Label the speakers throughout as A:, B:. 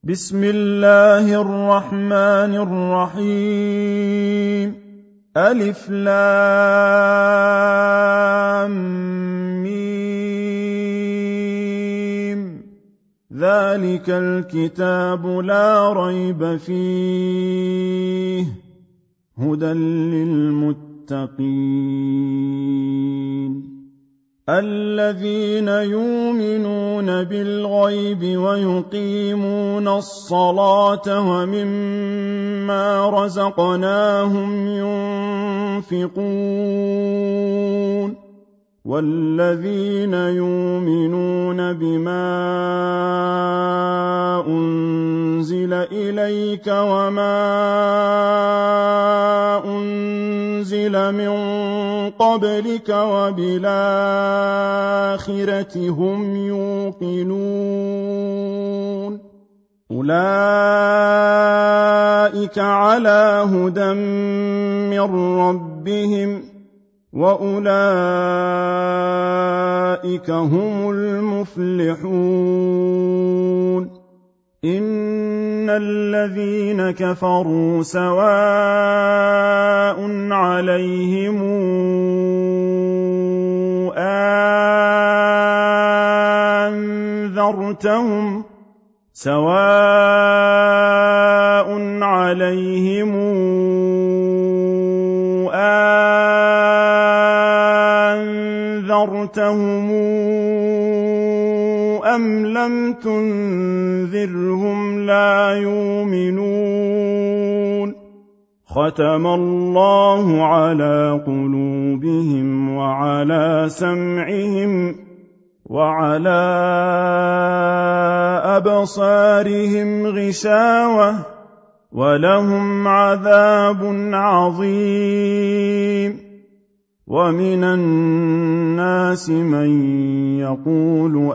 A: بسم الله الرحمن الرحيم. ألف لام ميم. ذلك الكتاب لا ريب فيه هدى للمتقين الذين يؤمنون بالغيب ويقيمون الصلاة ومما رزقناهم ينفقون والذين يؤمنون بما أنزل إليك وما أنزل من قبلك وبالآخرة هم يوقنون أولئك على هدى من ربهم وأولئك هم المفلحون إن الذين كفروا سواء عليهم أنذرتهم أم لم تنذرهم لا يؤمنون ختم الله على قلوبهم وعلى سمعهم وعلى أبصارهم غشاوة ولهم عذاب عظيم ومن الناس من يقول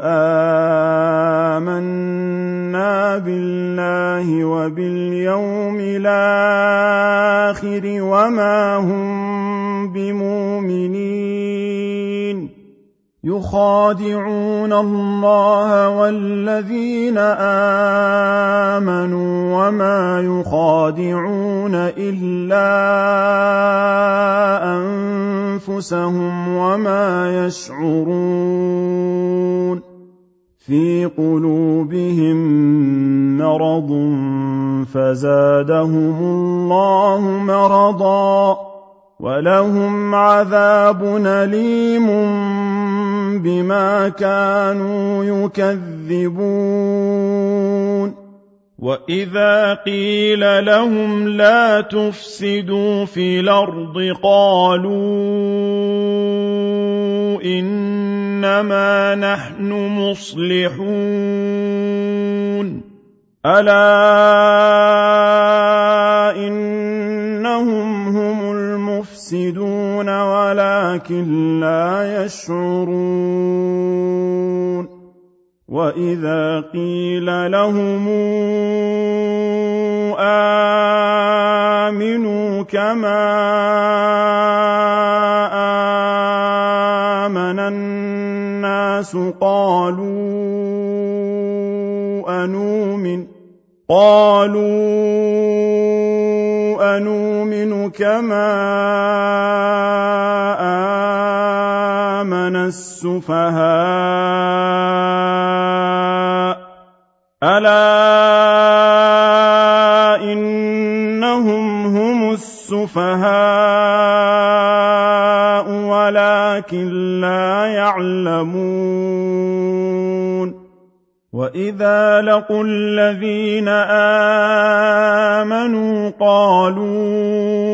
A: آمنا بالله وباليوم الآخر وما هم بمؤمنين يخادعون الله والذين آمنوا وما يخادعون إلا أنفسهم وما يشعرون في قلوبهم مرض فزادهم الله مرضا ولهم عذاب أليم بما كانوا يكذبون وإذا قيل لهم لا تفسدوا في الأرض قالوا إنما نحن مصلحون ألا إنهم هم المفسدون ولكن لا يشعرون وإذا قيل لهم آمنوا كما آمن الناس قالوا أنؤمن كما آمن السفهاء ألا إنهم هم السفهاء ولكن لا يعلمون وإذا لقوا الذين آمنوا قالوا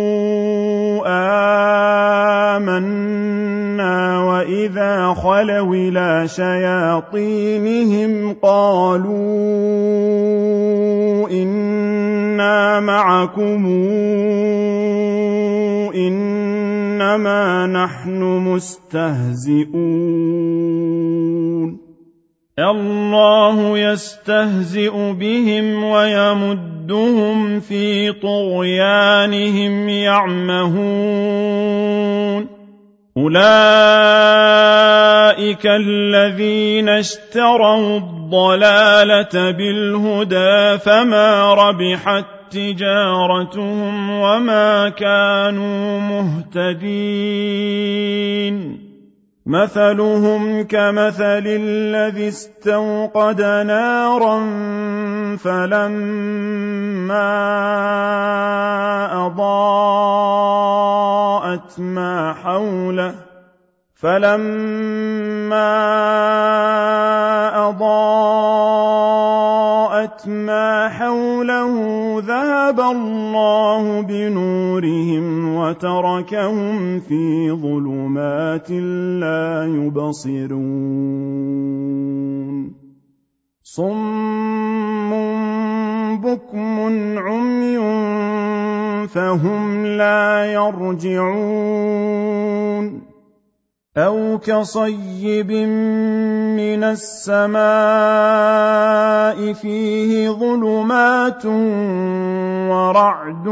A: آمنا وإذا خلوا إلى شياطينهم قالوا إنا معكم إنما نحن مستهزئون الله يستهزئ بهم ويمدهم في طغيانهم يعمهون أولئك الذين اشتروا الضلالة بالهدى فما ربحت تجارتهم وما كانوا مهتدين مثلهم كمثل الذي استوقد نارا فلما أضاءت ما حوله ذهب الله بنورهم وتركهم في ظلمات لا يبصرون صم بكم عمي فهم لا يرجعون أو كصيب من السماء فيه ظلمات ورعد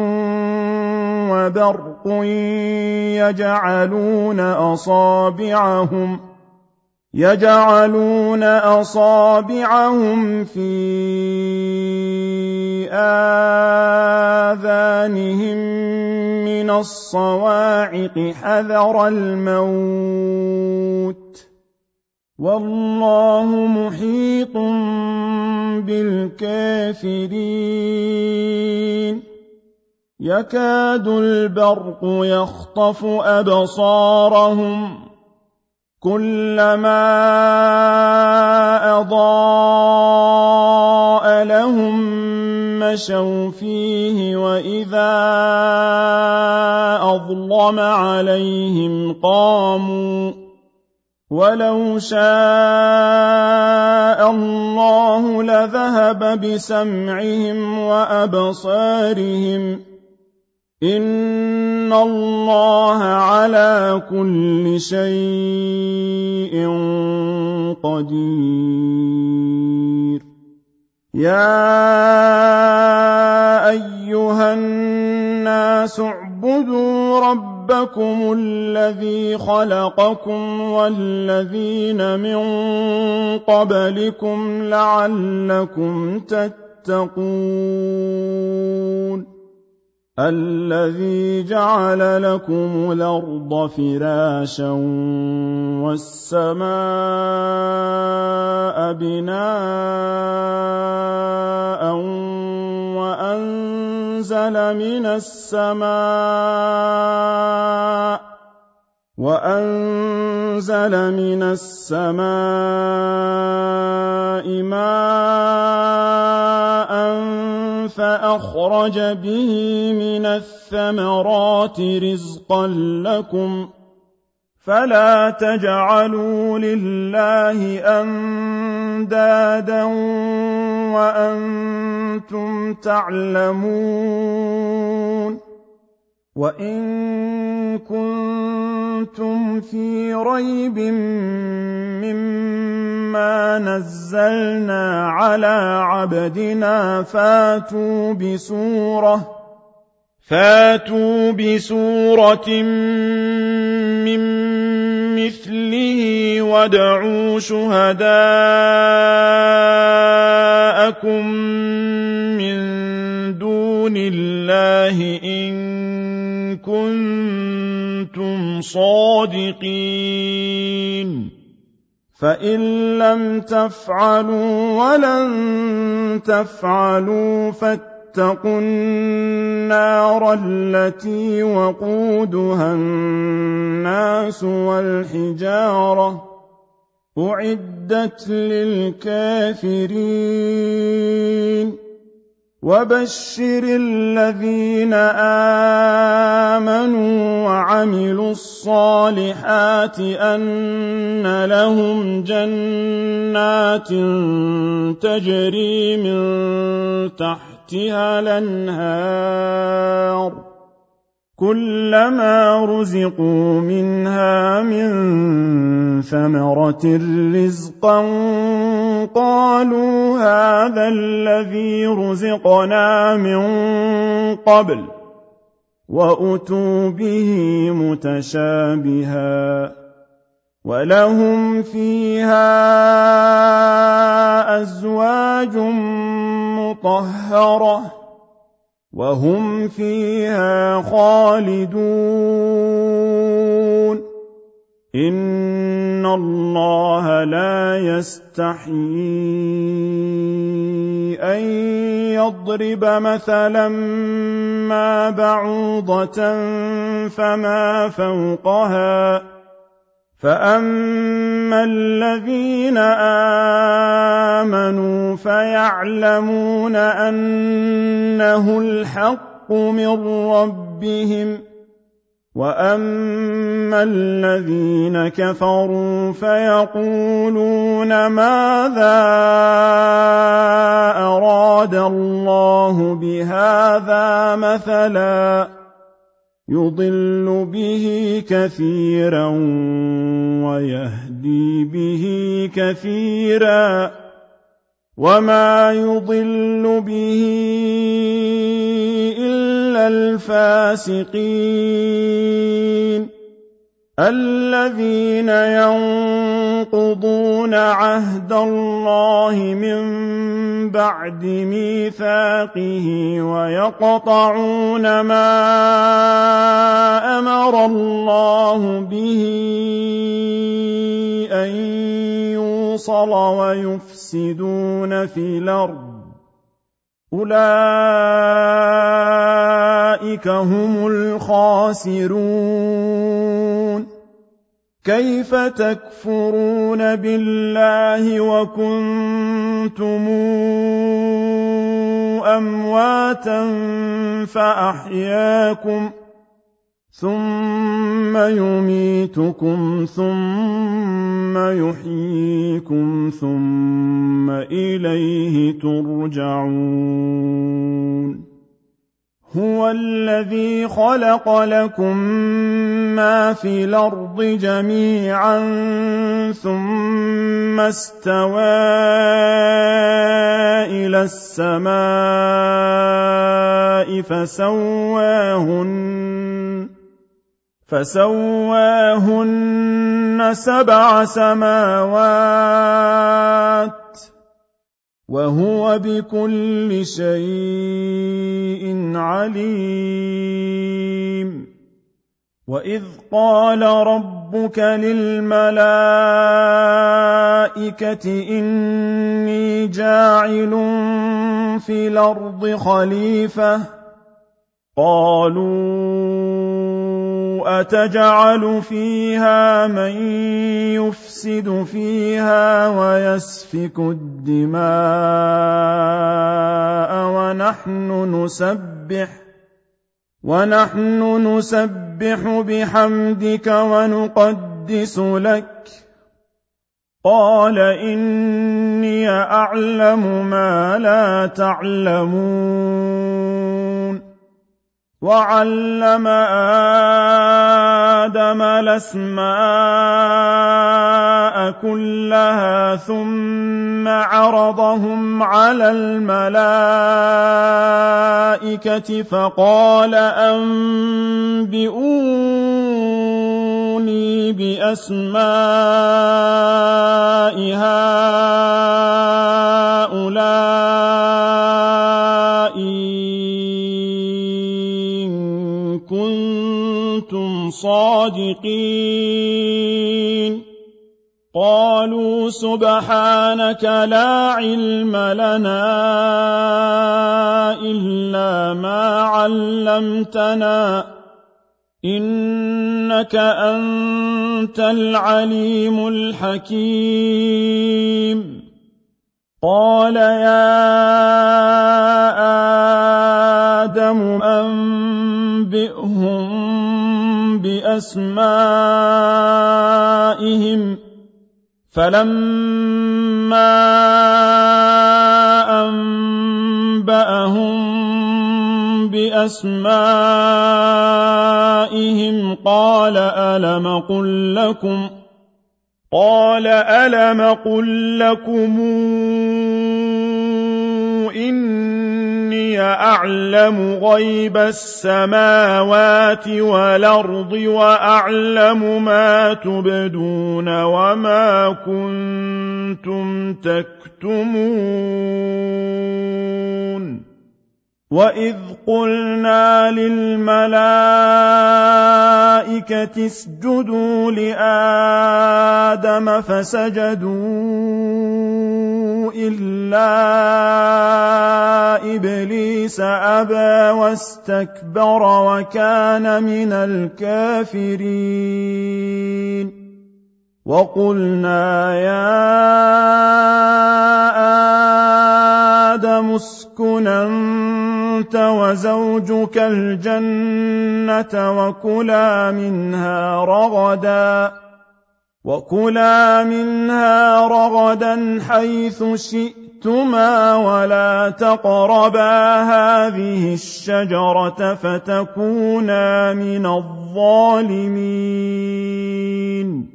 A: وبرق يجعلون أصابعهم في آذانهم من الصواعق حذر الموت والله محيط بالكافرين يكاد البرق يخطف أبصارهم كلما أضاء لهم مشوا فيه وإذا أظلم عليهم قاموا ولو شاء الله لذهب بسمعهم وأبصارهم إن الله على كل شيء قدير يا أيها الناس اعبدوا ربكم الذي خلقكم والذين من قبلكم لعلكم تتقون الذي جعل لكم الأرض فراشا والسماء بناء وأنزل من السماء ماء فأخرج به من الثمرات رزقا لكم فلا تجعلوا لله أندادا وأنتم تعلمون وإن كنتم في ريب مما نزلنا على عبدنا فاتوا بسورة من مثله وادعوا شهداءكم من دون الله إن كنتم صادقين فإن لم تفعلوا ولن تفعلوا فاتقوا النار التي وقودها الناس والحجارة أعدت للكافرين وبشر الذين آمنوا وعملوا الصالحات أن لهم جنات تجري من تحتها الأنهار كلما رزقوا منها من ثمرة رزقا قالوا هذا الذي رزقنا من قبل وأتوا به متشابها ولهم فيها أزواج مطهرة وهم فيها خالدون إن الله لا يستحيي أن يضرب مثلا ما بعوضة فما فوقها فأما الذين آمنوا فيعلمون أنه الحق من ربهم وأما الذين كفروا فيقولون ماذا أراد الله بهذا مثلا يضل به كثيرا ويهدي به كثيرا وما يضل به إلا الفاسقين الذين ينقضون عهد الله من بعد ميثاقه ويقطعون ما أمر الله به أن يوصل ويفسدون في الأرض أولئك هم الخاسرون كيف تكفرون بالله وكنتم أمواتا فأحياكم ثم يميتكم ثم يحييكم ثم إليه ترجعون هو الذي خلق لكم ما في الأرض جميعا ثم استوى إلى السماء فسواهن 7 سماوات وهو بكل شيء عليم وإذ قال ربك للملائكة إني جاعل في الأرض خليفة قالوا أتجعل فيها من يفسد فيها ويسفك الدماء ونحن نسبح بحمدك ونقدس لك قال إني أعلم ما لا تعلمون وعلم آدم الأسماء كلها ثم عرضهم على الملائكة فقال أنبئوني بأسماء هؤلاء كنتم صادقين قالوا سبحانك لا علم لنا إلا ما علمتنا إنك أنت العليم الحكيم قال يا آدم أنبئهم بأسمائهم فلما أنبأهم بأسمائهم قال ألم قل لكم إني أعلم غيب السماوات والأرض وأعلم ما تبدون وما كنتم تكتمون وإذ قلنا للملائكة اسجدوا لآدم فسجدوا إلا إبليس أبى واستكبر وكان من الكافرين وقلنا يا آدم اسكن أنت وزوجك الجنة وكلا منها رغدا حيث شئتما ولا تقربا هذه الشجرة فتكونا من الظالمين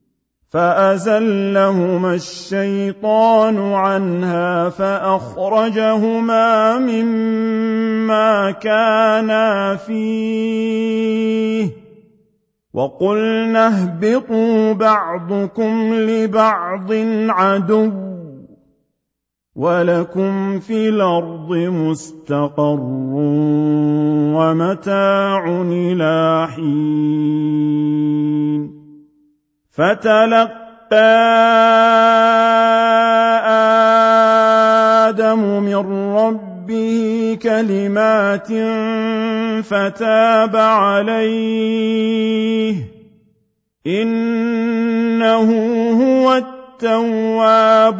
A: فأزلهما الشيطان عنها فأخرجهما مما كانا فيه وقلنا اهبطوا بعضكم لبعض عدو ولكم في الأرض مستقر ومتاع إلى حين فتلقى آدم من ربه كلمات فتاب عليه إنه هو التواب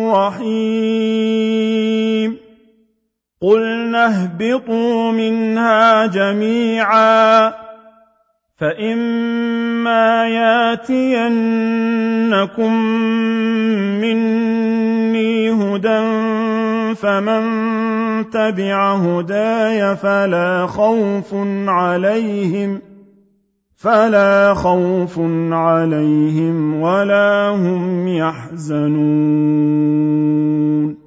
A: الرحيم قلنا اهبطوا منها جميعا فإما ياتينكم مني هدى فمن تبع هداي فلا خوف عليهم ولا هم يحزنون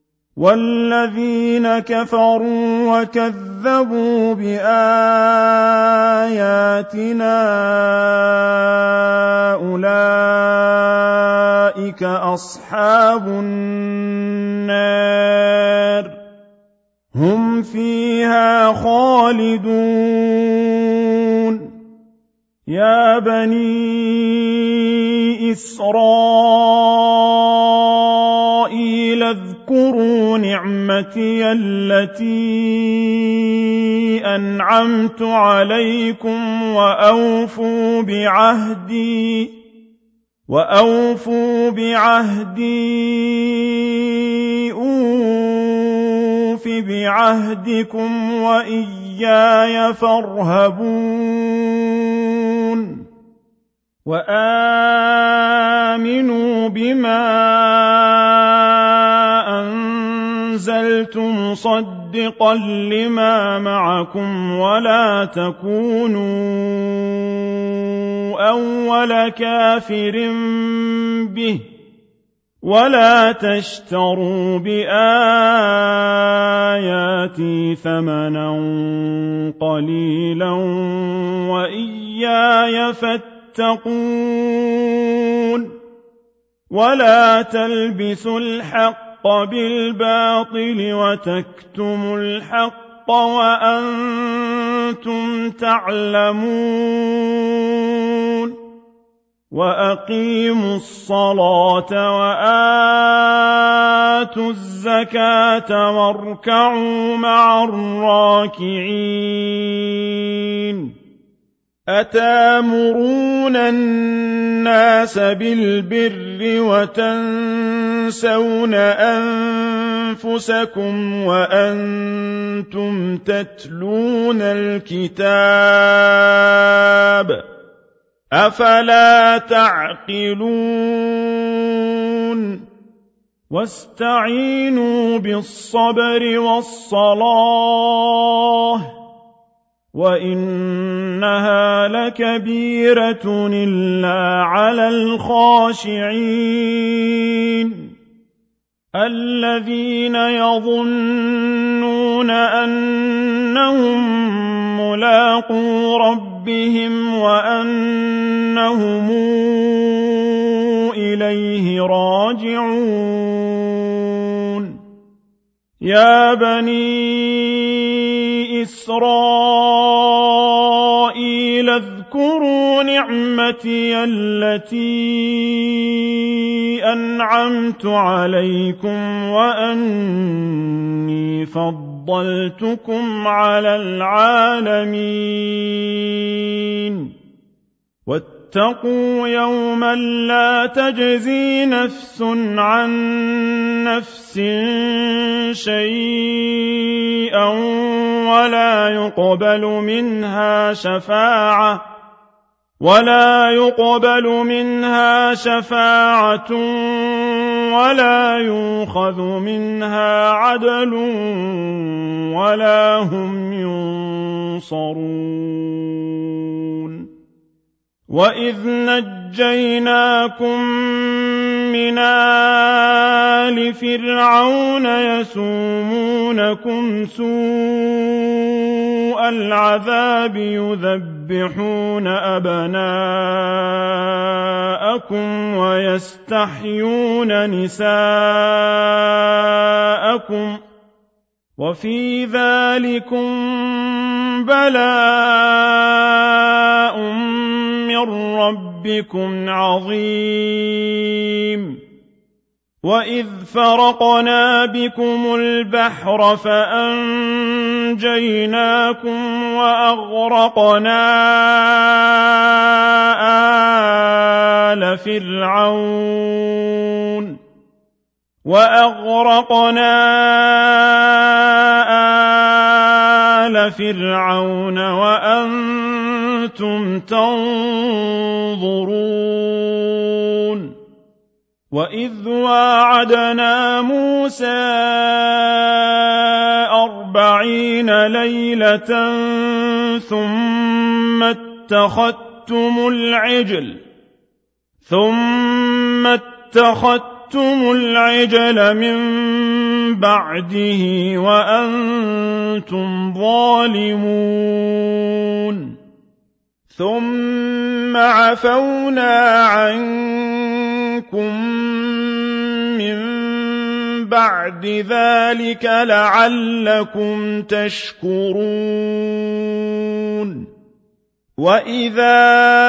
A: والذين كفروا وكذبوا بآياتنا أولئك أصحاب النار هم فيها خالدون يا بني إسرائيل اذكروا نعمتي التي أنعمت عليكم وأوفوا بعهدي أوف بعهدكم وإياي فارهبون وآمنوا بما أنزلت مصدقا لما معكم ولا تكونوا أول كافر به ولا تشتروا بآياتي ثمنا قليلا وإياي فاتقون ولا تلبسوا الحق بالباطل وتكتموا الحق وأنتم تعلمون وأقيموا الصلاة وآتوا الزكاة واركعوا مع الراكعين أتامرون الناس بالبر وتنسون أنفسكم وأنتم تتلون الكتاب أفلا تعقلون واستعينوا بالصبر والصلاة وإنها لكبيرة إلا على الخاشعين الذين يظنون أنهم ملاقو ربهم وأنهم إليه راجعون يا بني إسرائيل اذكروا نعمتي التي أنعمت عليكم وأني فضلتكم على العالمين واتقوا يوما لا تجزي نفس عن نفس شيئا ولا يقبل منها شفاعة ولا يؤخذ منها عدل ولا هم ينصرون وإذ نجيناكم من آل فرعون يسومونكم سوء العذاب يذبحون أبناءكم ويستحيون نساءكم وفي ذلكم بلاء من ربكم عظيم وإذ فرقنا بكم البحر فأنجيناكم وأغرقنا آل فرعون وأنتم تنظرون وإذ واعدنا موسى 40 ليلة ثم اتخذتم العجل من بعده وأنتم ظالمون ثم عفونا عنكم من بعد ذلك لعلكم تشكرون وإذا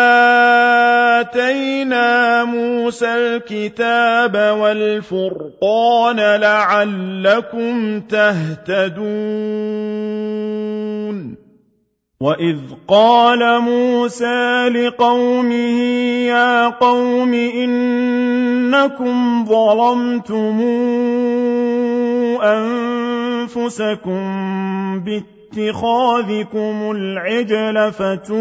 A: آتينا موسى الكتاب والفرقان لعلكم تهتدون وإذ قال موسى لقومه يا قوم إنكم ظلمتم أنفسكم باتخاذكم العجل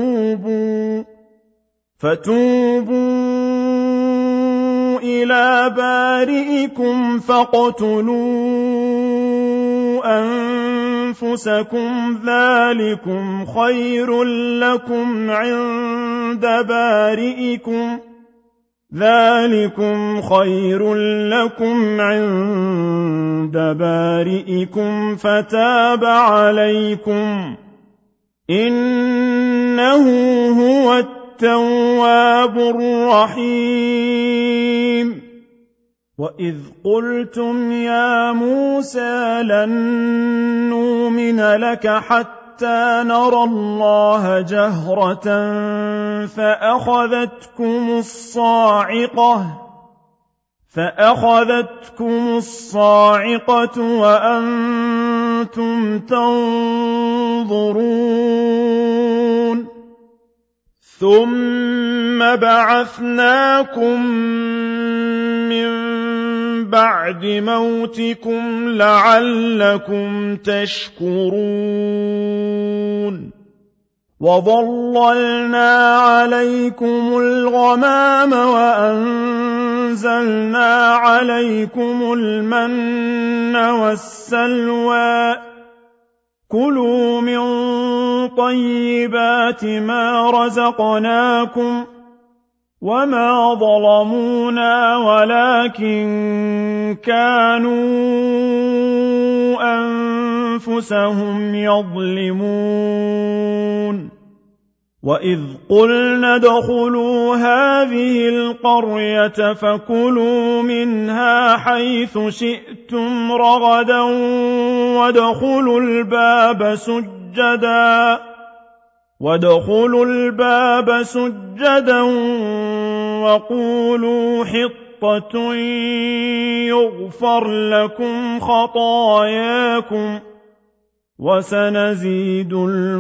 A: فتوبوا إلى بارئكم فاقتلوا أنفسكم ذلكم خير لكم عند بارئكم فتاب عليكم إنه هو التواب الرحيم وإذ قلتم يا موسى لن نؤمن لك حتى نرى الله جهرة فأخذتكم الصاعقة وأنتم تنظرون ثم بعثناكم من بعد موتكم لعلكم تشكرون وظللنا عليكم الغمام وأنزلنا عليكم المن والسلوى كلوا من طيبات ما رزقناكم وما ظلمونا ولكن كانوا أنفسهم يظلمون وإذ قلنا ادخلوا هذه القرية فكلوا منها حيث شئتم رغدا وادخلوا الباب سجدا وقولوا حطة يغفر لكم خطاياكم وسنزيد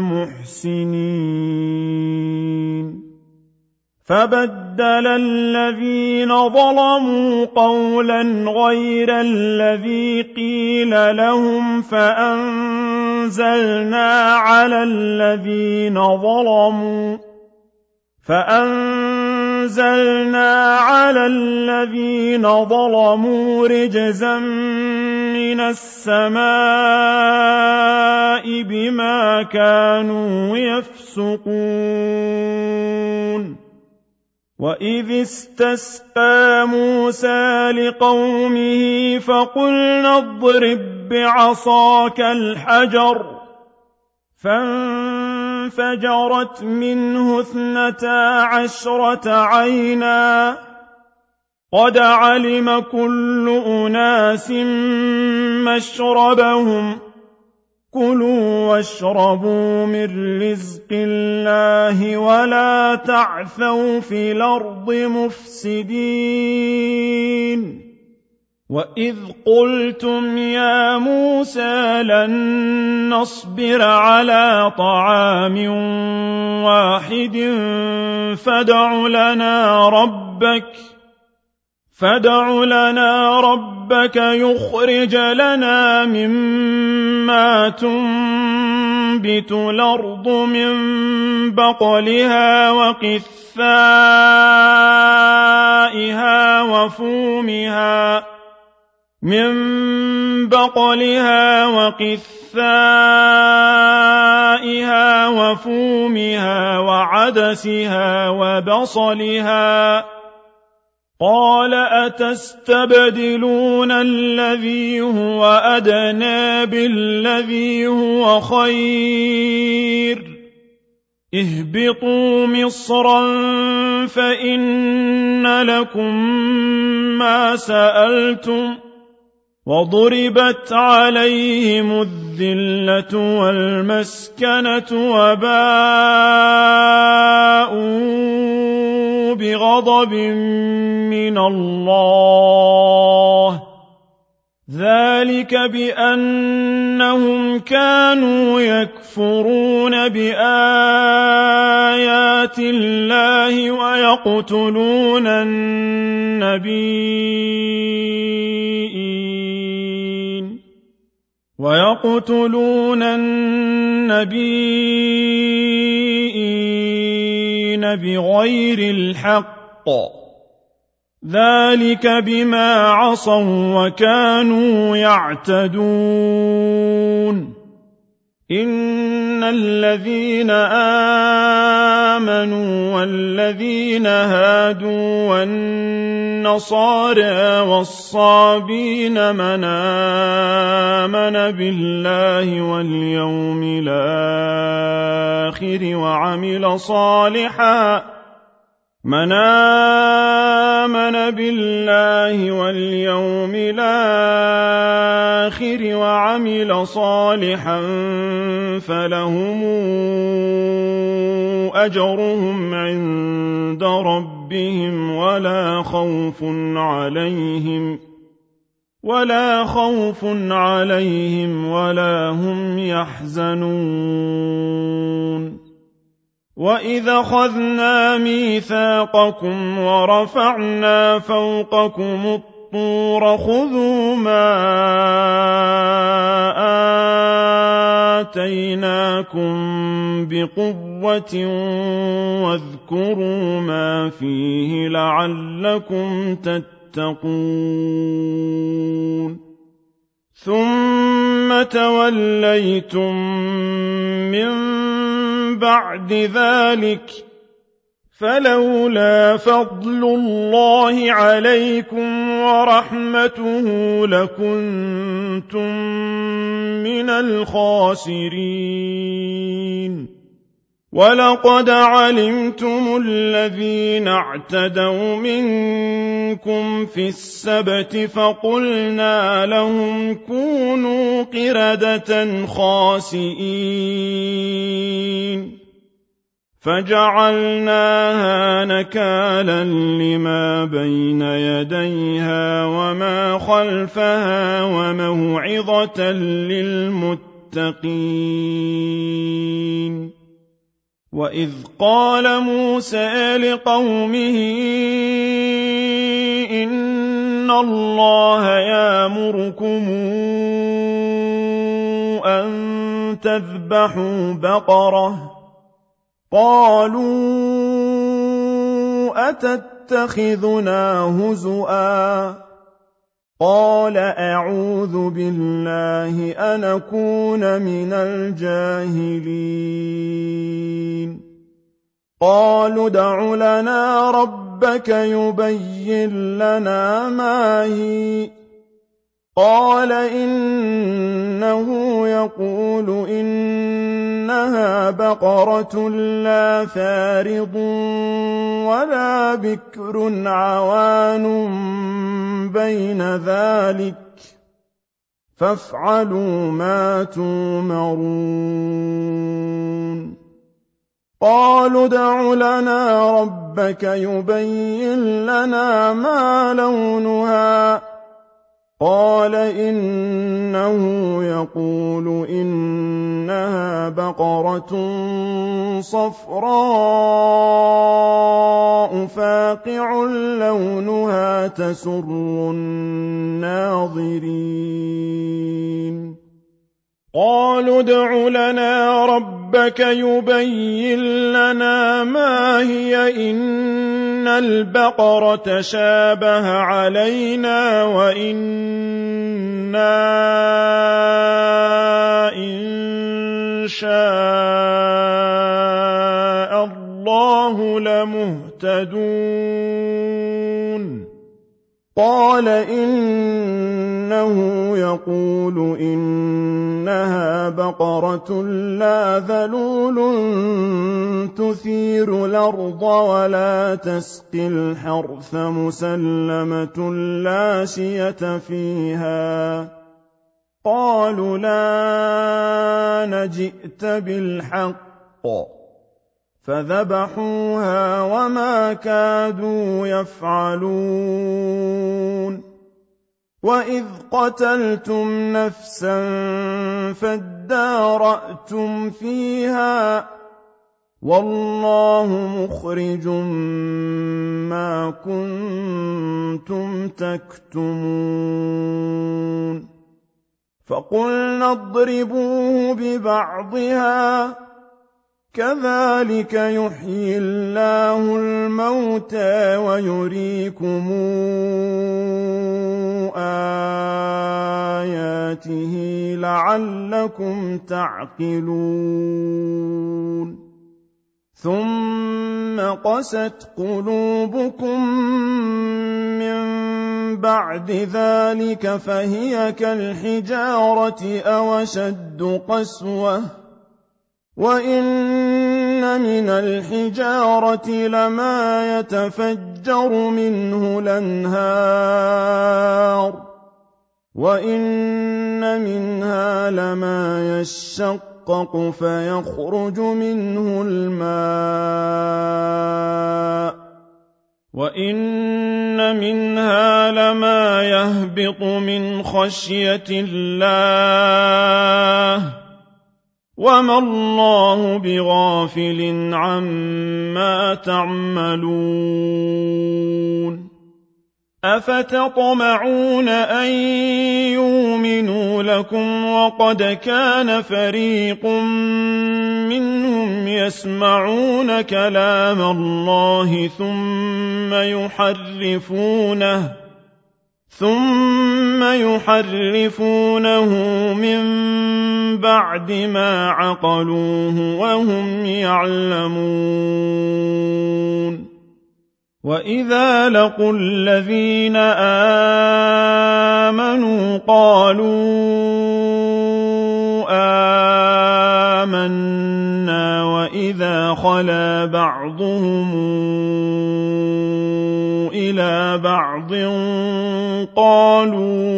A: المحسنين فبدل الذين ظلموا قولا غير الذي قيل لهم فأنزلنا على الذين ظلموا رجزا من السماء بما كانوا يفسقون وإذ استسقى موسى لقومه فقلنا اضرب بعصاك الحجر فانفجرت منه 12 عينا قد علم كل أناس مشربهم كلوا واشربوا من رزق الله ولا تعثوا في الأرض مفسدين وإذ قلتم يا موسى لن نصبر على طعام واحد فادع لنا ربك يخرج لنا مما تنبت الأرض من بقلها وقثائها وفومها وعدسها وبصلها قال أتستبدلون الذي هو أدنى بالذي هو خير اهبطوا مصرا فإن لكم ما سألتم وضربت عليهم الذلة والمسكنة وباءوا بغضب من الله ذلك بأنهم كانوا يكفرون بآيات الله ويقتلون النبيين بغير الحق ذلك بما عصوا وكانوا يعتدون إن الذين آمنوا والذين هادوا والنصارى والصابين من آمن بالله واليوم الآخر وعمل صالحا فلهم أجرهم عند ربهم ولا خوف عليهم ولا هم يحزنون وإذا أخذنا ميثاقكم ورفعنا فوقكم الطور خذوا ما آتيناكم بقوة واذكروا ما فيه لعلكم تتقون ثم توليتم من بعد ذلك فلولا فضل الله عليكم ورحمته لكنتم من الخاسرين. ولقد علمتم الذين اعتدوا منكم في السبت فقلنا لهم كونوا قردة خاسئين فجعلناها نكالا لما بين يديها وما خلفها وموعظة للمتقين. وإذ قال موسى لقومه إن الله يأمركم أن تذبحوا بقرة قالوا أتتخذنا هزؤا قال أعوذ بالله أن أكون من الجاهلين. قالوا ادع لنا ربك يبين لنا ما هي قال إنه يقول إنها بقرة لا فارض ولا بكر عوان بين ذلك فافعلوا ما تؤمرون. قالوا ادع لنا ربك يبين لنا ما لونها قال إنه يقول إنها بقرة صفراء فاقع لونها تسر الناظرين. قالوا ادع لنا ربك يبين لنا ما هي إن البقرة شابه علينا وإنا إن شاء الله لمهتدون. قال إنه يقول إنها بقرة لا ذلول تثير الأرض ولا تسقي الحرث مسلمة لا شية فيها. قالوا لا نجئت بالحق فذبحوها وما كادوا يفعلون. وإذ قتلتم نفسا فادارأتم فيها والله مخرج ما كنتم تكتمون. فقلنا اضربوه ببعضها كذلك يحيي الله الموتى ويريكم آياته لعلكم تعقلون. ثم قست قلوبكم من بعد ذلك فهي كالحجارة أو أشد قسوة وإن من الحجارة لما يتفجر منه الأنهار وإن منها لما يشقق فيخرج منه الماء وإن منها لما يهبط من خشية الله وما الله بغافل عما تعملون. أفتطمعون أن يؤمنوا لكم وقد كان فريق منهم يسمعون كلام الله ثم يحرفونه من بعد ما عقلوه وهم يعلمون وإذا لقوا الذين آمنوا قالوا آمنا وإذا خلا بعضهم إلى بعض قالوا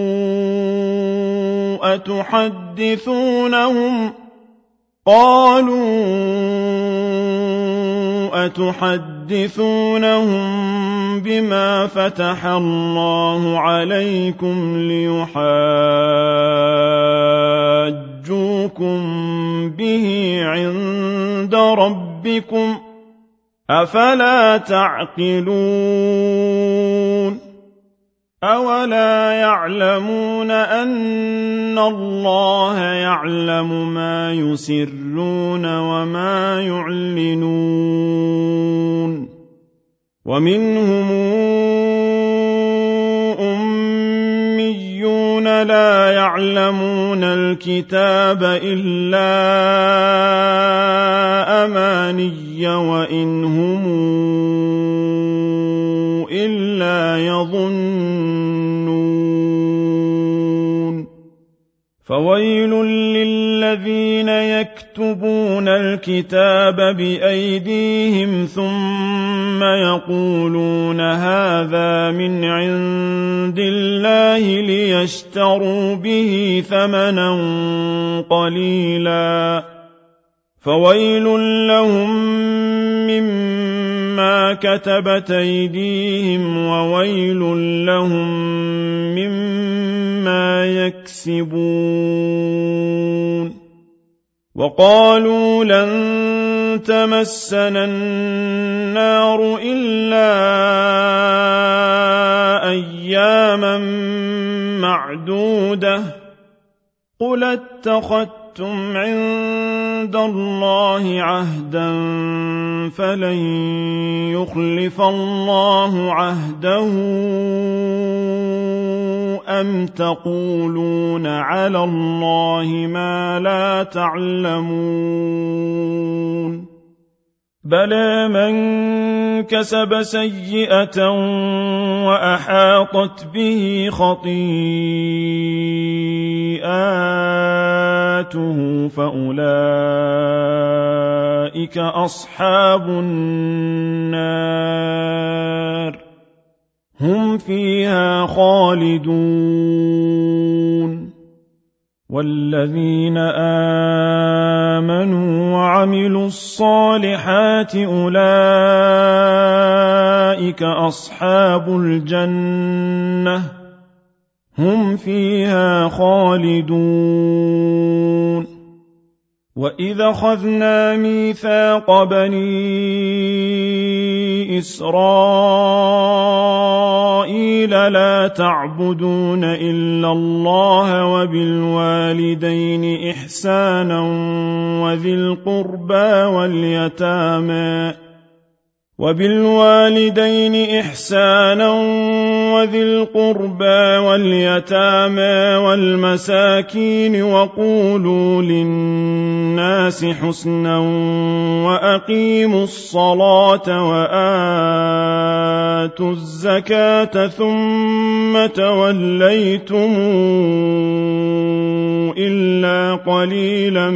A: أتحدثونهم بما فتح الله عليكم ليحاجوكم به عند ربكم أفلا تعقلون أولا يعلمون أن الله يعلم ما يسرون وما يعلنون ومنهم أميون لا يعلمون الكتاب إلا أماني وإن هم إلا يظنون فويل للذين يكتبون الكتاب بأيديهم ثم يقولون هذا من عند الله ليشتروا به ثمنا قليلا فويل لهم مما كتبت أيديهم وويل لهم مما يكسبون وقالوا لن تمسنا النار إلا أياما معدودة قل اتخذتم عند الله عهدا فلن يخلف الله عهده أم تقولون على الله ما لا تعلمون بلى من كسب سيئة وأحاطت به خطيئاته فأولئك أصحاب النار هم فيها خالدون والذين آمنوا وعملوا الصالحات أولئك أصحاب الجنة هم فيها خالدون وإذا أخذنا ميثاق بني إسرائيل لا تعبدون إلا الله وبالوالدين إحسانا وذي القربى واليتامى والمساكين وقولوا للناس حسنا وأقيموا الصلاة وآتوا الزكاة ثم توليتم إلا قليلا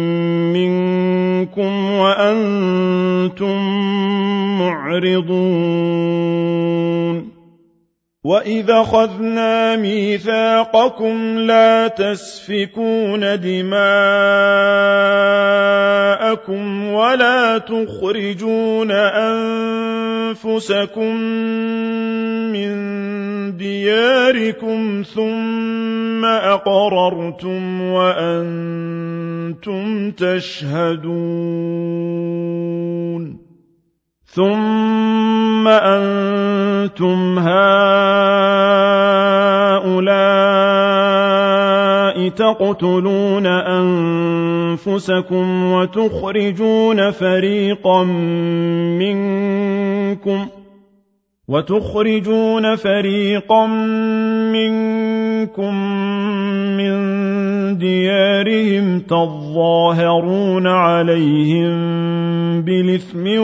A: منكم وأنتم معرضون وإذا أخذنا ميثاقكم لا تسفكون دماءكم ولا تخرجون أنفسكم من دياركم ثم أقررتم وأنتم تشهدون ثم أنتم هؤلاء تقتلون أنفسكم وتخرجون فريقا منكم وتخرجون فريقا منكم من ديارهم تظاهرون عليهم بالإثم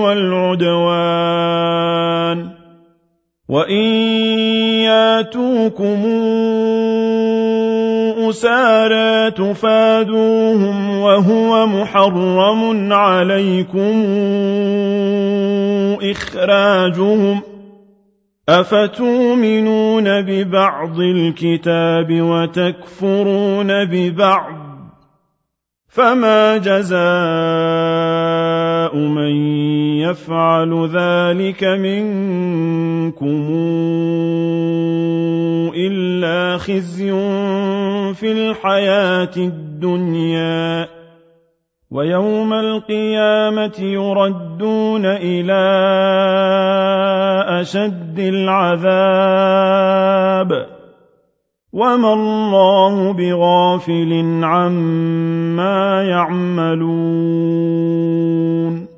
A: والعدوان وإن ياتوكم أسارى تفادوهم وهو محرم عليكم إخراجهم أفتؤمنون ببعض الكتاب وتكفرون ببعض فما جزاء من يفعل ذلك منكم إلا خزي في الحياة الدنيا ويوم القيامة يردون إلى أشد العذاب وما الله بغافل عما يعملون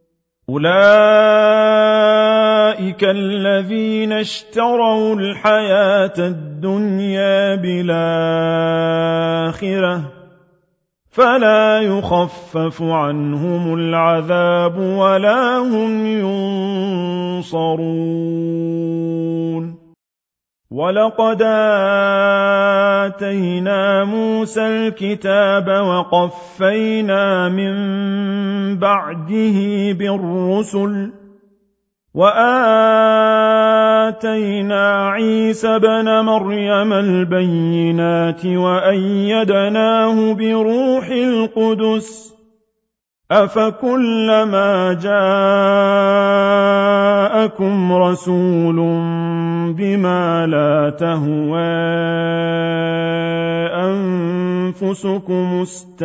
A: أولئك الذين اشتروا الحياة الدنيا بالآخرة فلا يخفف عنهم العذاب ولا هم ينصرون ولقد آتينا موسى الكتاب وقفينا من بعده بالرسل وآتينا عيسى ابن مريم البينات وأيدناه بروح القدس أفكلما جاءكم رسول بما لا تهوى أنفسكم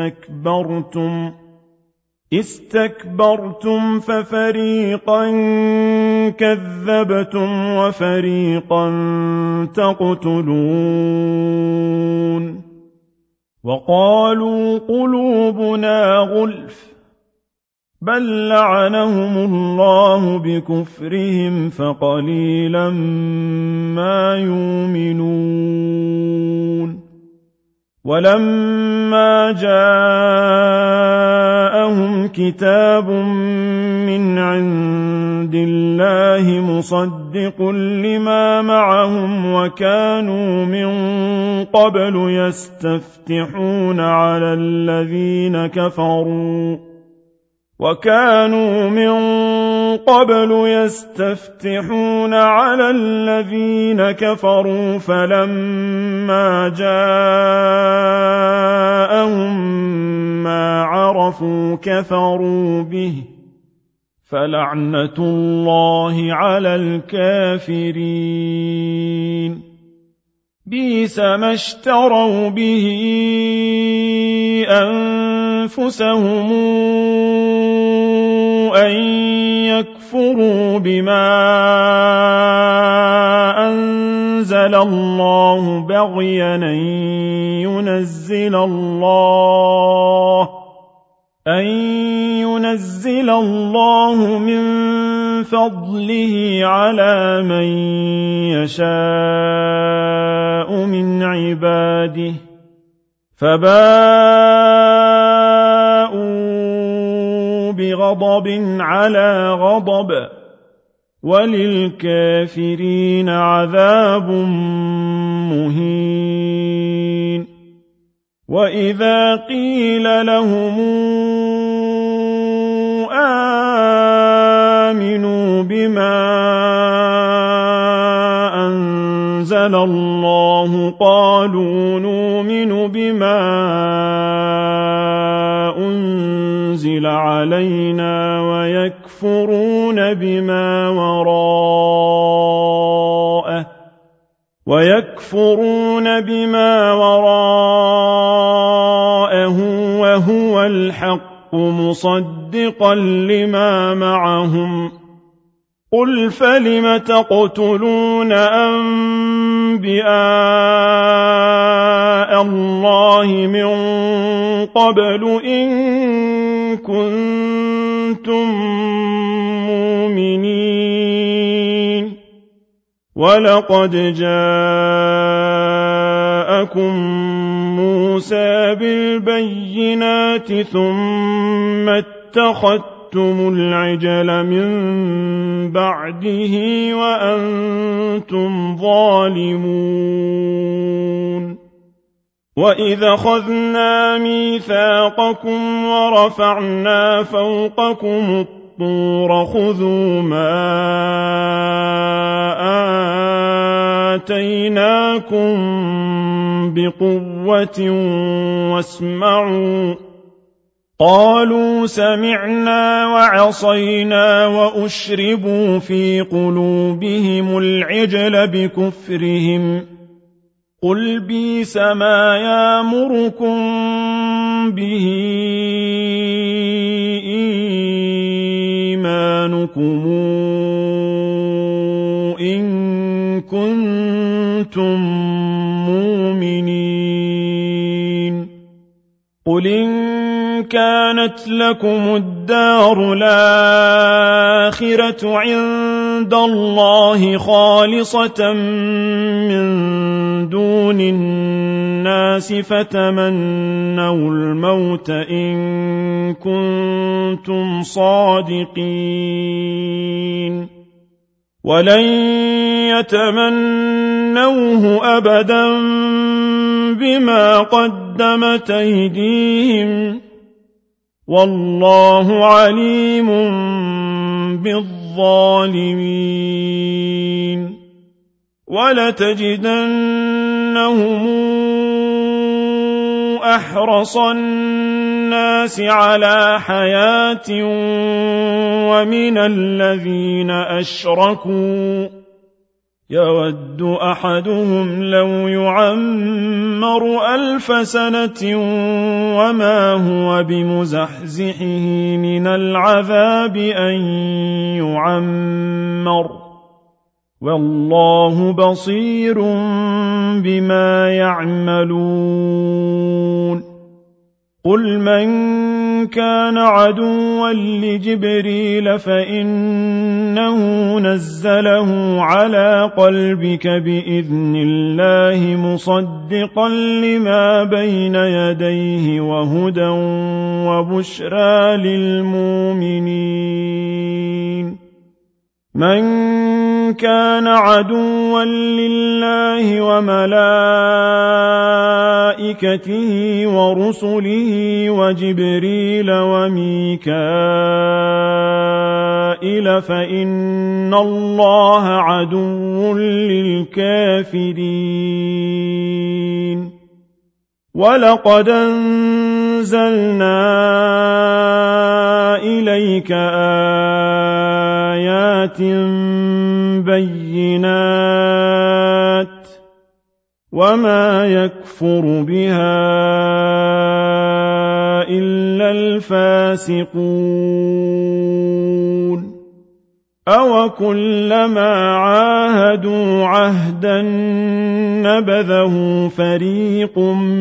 A: استكبرتم ففريقا كذبتم وفريقا تقتلون وقالوا قلوبنا غلف بل لعنهم الله بكفرهم فقليلا ما يؤمنون ولما جاءهم كتاب من عند الله مصدق لما معهم وكانوا من قبل يستفتحون على الذين كفروا فلما جاءهم ما عرفوا كفروا به فلعنة الله على الكافرين بئس ما اشتروا به أنفسهم أن يكفروا بما أنزل الله بغيا أن ينزل الله من فضله على من يشاء من عباده فباءوا بغضب على غضب وللكافرين عذاب مهين وإذا قيل لهم آمنوا بما أنزل الله قالوا نؤمن بما أنزل علينا ويكفرون بما وراءه وهو الحق مصدقا لما معهم قل فلم تقتلون أنبياء الله من قبل إن كنتم مؤمنين ولقد جاءكم موسى بالبينات ثم اتخذتم العجل من بعده وأنتم ظالمون وإذا أخذنا ميثاقكم ورفعنا فوقكم الطور خذوا ما آتيناكم بقوة واسمعوا قالوا سمعنا وعصينا وأشربوا في قلوبهم العجل بكفرهم قل بئس ما يأمركم به إيمانكم إن كنتم مؤمنين قل إن كانت لكم الدار الآخرة عند الله خالصة من دون الناس فتمنوا الموت إن كنتم صادقين ولن يتمنوه أبدا بما قدمت أيديهم والله عليم بالظالمين ولتجدنهم أحرص الناس على حياة ومن الذين أشركوا يود أحدهم لو يعمر 1000 سنة وما هو بمزحزحه من العذاب أن يعمر والله بصير بما يعملون قل من كان عدوا لجبريل فإنه نزله على قلبك بإذن الله مصدقا لما بين يديه وهدى وبشرى للمؤمنين من كان عدوا لله وملائكته ورسله وجبريل وميكائيل فإن الله عدو للكافرين ولقد أنزلنا إليك آيات بينات وما يكفر بها إلا الفاسقون أوكلما عاهدوا عهدا نبذه فريق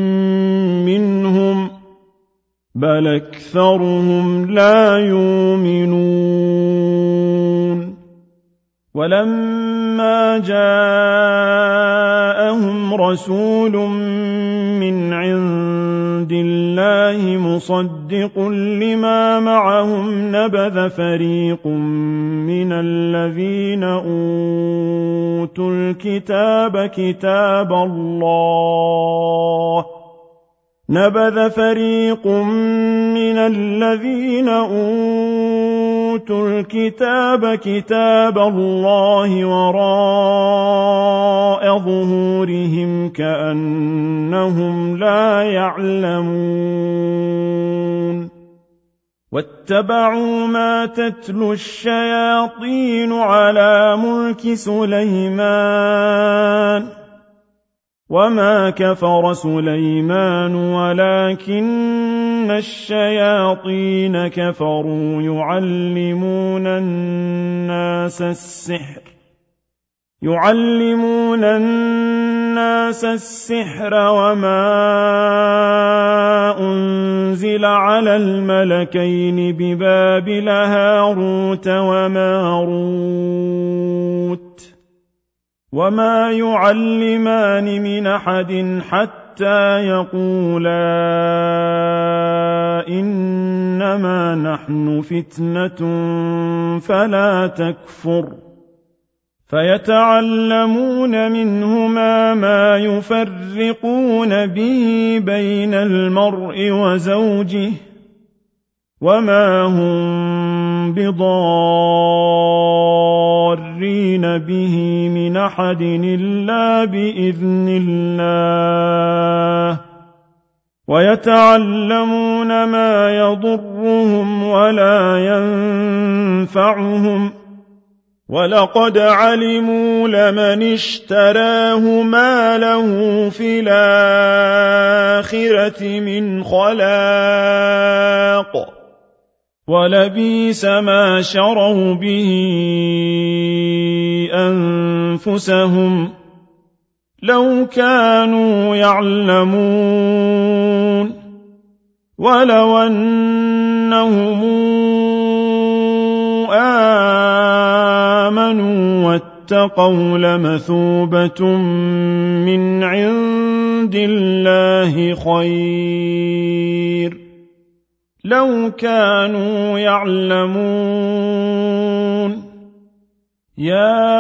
A: منهم بل أكثرهم لا يؤمنون ولما جاءهم رسول من عند الله مصدق لما معهم نبذ فريق من الذين أوتوا الكتاب كتاب الله نبذ فريق من الذين أوتوا الكتاب كتاب الله وراء ظهورهم كأنهم لا يعلمون واتبعوا ما تتلو الشياطين على ملك سليمان وما كفر سليمان ولكن الشياطين كفروا يعلمون الناس السحر وما أنزل على الملكين ببابل هاروت وماروت وما يعلمان من أحد حتى يقولا إنما نحن فتنة فلا تكفر فيتعلمون منهما ما يفرقون به بين المرء وزوجه وما هم بضارين به من أحد إلا بإذن الله ويتعلمون ما يضرهم ولا ينفعهم ولقد علموا لمن اشتراه ما له في الآخرة من خلاق ولبئس ما شروا به أنفسهم لو كانوا يعلمون ولو أنهم آمنوا واتقوا لمثوبة من عند الله خير لو كانوا يعلمون يا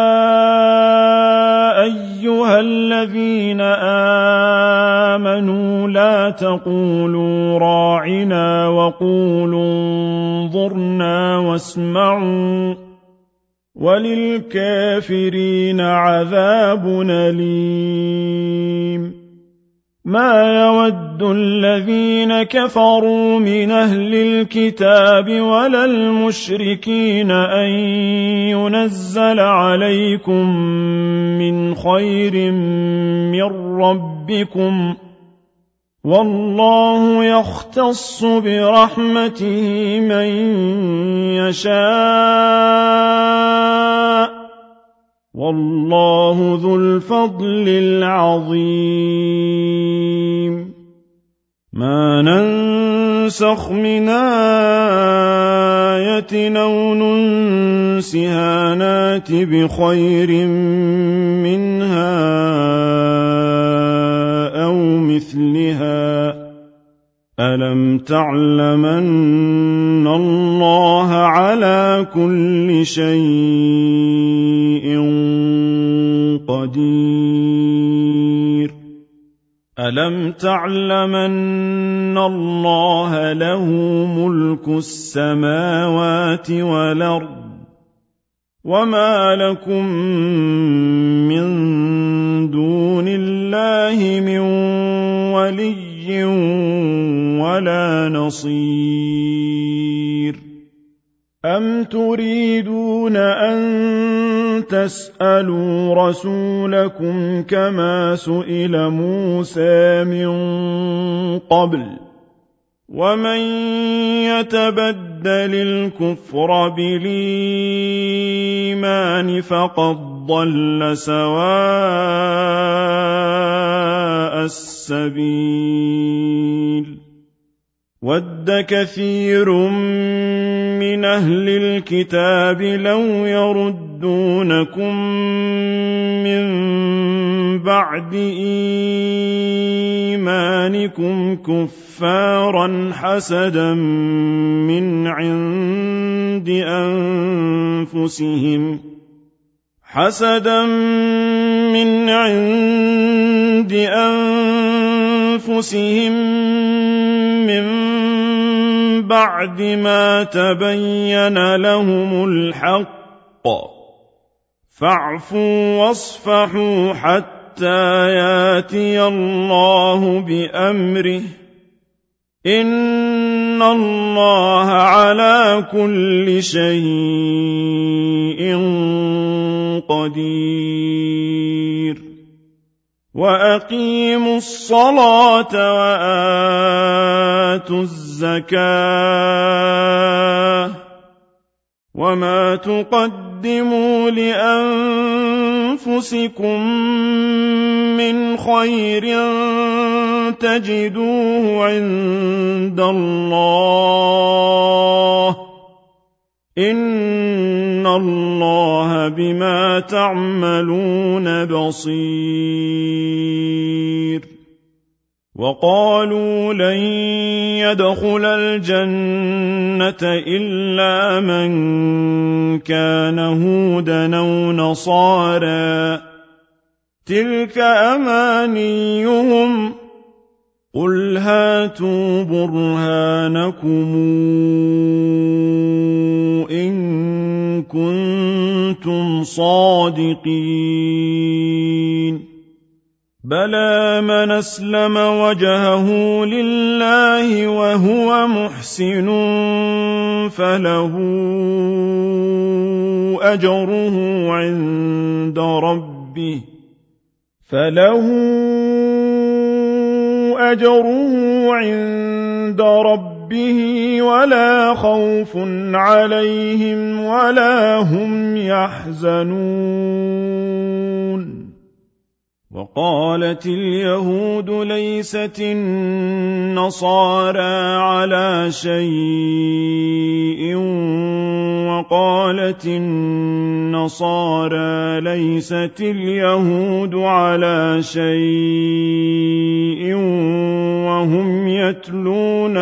A: أيها الذين آمنوا لا تقولوا راعنا وقولوا انظرنا واسمعوا وللكافرين عذاب أليم ما يود الذين كفروا من أهل الكتاب ولا المشركين أن ينزل عليكم من خير من ربكم والله يختص برحمته من يشاء والله ذو الفضل العظيم ما ننسخ من آية أو ننسها نات بخير منها أو مثلها ألم تعلمن الله على كل شيء قدير ألم تعلمن الله له ملك السماوات والأرض وما لكم من دون الله من ولي ولا نصير أم تريدون أن تسألوا رسولكم كما سئل موسى من قبل ومن يتبدل الكفر بالإيمان فقد ضل سواء السبيل ود كثير من أهل الكتاب لو يردونكم من بعد إيمانكم كفارا حسدا من عند أنفسهم من بعد ما تبين لهم الحق فاعفوا واصفحوا حتى ياتي الله بأمره إن الله على كل شيء قدير وأقيموا الصلاة وآتوا الزكاة وما تقدموا لأنفسكم من خير تجدوه عند الله إن الله بما تعملون بصير وقالوا لن يدخل الجنة إلا من كان هودا أو نصارى تلك أمانيهم قل هاتوا برهانكم إن كنتم صادقين بلى من أسلم وجهه لله وهو محسن فله أجره عند ربه ولا خوف عليهم ولا هم يحزنون وقالت اليهود ليست النصارى على شيء وقالت النصارى ليست اليهود على شيء وهم يتلون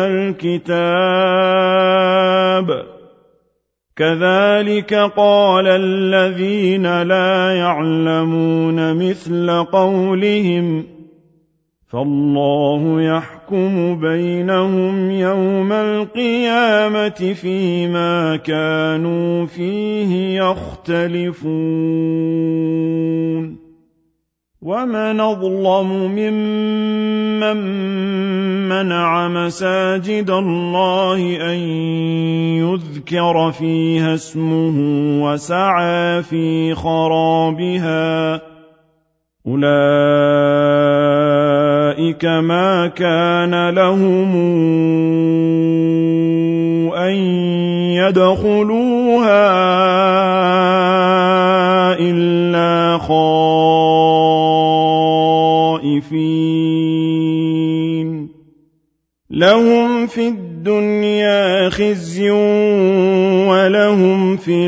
A: الكتاب كذلك قال الذين لا يعلمون مثل قولهم فالله يحكم بينهم يوم القيامة فيما كانوا فيه يختلفون ومن أظلم ممن منع مساجد الله أن يذكر فيها اسمه وسعى في خرابها أولئك ما كان لهم أن يدخلوها إلا خائفين لهم في الدنيا خزي ولهم في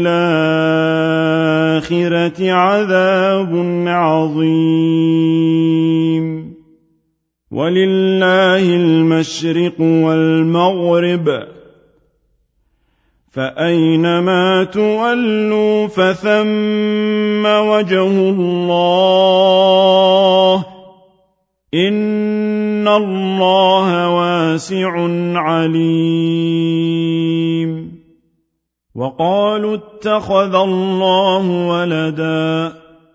A: الآخرة عذاب عظيم ولله المشرق والمغرب فأينما تولوا فثم وجه الله إن الله واسع عليم وقالوا اتخذ الله ولدا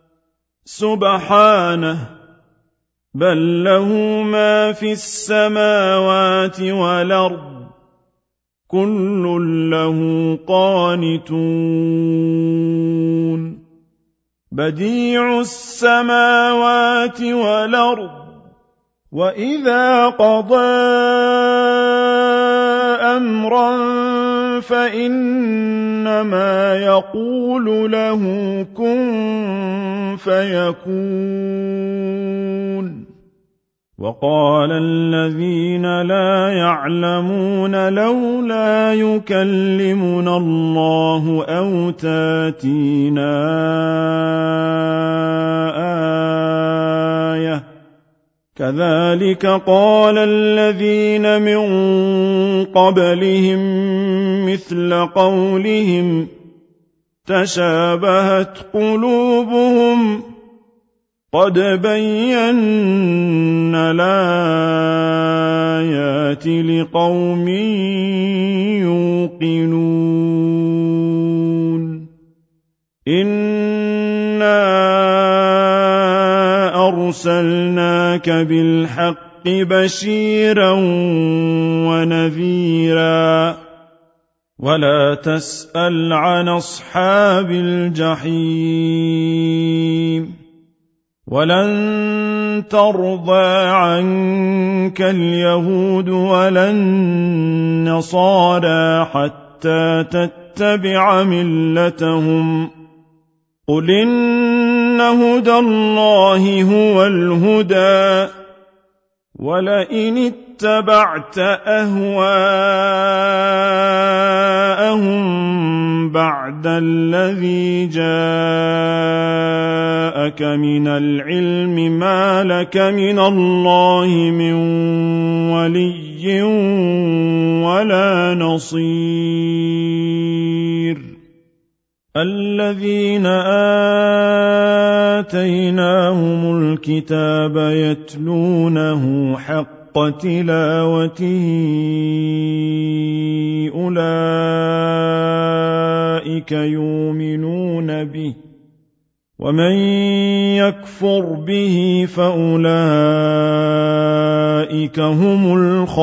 A: سبحانه بل له ما في السماوات والأرض كل له قانتون بديع السماوات والأرض وإذا قضى أمرا فإنما يقول له كن فيكون وقال الذين لا يعلمون لولا يكلمنا الله أو تاتينا آية كذلك قال الذين من قبلهم مثل قولهم تشابهت قلوبهم قد بينا الآيات لقوم يوقنون إنا أرسلناك بالحق بشيرا ونذيرا ولا تسأل عن أصحاب الجحيم ولن ترضى عنك اليهود ولا النصارى حتى تتبع ملتهم قل إن هدى الله هو الهدى ولئن اتبعت أهواءهم بعد بعد الذي جاءك من العلم ما لك من الله من ولي ولا نصير الذين آتيناهم الكتاب يتلونه حق تلاوته أولئك يؤمنون به ومن يكفر به فأولئك هم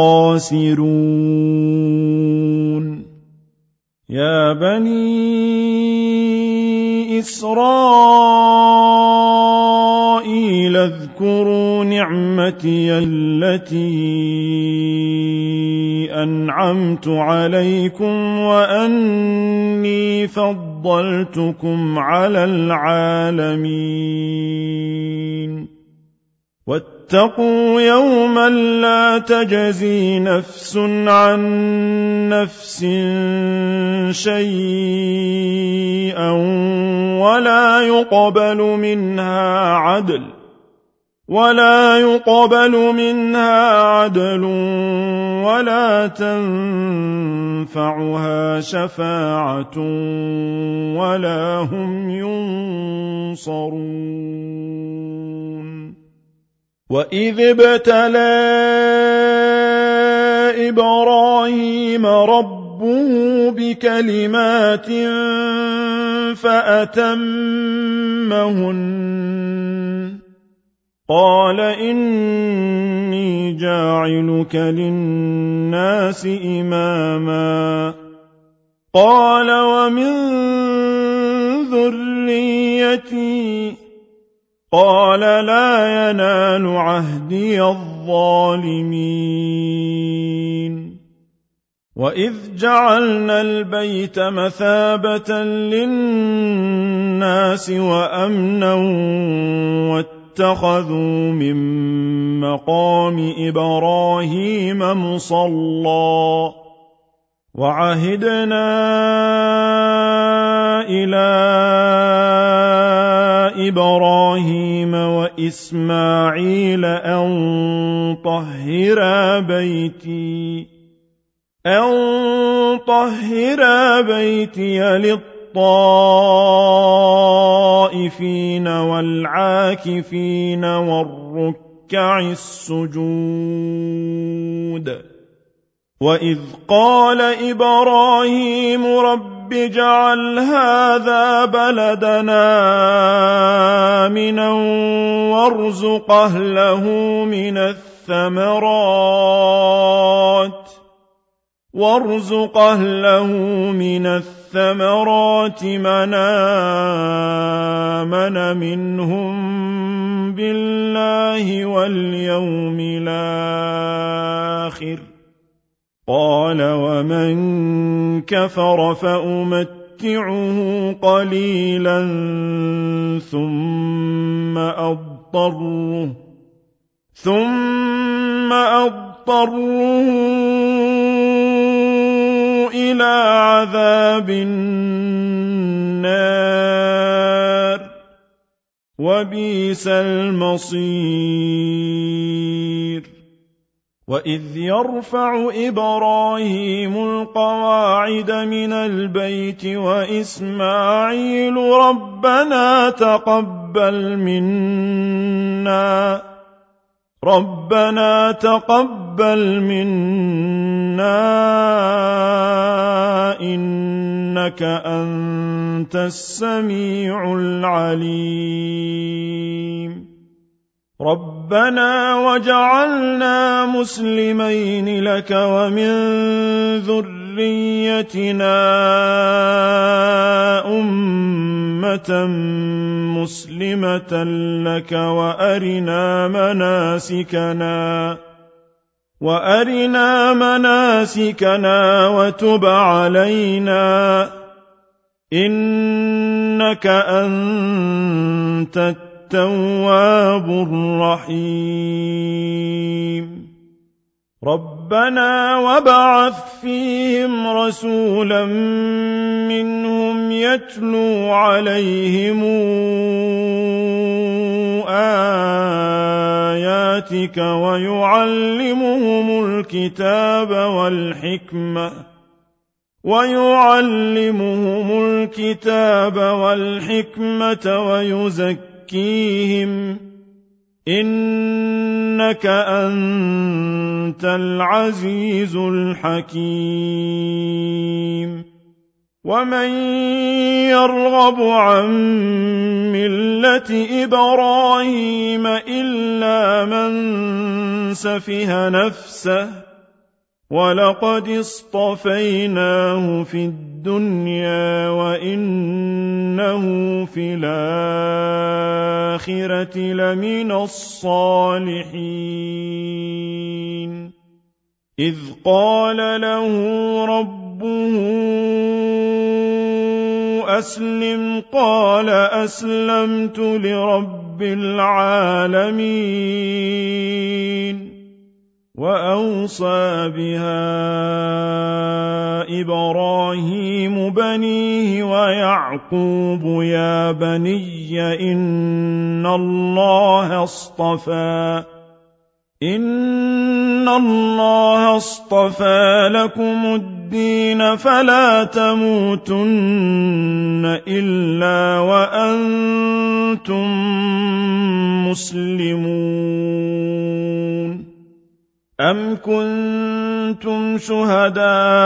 A: الخاسرون يا بني إسرائيل اذكروا نعمتي التي أنعمت عليكم وأني فضلتكم على العالمين واتقوا يوما لا تجزي نفس عن نفس شيئا ولا يقبل منها عدل ولا تنفعها شفاعة ولا هم ينصرون وإذ ابتلى إبراهيم ربه بكلمات فأتمهن قال إني جاعلك للناس إماما قال ومن ذريتي قال لا ينال عهدي الظالمين وإذ جعلنا البيت مثابة للناس وأمنا واتخذوا من مقام إبراهيم مصلى وعهدنا إلى إبراهيم وإسماعيل أن طهرا بيتي للطائفين والعاكفين والركع السجود وإذ قال إبراهيم رب اجعل هذا بلدنا آمنا وارزق أهله من الثمرات من آمن منهم بالله واليوم الآخر قال ومن كفر فأمتعه قليلا ثم أضطره إلى عذاب النار وبئس المصير وإذ يرفع إبراهيم القواعد من البيت وإسماعيل ربنا تقبل منا إنك أنت السميع العليم ربنا وجعلنا مسلمين لك ومن ذريتنا أمة مسلمة لك وأرنا مناسكنا وتب علينا إنك أنت التواب الرحيم ربنا وابعث فيهم رسولا منهم يتلو عليهم آياتك ويعلمهم الكتاب والحكمة ويزكيهم إنك أنت العزيز الحكيم ومن يرغب عن ملة إبراهيم إلا من سفه نفسه ولقد اصطفيناه في الدنيا وإنه في الآخرة لمن الصالحين إذ قال له ربه أسلم قال أسلمت لرب العالمين وأوصى بها إبراهيم بنيه ويعقوب يا بني إن الله اصطفى لكم الدين فلا تموتن إلا وأنتم مسلمون أم كنتم شهداء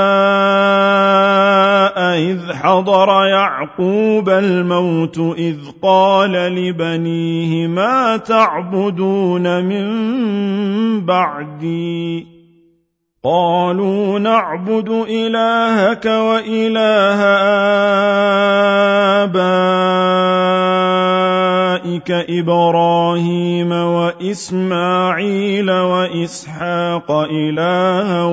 A: إذ حضر يعقوب الموت إذ قال لبنيه ما تعبدون من بعدي قالوا نعبد إلهك وإله آبائك إبراهيم وإسماعيل وإسحاق إلها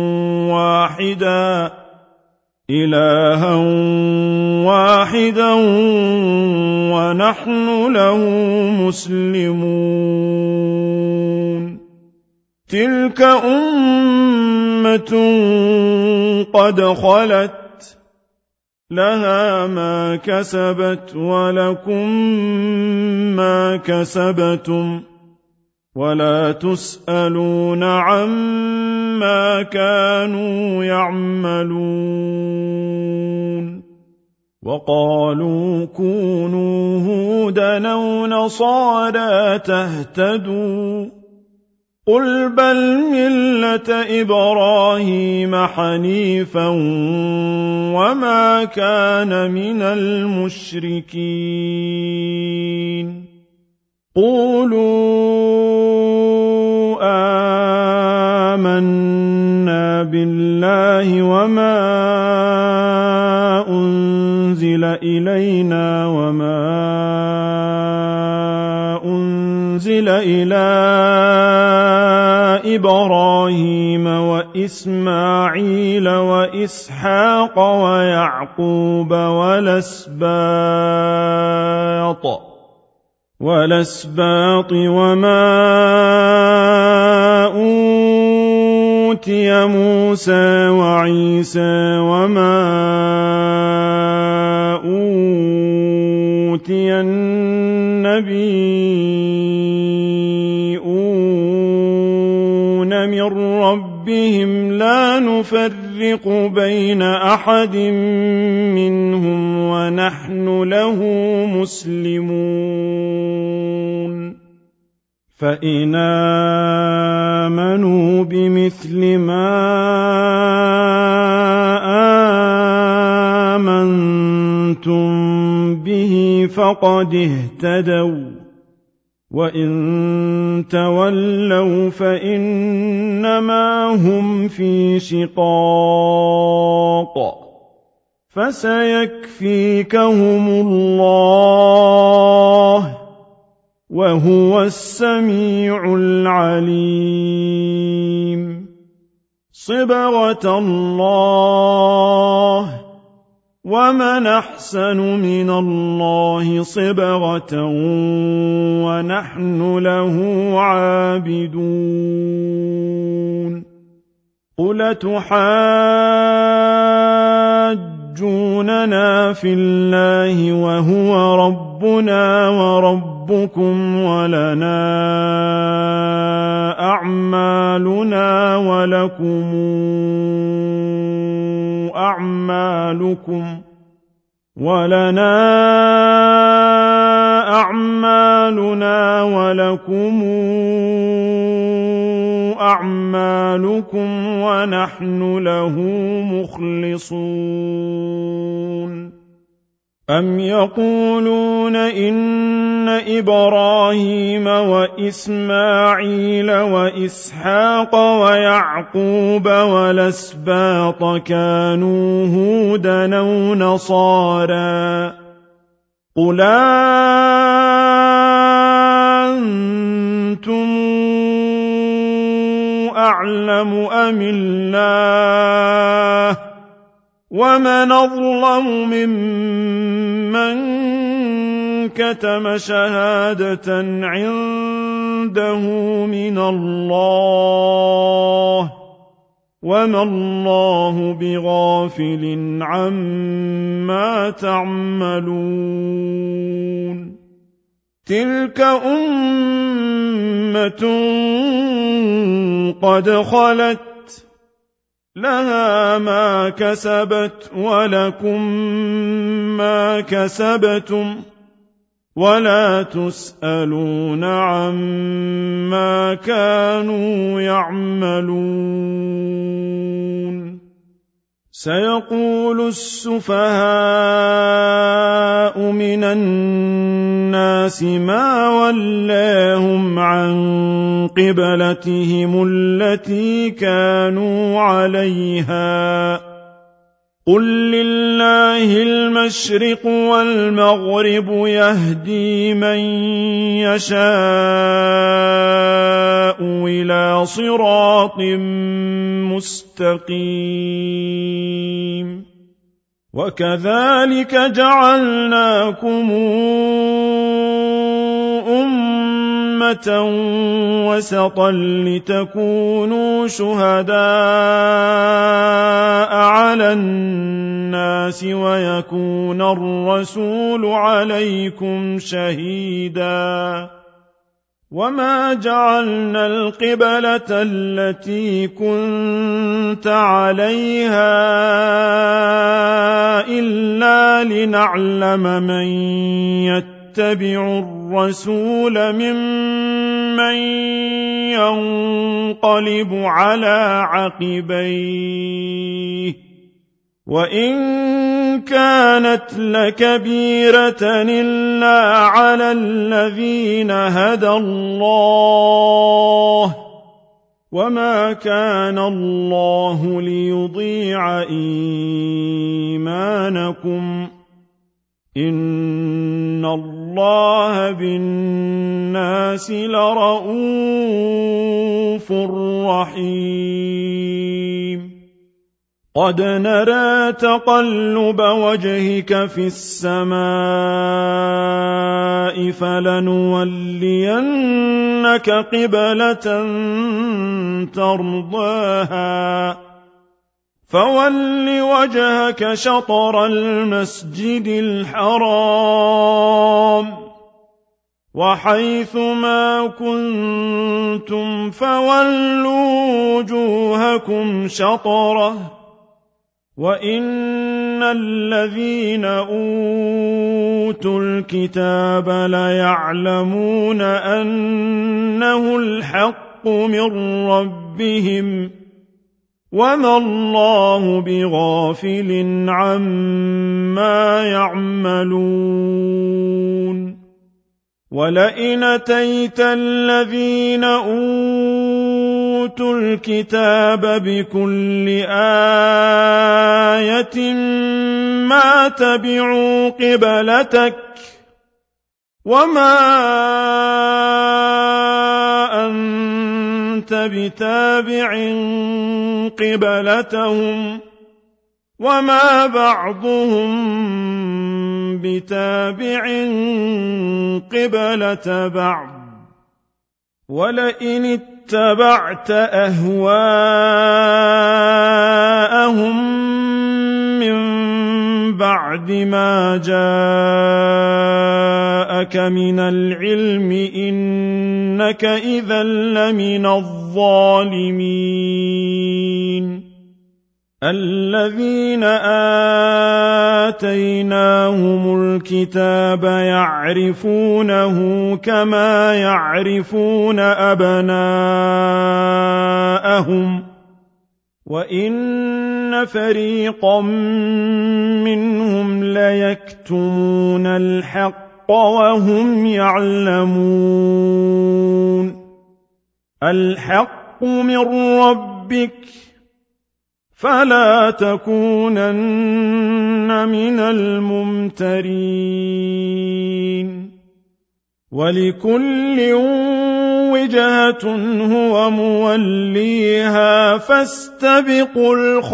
A: واحدا ونحن له مسلمون تلك أمة قد خلت لها ما كسبت ولكم ما كسبتم ولا تسألون عما كانوا يعملون وقالوا كونوا هودا أو نصارى تهتدوا قل بل ملة إبراهيم حنيفا وما كان من المشركين قولوا آمنا بالله وما أنزل إلينا وما أنزل إلى إبراهيم وإسماعيل وإسحاق ويعقوب والأسباط وما أوتي موسى وعيسى وما أوتي النبيون من ربهم لا نفرق بين أحد منهم ونحن له مسلمون فإن آمنوا بمثل ما آمنتم به فقد اهتدوا وإن تولوا فإنما هم في شقاق فسيكفيكهم الله وهو السميع العليم صبغة الله ومن أحسن من الله صبغة ونحن له عابدون قل تحاجوننا في الله وهو ربنا وربكم ولنا أعمالنا ولكم أعمالكم ونحن له مخلصون أم يقولون إن إبراهيم وإسماعيل وإسحاق ويعقوب والأسباط كانوا هودا أو نصارى قل أنتم أعلم أم الله ومن أظلم ممن كتم شهادة عنده من الله وما الله بغافل عما تعملون تلك أمة قد خلت لها ما كسبت ولكم ما كسبتم ولا تسألون عما كانوا يعملون سيقول السفهاء من الناس ما ولاهم عن قبلتهم التي كانوا عليها قل لله المشرق والمغرب يهدي من يشاء إلى صراط مستقيم وكذلك جعلناكم أمة وسطا لتكونوا شهداء على الناس ويكون الرسول عليكم شهيدا وما جعلنا القبلة التي كنت عليها إلا لنعلم من يتبع الرسول ممن ينقلب على عقبيه وإن كانت لكبيرة إلا على الذين هدى الله وما كان الله ليضيع إيمانكم إن الله بالناس لرءوف رحيم قد نرى تقلب وجهك في السماء فلنولينك قبلة ترضاها فول وجهك شطر المسجد الحرام وحيث ما كنتم فولوا وجوهكم شطره وإن الذين أوتوا الكتاب ليعلمون أنه الحق من ربهم وما الله بغافل عما يعملون ولئن أتيت الذين أوتوا الكتاب بكل آية ما تبعوا قبلتك وما أنت بتابع قبلتهم وما بعضهم بتابع قبلة بعض ولئن اتبعت أهواءهم بَعْدِ مَا جَاءَكَ مِنَ الْعِلْمِ إِنَّكَ إِذًا لَّمِنَ الظَّالِمِينَ الَّذِينَ آتَيْنَاهُمُ الْكِتَابَ يَعْرِفُونَهُ كَمَا يَعْرِفُونَ أَبْنَاءَهُمْ وَإِنَّ فَرِيقًا مِّنْهُمْ لَيَكْتُمُونَ الْحَقَّ وَهُمْ يَعْلَمُونَ الْحَقُّ مِنْ رَبِّكَ فَلَا تَكُونَنَّ مِنَ الْمُمْتَرِينَ وَلِكُلٍّ وِجْهَةٌ هُوَ مُوَلِّيهَا فَاسْتَبِقُوا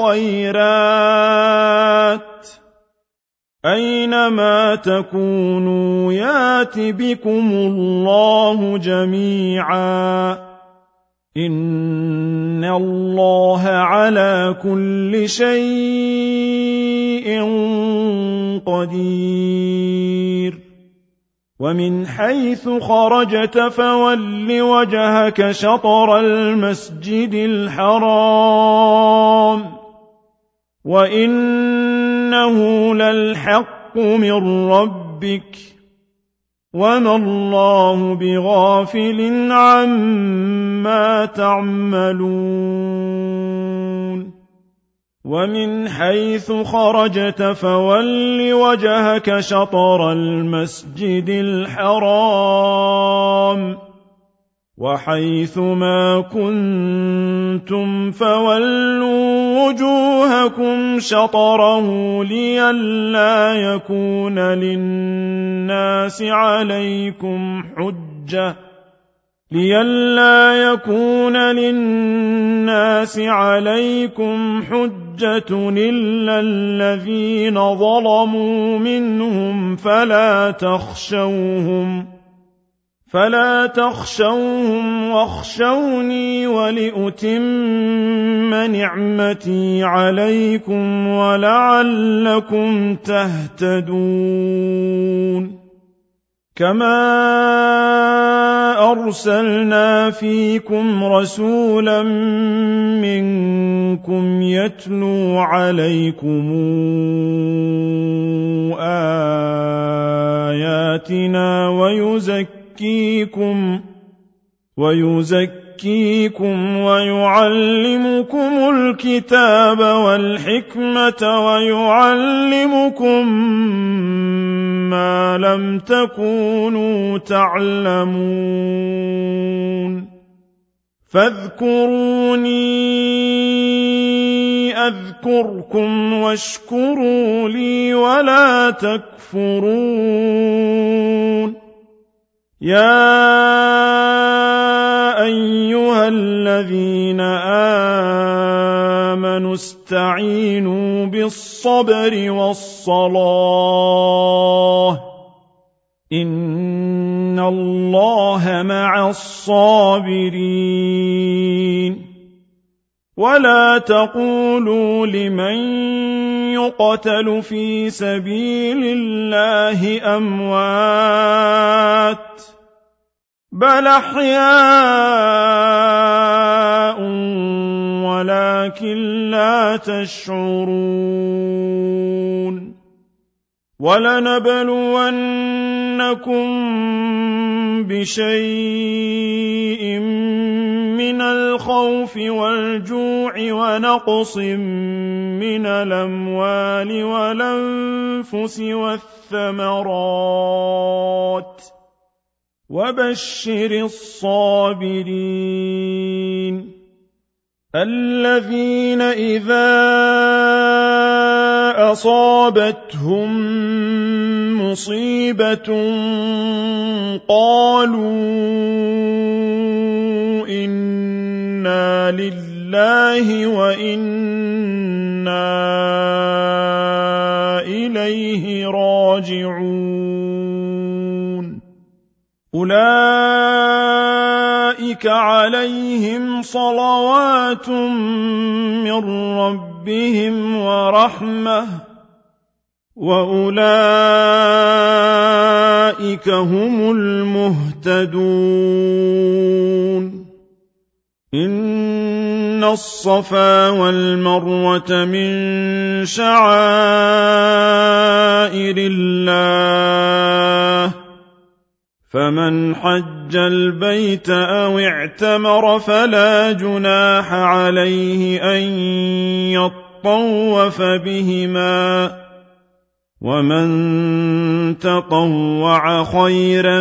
A: الْخَيْرَاتِ أَيْنَمَا تَكُونُوا يَأْتِ بِكُمُ اللَّهُ جَمِيعًا إِنَّ اللَّهَ عَلَى كُلِّ شَيْءٍ قَدِيرٌ وَمِنْ حَيْثُ خَرَجْتَ فَوَلِّ وَجْهَكَ شَطْرَ الْمَسْجِدِ الْحَرَامِ وَإِنَّهُ لَلْحَقُّ مِنْ رَبِّكَ وَمَا اللَّهُ بِغَافِلٍ عَمَّا تَعْمَلُونَ وَمِنْ حَيْثُ خَرَجْتَ فَوَلِّ وَجْهَكَ شَطْرَ الْمَسْجِدِ الْحَرَامِ وَحَيْثُ مَا كُنتُمْ فَوَلُّوا وُجُوهَكُمْ شَطْرَهُ لِئَلَّا يَكُونَ لِلنَّاسِ عَلَيْكُمْ حُجَّةٌ إِلَّا الَّذِينَ ظَلَمُوا مِنْهُمْ فَلَا تَخْشَوْهُمْ وَاخْشَوْنِي وَلِأُتِمَّ نِعْمَتِي عَلَيْكُمْ وَلَعَلَّكُمْ تَهْتَدُونَ كَمَا أَرْسَلْنَا فِيكُمْ رَسُولًا مِّنكُمْ يَتْلُو عَلَيْكُمْ آيَاتِنَا ويزكيكم ويعلمكم الكتاب والحكمة ويعلمكم ما لم تكونوا تعلمون فاذكروني أذكركم واشكروا لي ولا تكفرون يا أيها الذين آمنوا استعينوا بالصبر والصلاة إن الله مع الصابرين ولا تقولوا لمن يقتل في سبيل الله أموات بل أحياء ولكن لا تشعرون ولنبلونكم بشيء من الخوف والجوع ونقص من الأموال والأنفس والثمرات وبشر الصابرين الذين إذا أصابتهم مصيبة قالوا إنا لله وإنا إليه راجعون أولئك عليهم صلوات من ربهم ورحمة وأولئك هم المهتدون إن الصفا والمروة من شعائر الله فمن حج البيت أو اعتمر فلا جناح عليه أن يطوف بهما ومن تطوع خيرا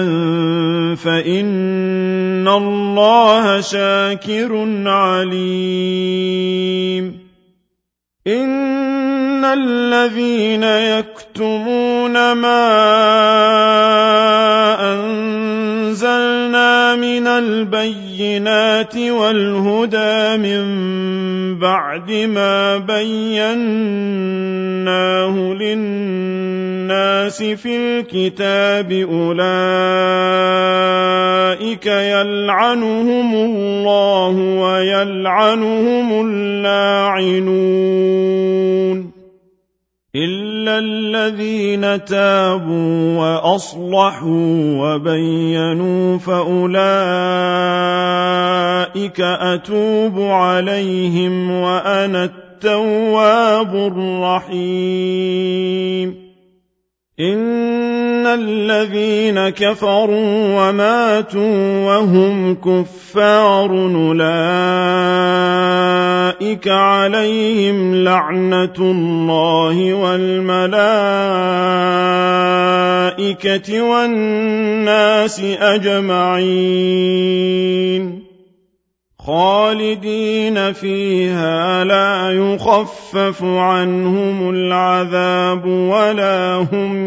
A: فإن الله شاكر عليم إن الذين يكتمون ما أنزلنا من البينات والهدى من بعد ما بيناه للناس في الكتاب أولئك يلعنهم الله ويلعنهم اللاعنون إلا الذين تابوا وأصلحوا وبينوا فأولئك أتوب عليهم وأنا التواب الرحيم إن الذين كفروا وماتوا وهم كفار أولئك عليهم لعنة الله والملائكة والناس أجمعين خالدين فيها لا يخفف عنهم العذاب ولا هم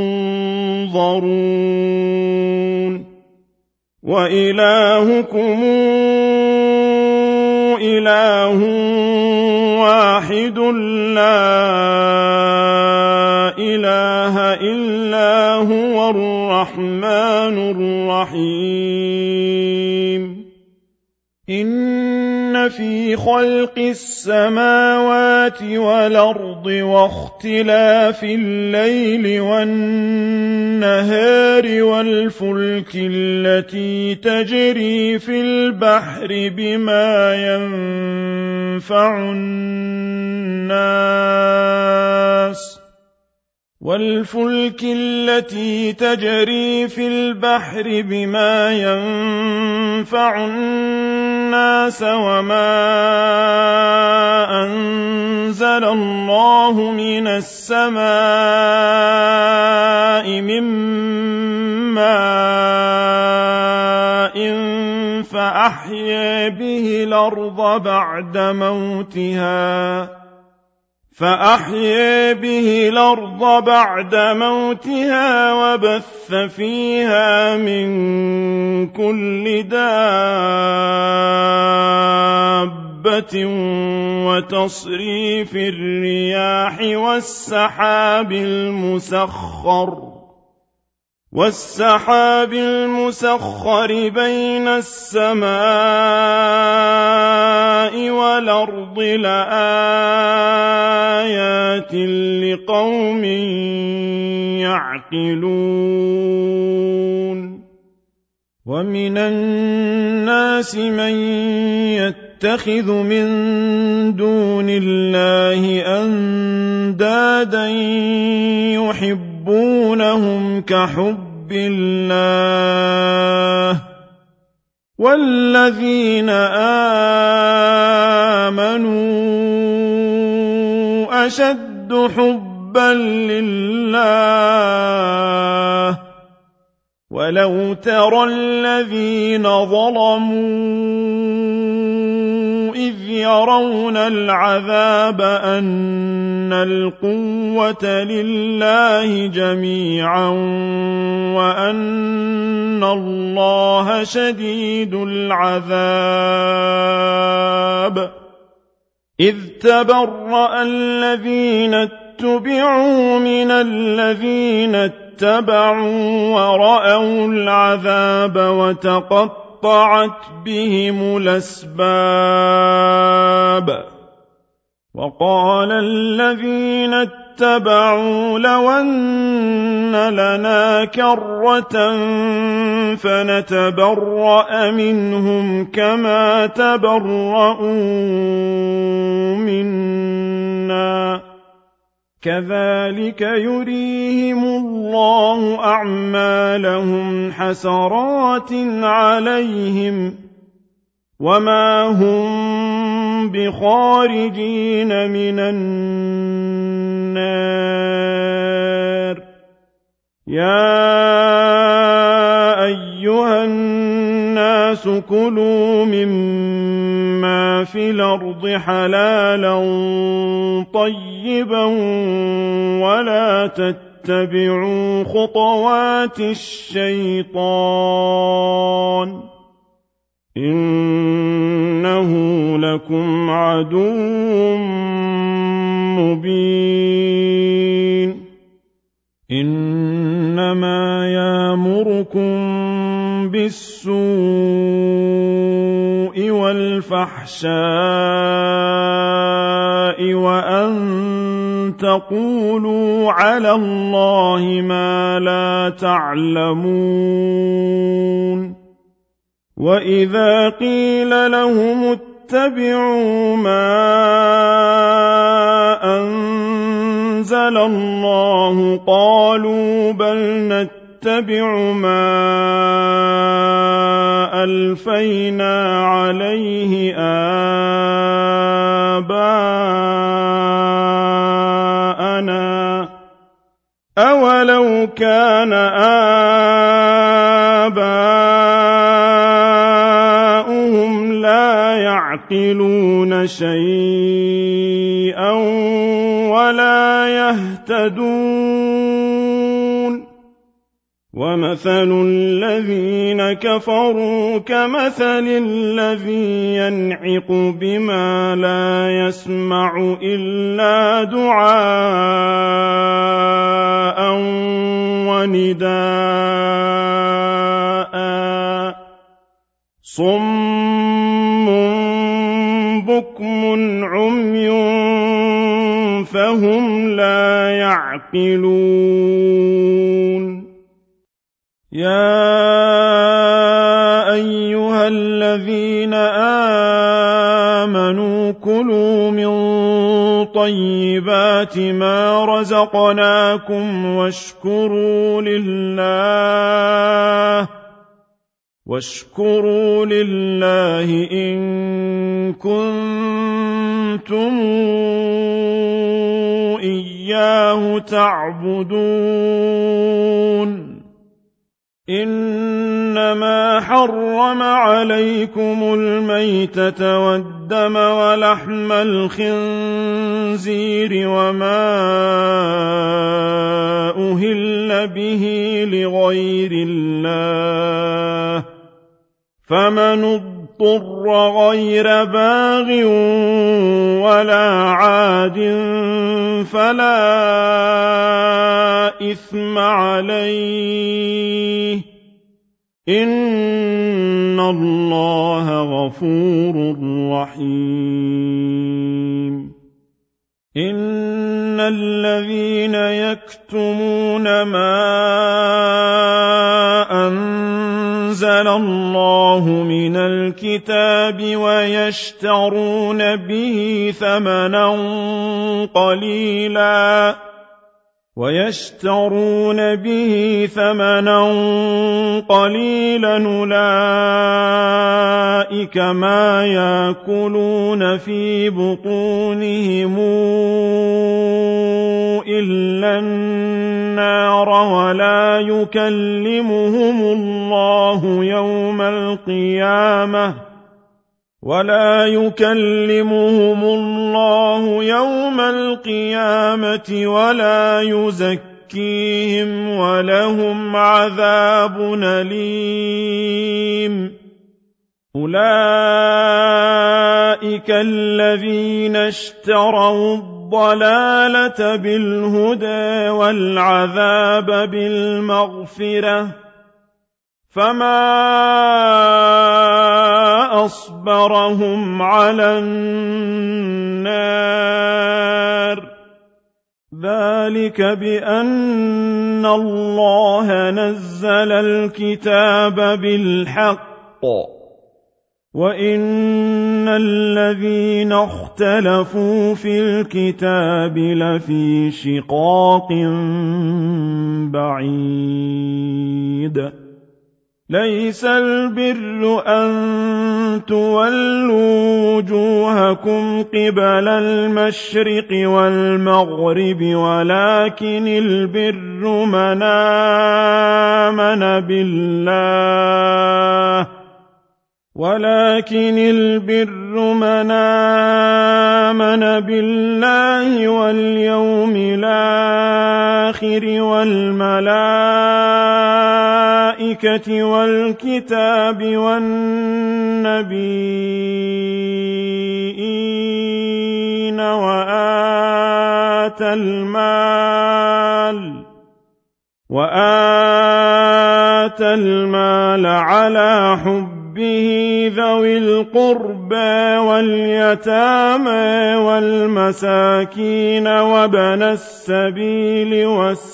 A: ينظرون وإلهكم إله واحد لا إله إلا هو الرحمن الرحيم إن في خلق السماوات والأرض واختلاف الليل والنهار والفلك التي تجري في البحر بما ينفع الناس وما أنزل الله من السماء من ماء فأحيا به الأرض بعد موتها وبث فيها من كل دابة وتصريف الرياح والسحاب المسخر بين السماء والأرض لآيات لقوم يعقلون ومن الناس من يتخذ من دون الله أندادا يحبونهم كحب الله والذين آمنوا أشد حبا لله ولو ترى الذين ظلموا إذ يرون العذاب أن القوة لله جميعا وأن الله شديد العذاب إذ تبرأ الذين اتبعوا من الذين اتبعوا ورأوا العذاب وتقطعت بهم الأسباب وقال الذين اتبعوا لو أن لنا كرة فنتبرأ منهم كما تبرؤوا منا كذلك يريهم الله أعمالهم حسرات عليهم وما هم بخارجين من النار يا أيها الناس كلوا مما في الأرض حلالا طيبا ولا تتبعوا خطوات الشيطان إنه لكم عدو مبين إنما يأمركم بالسوء والفحشاء وأن تقولوا على الله ما لا تعلمون وإذا قيل لهم اتبعوا ما أنزل الله قالوا بل نتبع ما ألفينا عليه آباءنا أولو كان آباؤهم لا يعقلون شيئا ولا يهتدون ومثل الذين كفروا كمثل الذي ينعق بما لا يسمع إلا دعاء ونداء صم بكم عمي فهم لا يعقلون يا أيها الذين آمنوا كلوا من طيبات ما رزقناكم واشكروا لله إن كنتم إياه تعبدون إنما حرم عليكم الميتة والدم ولحم الخنزير وما أهل به لغير الله فمن اضطر غير باغ ولا عاد فلا إثم عليه إن الله غفور رحيم إن الذين يكتمون ما أنزل الله من الكتاب ويشترون به ثمنا قليلا أولئك ما يأكلون في بطونهم إلا النار ولا يكلمهم الله يوم القيامة ولا يزكيهم ولهم عذاب أليم أولئك الذين اشتروا الضلالة بالهدى والعذاب بالمغفرة فما أصبرهم على النار ذلك بأن الله نزل الكتاب بالحق وإن الذين اختلفوا في الكتاب لفي شقاق بعيد ليس البر أن تولوا وجوهكم قبل المشرق والمغرب ولكن البر من آمن بالله واليوم الآخر والملائكة والكتاب والنبيين وآتى المال على حبه ذوي القربى واليتامى والمساكين وابن السبيل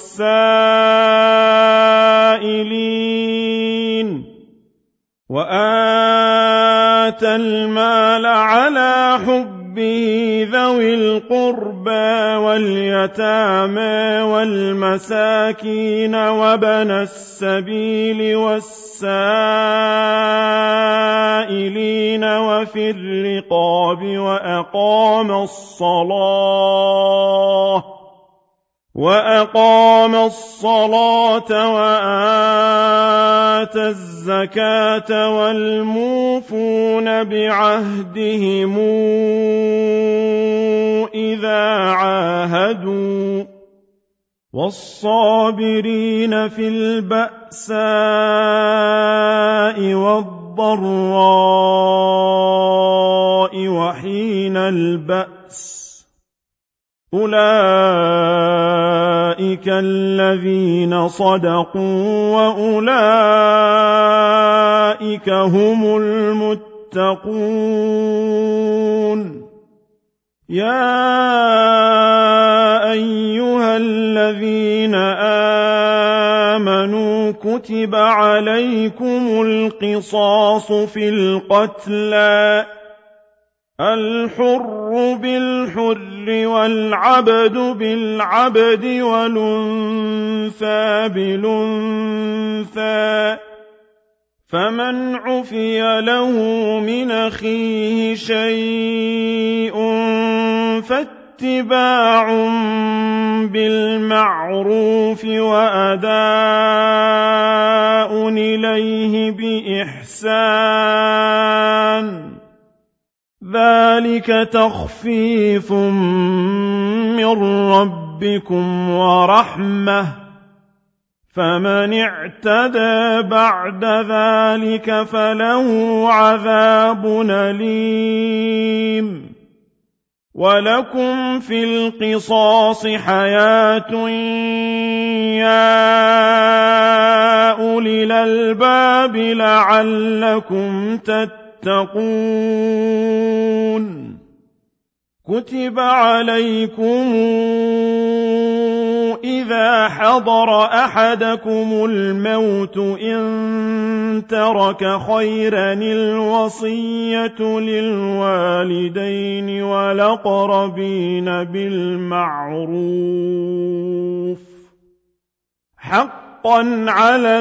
A: والسائلين وفي الرقاب وأقام الصلاة وآتى الزكاة والموفون بعهدهم إذا عاهدوا والصابرين في البأساء والضراء وحين البأس أولئك الذين صدقوا وأولئك هم المتقون يا أيها الذين آمنوا كتب عليكم القصاص في القتلى الحر بالحر والعبد بالعبد والأنثى بالأنثى فمن عفي له من أخيه شيء فاتباع بالمعروف وأداء إليه بإحسان ذلك تخفيف من ربكم ورحمة فمن اعتدى بعد ذلك فله عذاب أليم ولكم في القصاص حياة يا أولي الألباب لعلكم تتقون كتب عليكم إذا حضر أحدكم الموت إن ترك خيرا الوصية للوالدين والأقربين بالمعروف حقا على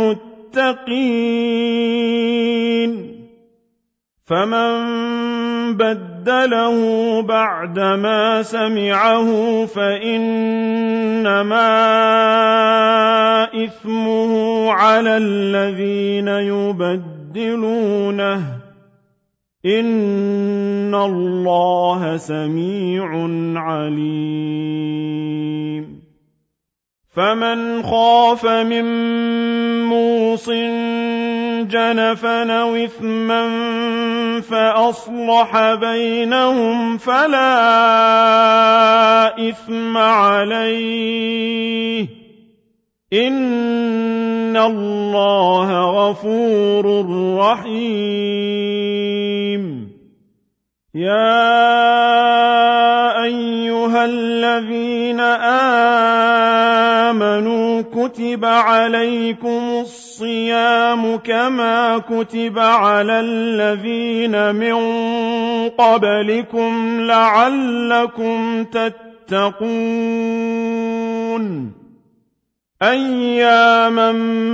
A: المتقين فمن بدله بعدما سمعه فإنما إثمه على الذين يبدلونه إن الله سميع عليم فمن خاف من موص جنفا أو إثما فأصلح بينهم فلا إثم عليه إن الله غفور رحيم يا أيها الذين كتب عليكم الصيام كما كتب على الذين من قبلكم لعلكم تتقون أياما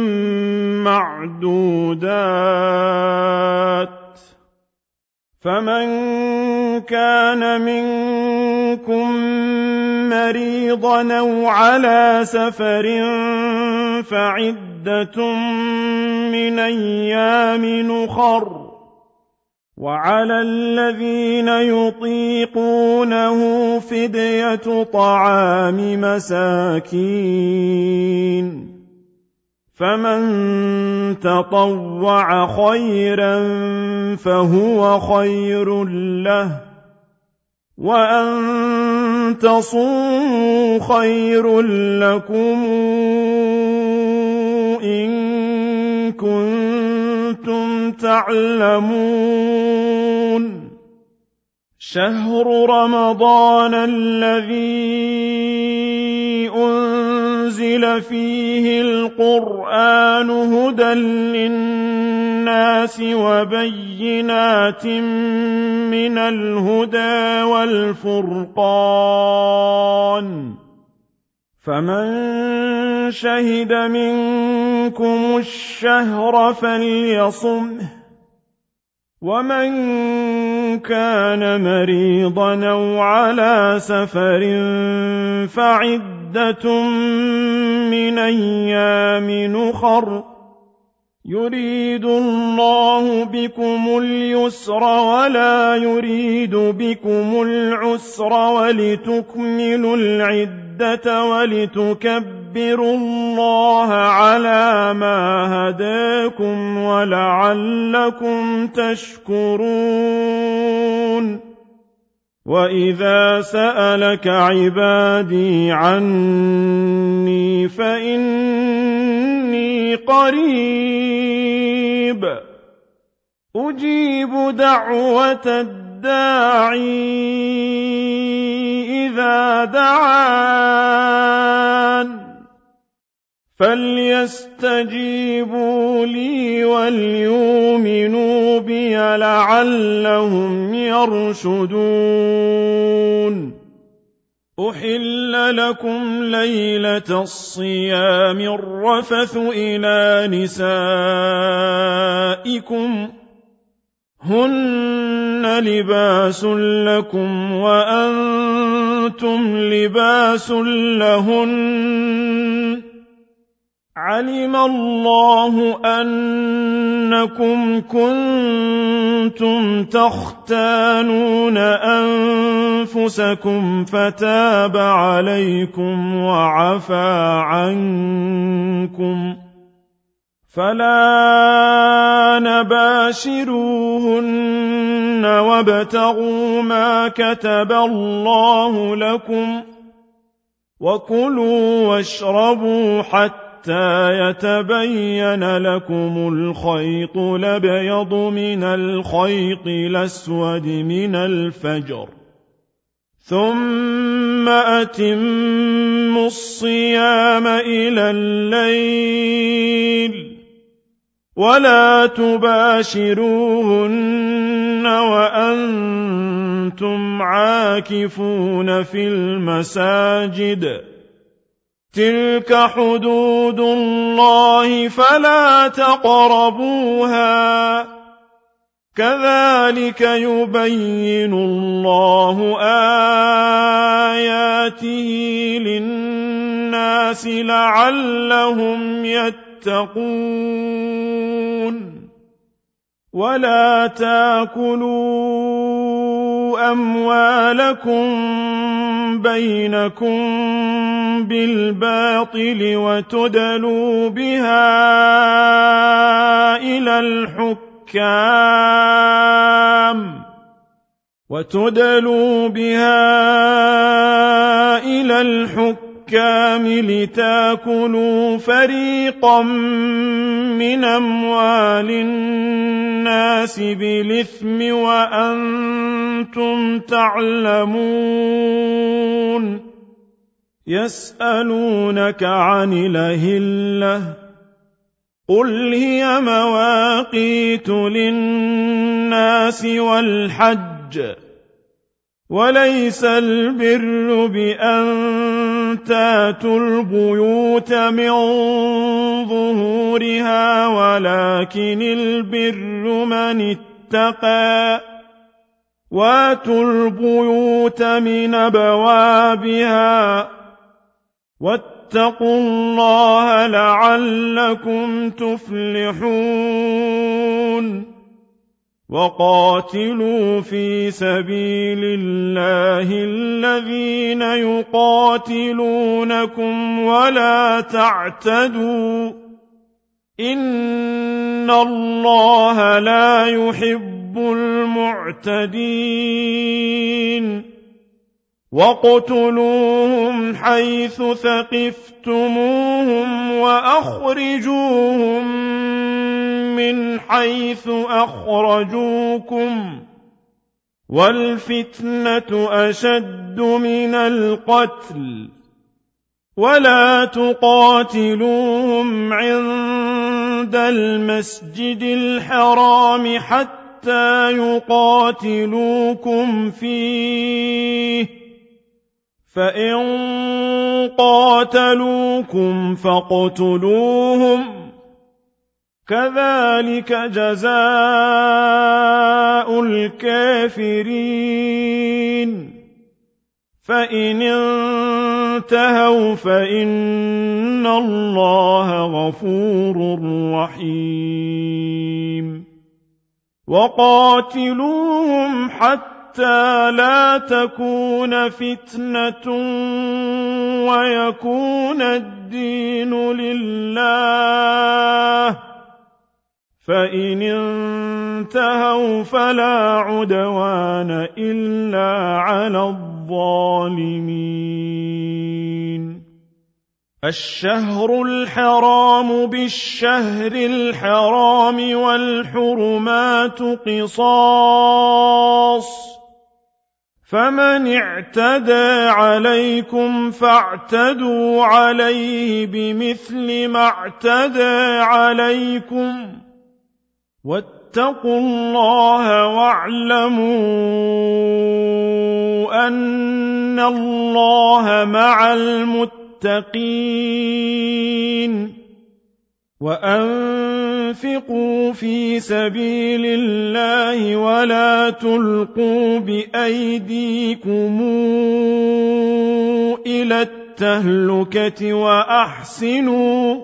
A: معدودات فمن كان منكم مريضا أو على سفر فعدة من أيام أخر وعلى الذين يطيقونه فدية طعام مساكين فمن تطوع خيرا فهو خير له وأن تصوموا خير لكم إن كنتم تعلمون شهر رمضان الذي أنزل فيه القرآن هدى للناس وبينات من الهدى والفرقان فمن شهد منكم الشهر فليصمه ومن كان مريضا أو على سفر فعدة من أيام أخر يريد الله بكم اليسر ولا يريد بكم العسر ولتكملوا العدة ولتكبروا الله على ما هداكم ولعلكم تشكرون وإذا سألك عبادي عني فإني قريب أجيب دعوة الداعي إذا دعان فليستجيبوا لي وليؤمنوا بي لعلهم يرشدون أحل لكم ليلة الصيام الرفث إلى نسائكم هن لباس لكم وأنتم لباس لهن علم الله أنكم كنتم تختانون أنفسكم فتاب عليكم وعفى عنكم فلا نباشروهن وابتغوا ما كتب الله لكم وكلوا واشربوا حتى يتبين لكم الخيط الأبيض من الخيط الأسود من الفجر ثم أتموا الصيام إلى الليل ولا تباشروهن وأنتم عاكفون في المساجد تلك حدود الله فلا تقربوها كذلك يبين الله آياته للناس لعلهم يتقون ولا تاكلوا أموالكم بينكم بالباطل وتدلوا بها إلى الحكام لتاكلوا فريقا من أموال الناس بالإثم وأنتم تعلمون يسألونك عن الأهلة قل هي مواقيت للناس والحج وليس البر بأن تاتوا البيوت من ظهورها ولكن البر من اتقى واتوا البيوت من أبوابها واتقوا الله لعلكم تفلحون وقاتلوا في سبيل الله الذين يقاتلونكم ولا تعتدوا إن الله لا يحب المعتدين واقتلوهم حيث ثقفتموهم وأخرجوهم من حيث أخرجوكم والفتنة أشد من القتل ولا تقاتلوهم عند المسجد الحرام حتى يقاتلوكم فيه فإن قاتلوكم فاقتلوهم كذلك جزاء الكافرين فإن انتهوا فإن الله غفور رحيم وقاتلوهم حتى لا تكون فتنة ويكون الدين لله فإن انتهوا فلا عدوان إلا على الظالمين الشهر الحرام بالشهر الحرام والحرمات قصاص فمن اعتدى عليكم فاعتدوا عليه بمثل ما اعتدى عليكم واتقوا الله واعلموا أن الله مع المتقين وأنفقوا في سبيل الله ولا تلقوا بأيديكم إلى التهلكة وأحسنوا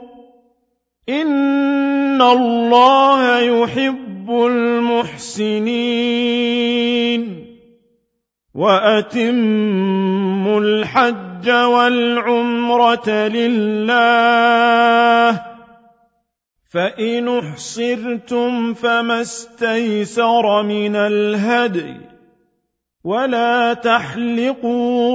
A: إن الله يحب المحسنين وأتموا الحج والعمرة لله فإن احصرتم فما استيسر من الهدي ولا تحلقوا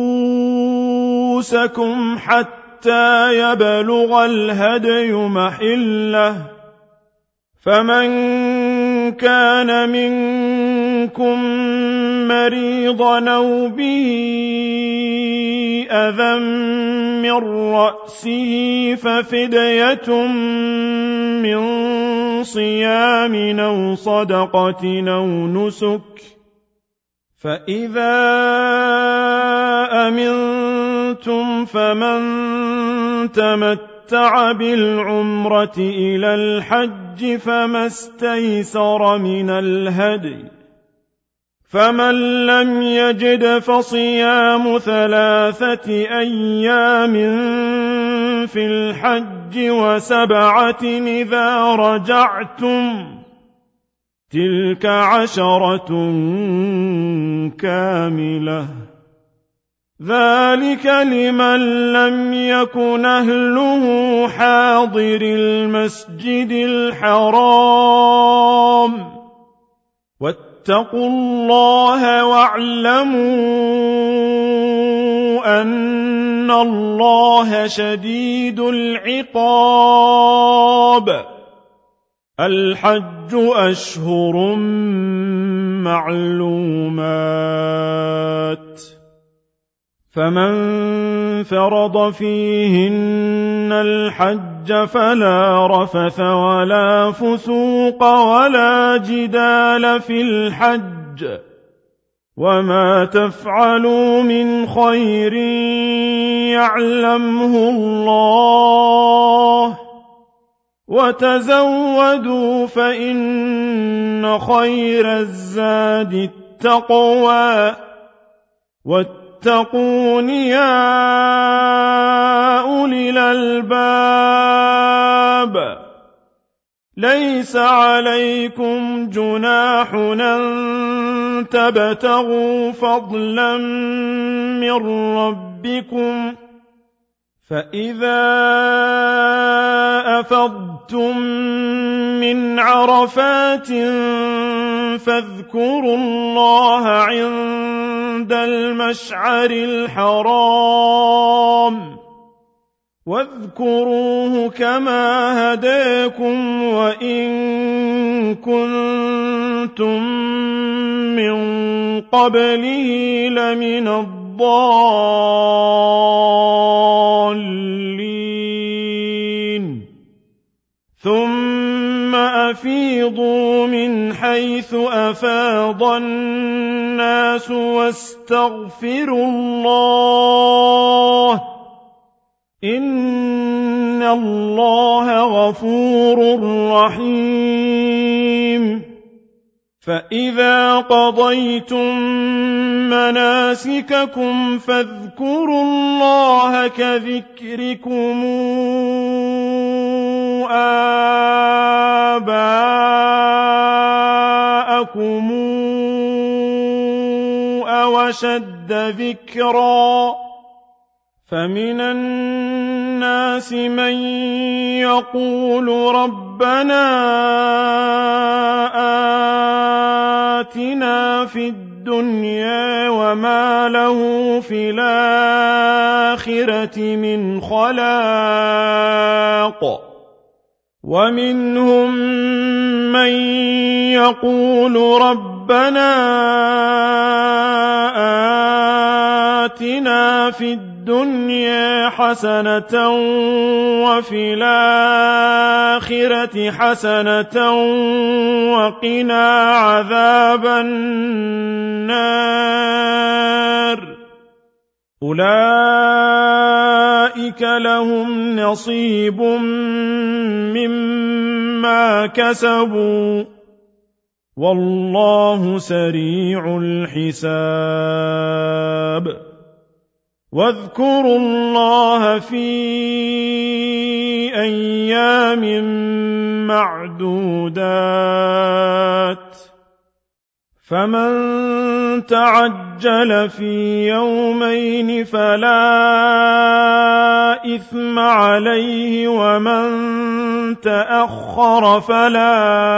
A: رؤوسكم حتى يبلغ الهدي محله فمن كان منكم مريضا أو به أذى من رأسه ففدية من صيام أو صدقة أو نسك فإذا أمنتم فمن تمتع بالعمرة إلى الحج فما استيسر من الهدي فمن لم يجد فصيام 3 أيام في الحج و7 إذا رجعتم تلك 10 كاملة ذلك لمن لم يكن أهله حاضر المسجد الحرام واتقوا الله واعلموا أن الله شديد العقاب الحج أشهر معلومات فمن فرض فيهن الحج فلا رفث ولا فسوق ولا جدال في الحج وما تفعلوا من خير يعلمه الله وتزودوا فإن خير الزاد التقوى واتقون يا أولي الألباب ليس عليكم جناح أن تبتغوا فضلا من ربكم فإذا أفضتم من عرفات فاذكروا الله عند المشعر الحرام واذكروه كما هداكم وإن كنتم من قبله لمن الضالين ثم أفيضوا من حيث أفاض الناس واستغفروا الله إن الله غفور رحيم فإذا قضيتم مناسككم فاذكروا الله كذكركم آباءكم أو أشد ذكرا فمن الناس من يقول ربنا آتنا في الدنيا وما له في الآخرة من خلاق ومنهم من يقول ربنا آتنا في الدنيا حسنة وفي الآخرة حسنة وقنا عذاب النار أولئك لهم نصيب مما كسبوا والله سريع الحساب واذكروا الله في أيام معدودات فمن تعجل في يومين فلا إثم عليه ومن تأخر فلا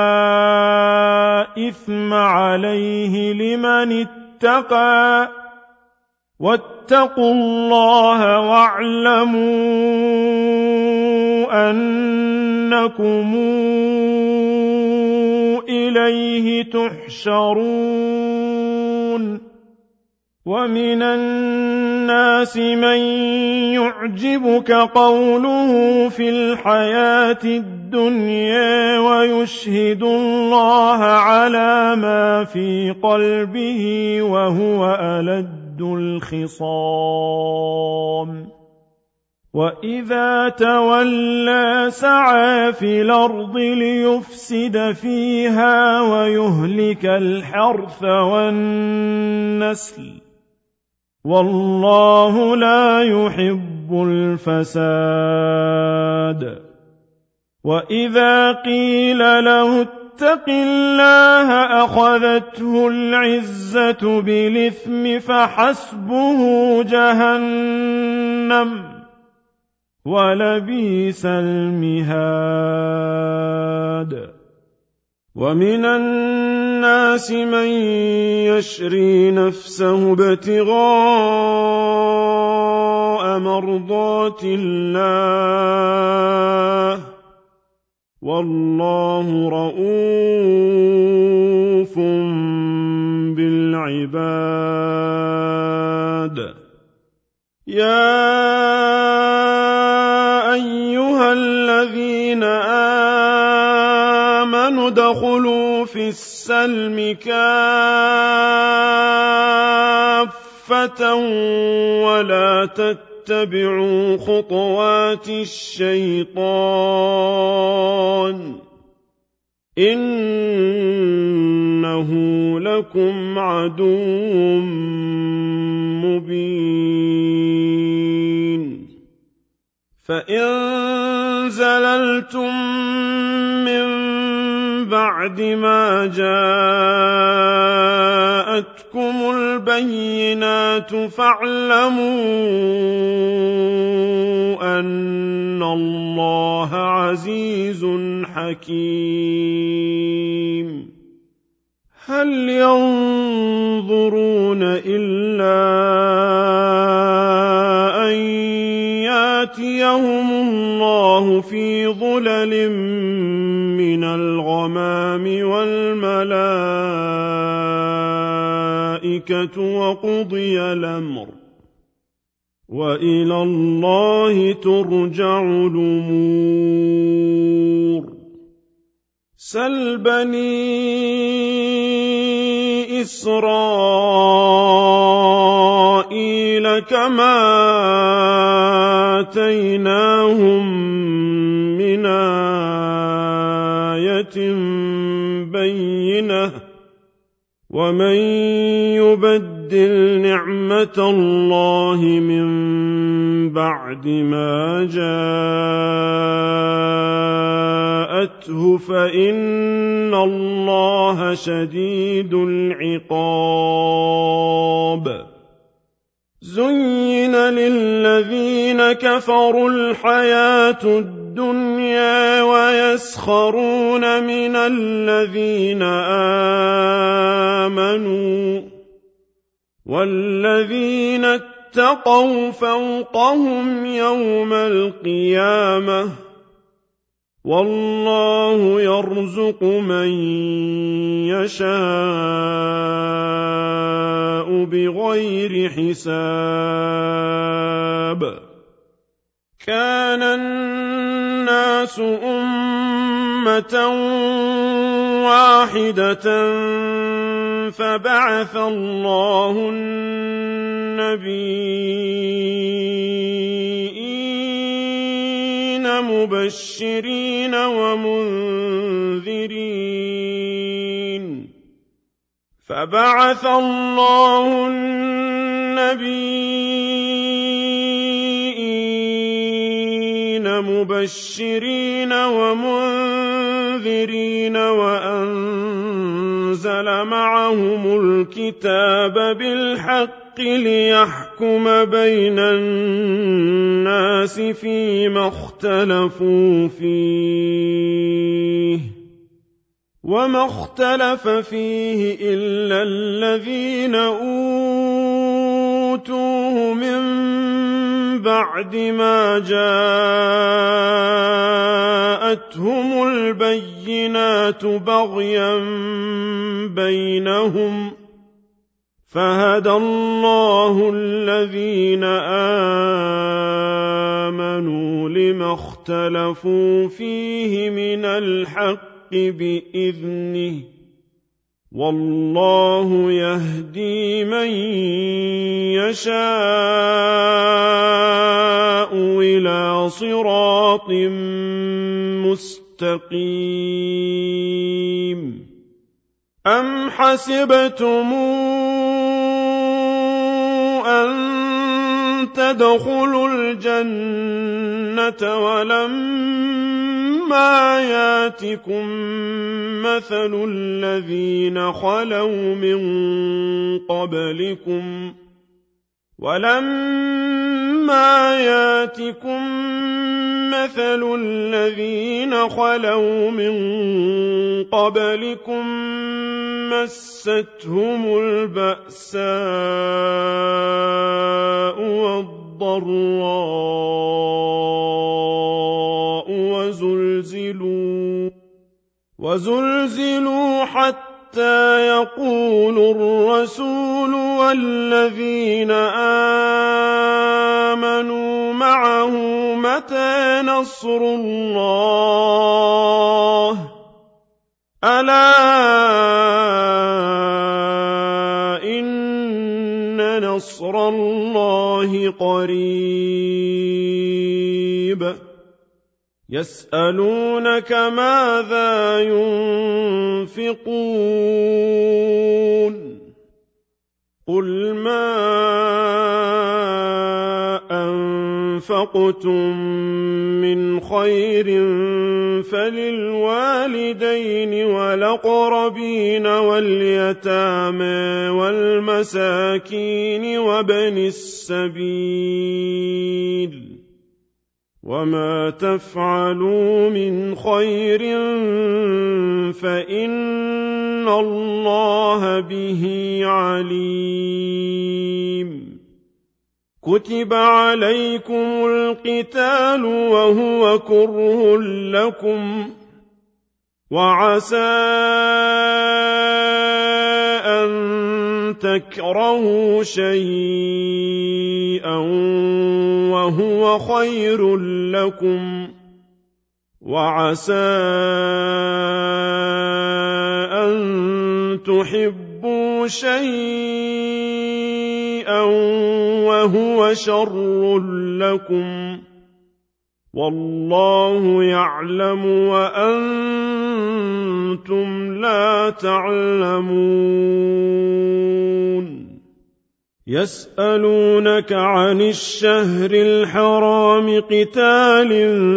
A: إثم عليه لمن اتقى واتقوا الله واعلموا أنكم إليه تحشرون ومن الناس من يعجبك قوله في الحياة الدنيا ويشهد الله على ما في قلبه وهو ألد الخصام وإذا تولى سعى في الأرض ليفسد فيها ويهلك الحرث والنسل والله لا يحب الفساد وإذا قيل له اتق الله أخذته العزة بالإثم فحسبه جهنم ولبئس المهاد ومن الناس من يشري نفسه ابتغاء مرضات الله والله رءوف بالعباد يا أيها الذين آمنوا ادخلوا في السلم كافة ولا تتبعوا خطوات الشيطان إنه لكم عدو مبين فإن زللتم من بعد ما جاءتكم البينات فاعلموا أن الله عزيز حكيم هل ينظرون إلا أن يأتيهم الله في ظلل من الغمام والملائكة وقضي الأمر وإلى الله ترجع الأمور سل بني إسرائيل كما آتيناهم من آية بينة ومن يبدل نعمة الله من بعد ما جاءته فإن الله شديد العقاب زين للذين كفروا الحياة الدنيا ويسخرون من الذين آمنوا والذين اتقوا فوقهم يوم القيامة والله يرزق من يشاء بغير حساب كان الناس أمة واحدة فبعث الله النبيين مبشرين ومنذرين وأنزل معهم الكتاب بالحق ليحكم بين الناس فيما اختلفوا فيه وما اختلف فيه إلا الذين أوتوه من بعد ما جاءتهم البينات بغيا بينهم فهدى الله الذين آمنوا لما اختلفوا فيه من الحق بإذنه والله يهدي من يشاء إلى صراط مستقيم أم حسبتم أن تدخلوا الجنة ولما ياتكم مثل الذين خلوا من قبلكم مستهم البأساء والضراء وزلزلوا حتى يقول الرسول والذين متى نصر الله ألا إن نصر الله قريب يسألونك ماذا ينفقون قل ما أنفقتم من خير فللوالدين والأقربين واليتامى والمساكين وابن السبيل وما تفعلوا من خير فإن الله به عليم كتب عليكم القتال وهو كره لكم وعسى أن تكرهوا شيئا وهو خير لكم وعسى أن تحبوا شيئا وهو شر لكم والله يعلم وأنتم لا تعلمون يسألونك عن الشهر الحرام قتال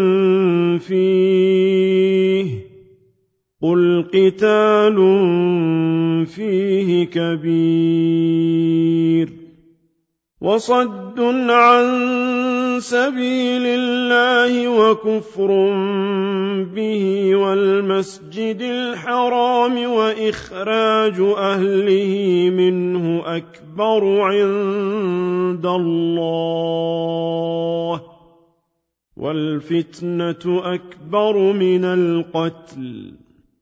A: فيه قل قتال فيه كبير وصد عن سبيل الله وكفر به والمسجد الحرام وإخراج أهله منه أكبر عند الله والفتنة أكبر من القتل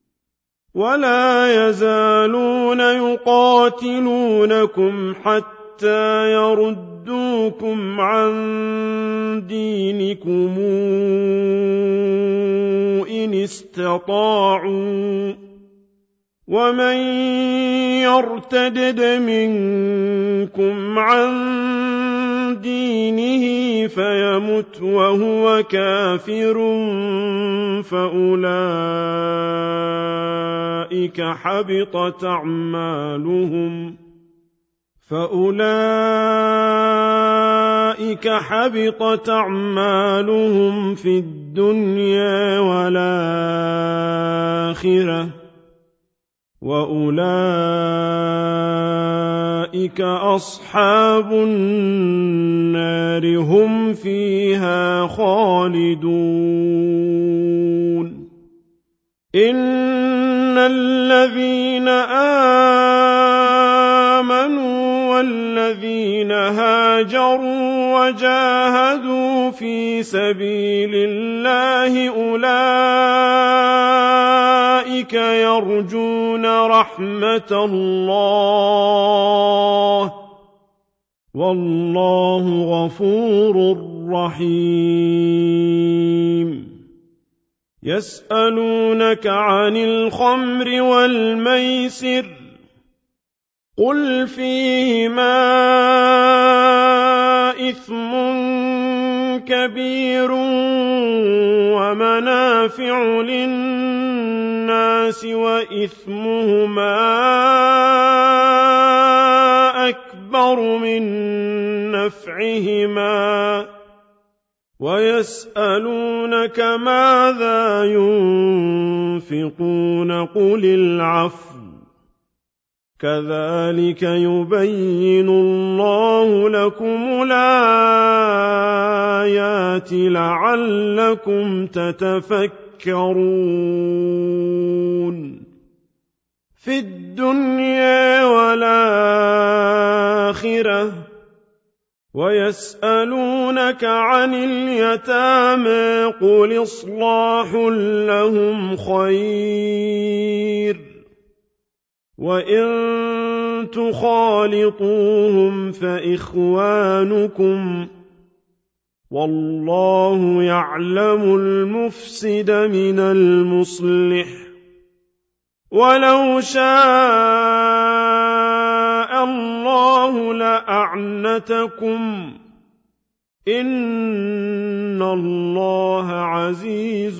A: ولا يزالون يقاتلونكم حتى يردوكم عن دينكم إن استطاعوا ومن يرتدد منكم عن دينه فيمت وهو كافر فأولئك حبطت أعمالهم في الدنيا والآخرة وأولئك أصحاب النار هم فيها خالدون إن الذين آمنوا والذين هاجروا وجاهدوا في سبيل الله أولئك يرجون رحمة الله والله غفور رحيم يسألونك عن الخمر والميسر قل فيهما إثم كبير ومنافع للناس وإثمهما أكبر من نفعهما ويسألونك ماذا ينفقون قل العفو كذلك يبين الله لكم الآيات لعلكم تتفكرون في الدنيا والآخرة ويسألونك عن اليتامى قل إصلاح لهم خير وإن تخالطوهم فإخوانكم والله يعلم المفسد من المصلح ولو شاء الله لأعنتكم إن الله عزيز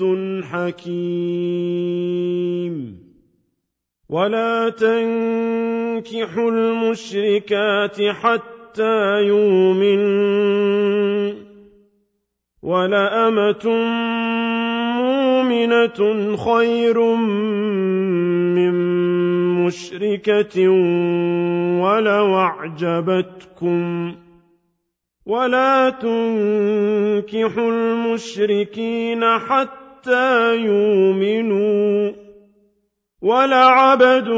A: حكيم ولا تنكحوا المشركات حتى يؤمنوا ولأمة مؤمنة خير من مشركة ولو أعجبتكم ولا تنكحوا المشركين حتى يؤمنوا ولعبد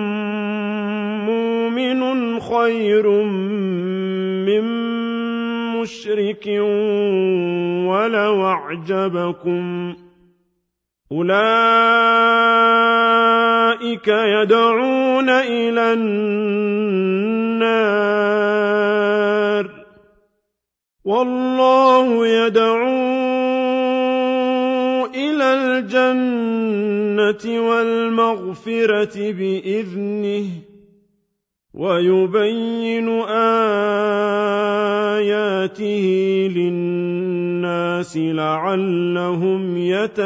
A: مؤمن خير من مشرك ولو أعجبكم أولئك يدعون إلى النار والله يدعو إلى الجنة والمغفرة بإذنه ويبين آياته للناس لعلهم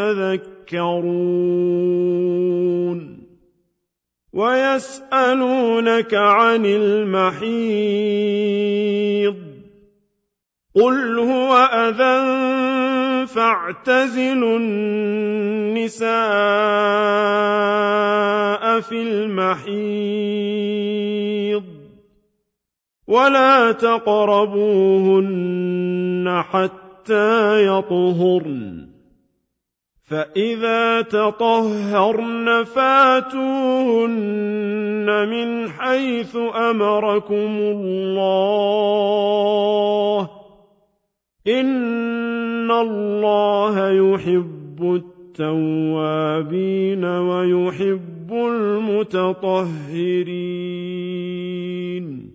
A: يتذكرون ويسألونك عن المحيض قل هو أذى فاعتزلوا النساء في المحيض ولا تقربوهن حتى يطهرن فإذا تطهرن فاتوهن من حيث أمركم الله إن الله يحب التوابين ويحب المتطهرين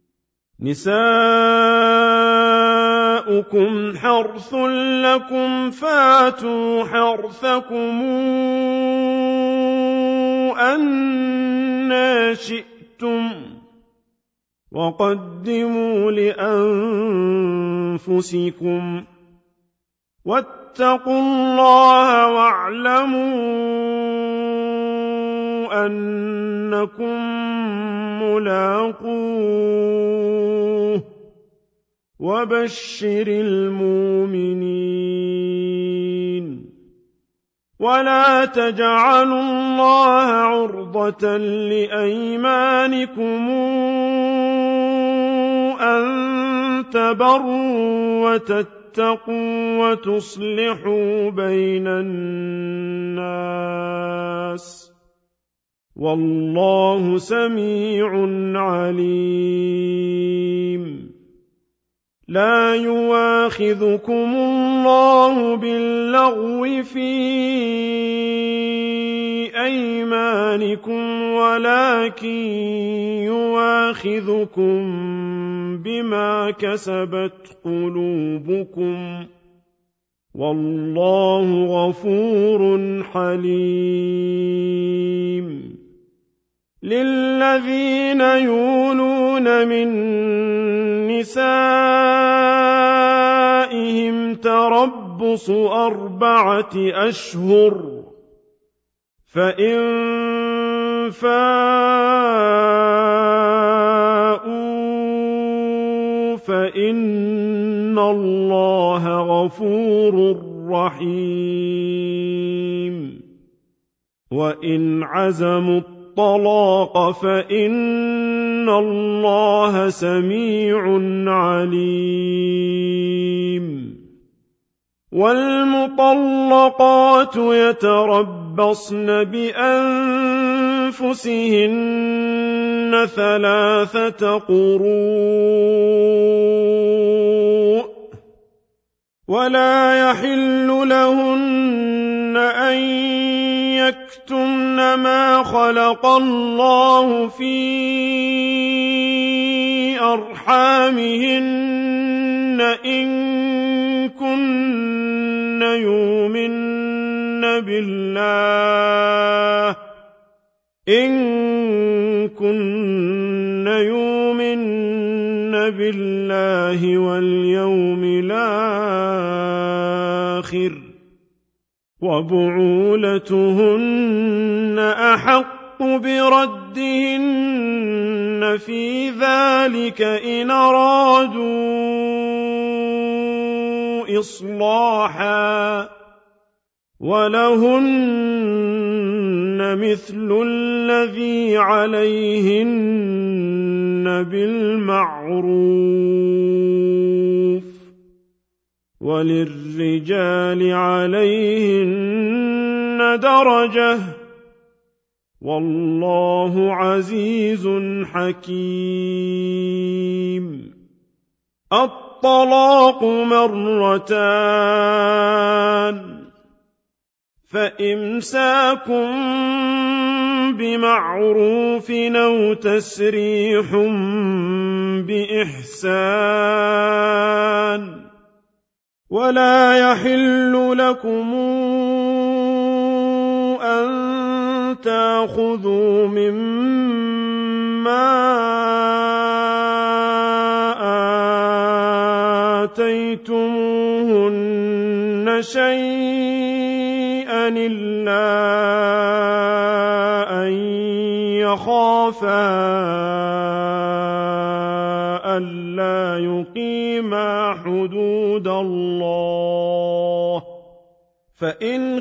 A: نساؤكم حرث لكم فاتوا حرثكم أنى شئتم وقدموا لأنفسكم واتقوا الله واعلموا أنكم ملاقوه وبشر المؤمنين ولا تجعلوا الله عرضة لأيمانكم أن تبروا وتتقوا وتصلحوا بين الناس والله سميع عليم لا يواخذكم الله باللغو في أيمانكم ولكن يواخذكم بما كسبت قلوبكم والله غفور حليم للذين يولون من نسائهم تربص 4 أشهر فإن فاءوا فإن الله غفور رحيم وإن عزموا الطلاق فإن الله سميع عليم والمطلقات يتربصن بأنفسهن 3 قروء ولا يحل لهن أن يكتمن ما خلق الله في أرحامهن إن كن يؤمن بالله واليوم الآخر وبعولتهن أحق بردهن في ذلك إن أرادوا إصلاحا ولهن مثل الذي عليهن بالمعروف وللرجال عليهن درجة والله عزيز حكيم. الطلاق مرتان فإمساك بمعروف أو تسريح بإحسان ولا يحل لكم أن تأخذوا مما آتيتموهن شيئا إلا أن يخافا ألا يقيما حدود الله فإن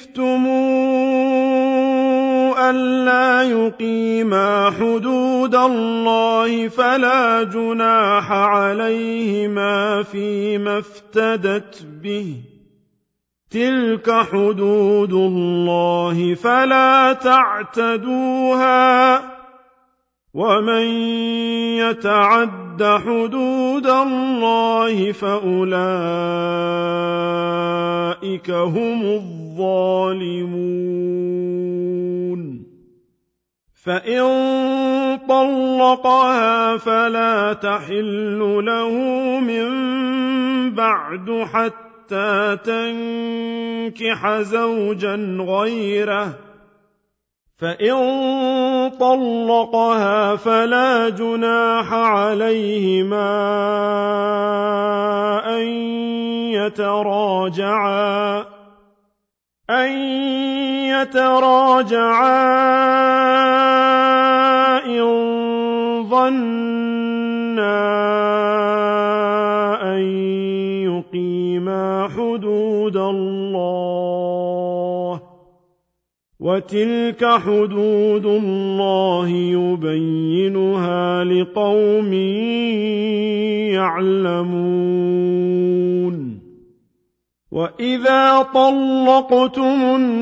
A: خفتموا ألا يقيما حدود الله فلا جناح عليهما فيما افتدت به تلك حدود الله فلا تعتدوها ومن يتعد حدود الله فأولئك هم الظالمون. فإن طلقها فلا تحل له من بعد حتى تنكح زوجا غيره فإن طلقها فلا جناح عليهما أن يتراجعا إن ظنا أن يقيما حدود الله وتلك حدود الله يبينها لقوم يعلمون. وإذا طلقتم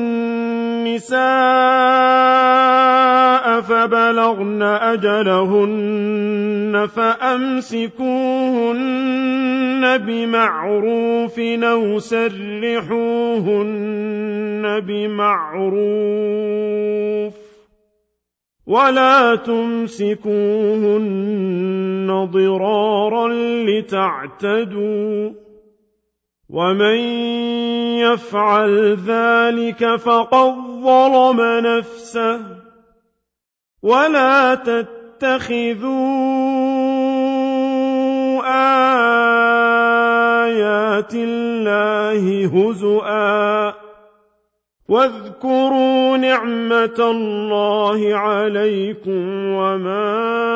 A: النساء فبلغن أجلهن فأمسكوهن بمعروف أو سرحوهن بمعروف ولا تمسكوهن ضرارا لتعتدوا ومن يفعل ذلك فقد ظلم نفسه ولا تتخذوا آيات الله هزؤا واذكروا نعمة الله عليكم وما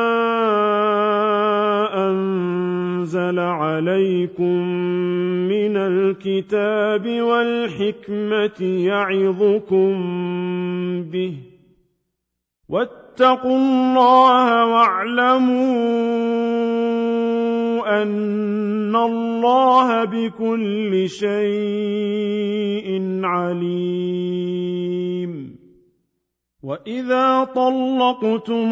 A: أنزل عليكم من الكتاب والحكمة يعظكم به واتقوا الله واعلموا أن الله بكل شيء عليم. وإذا طلقتم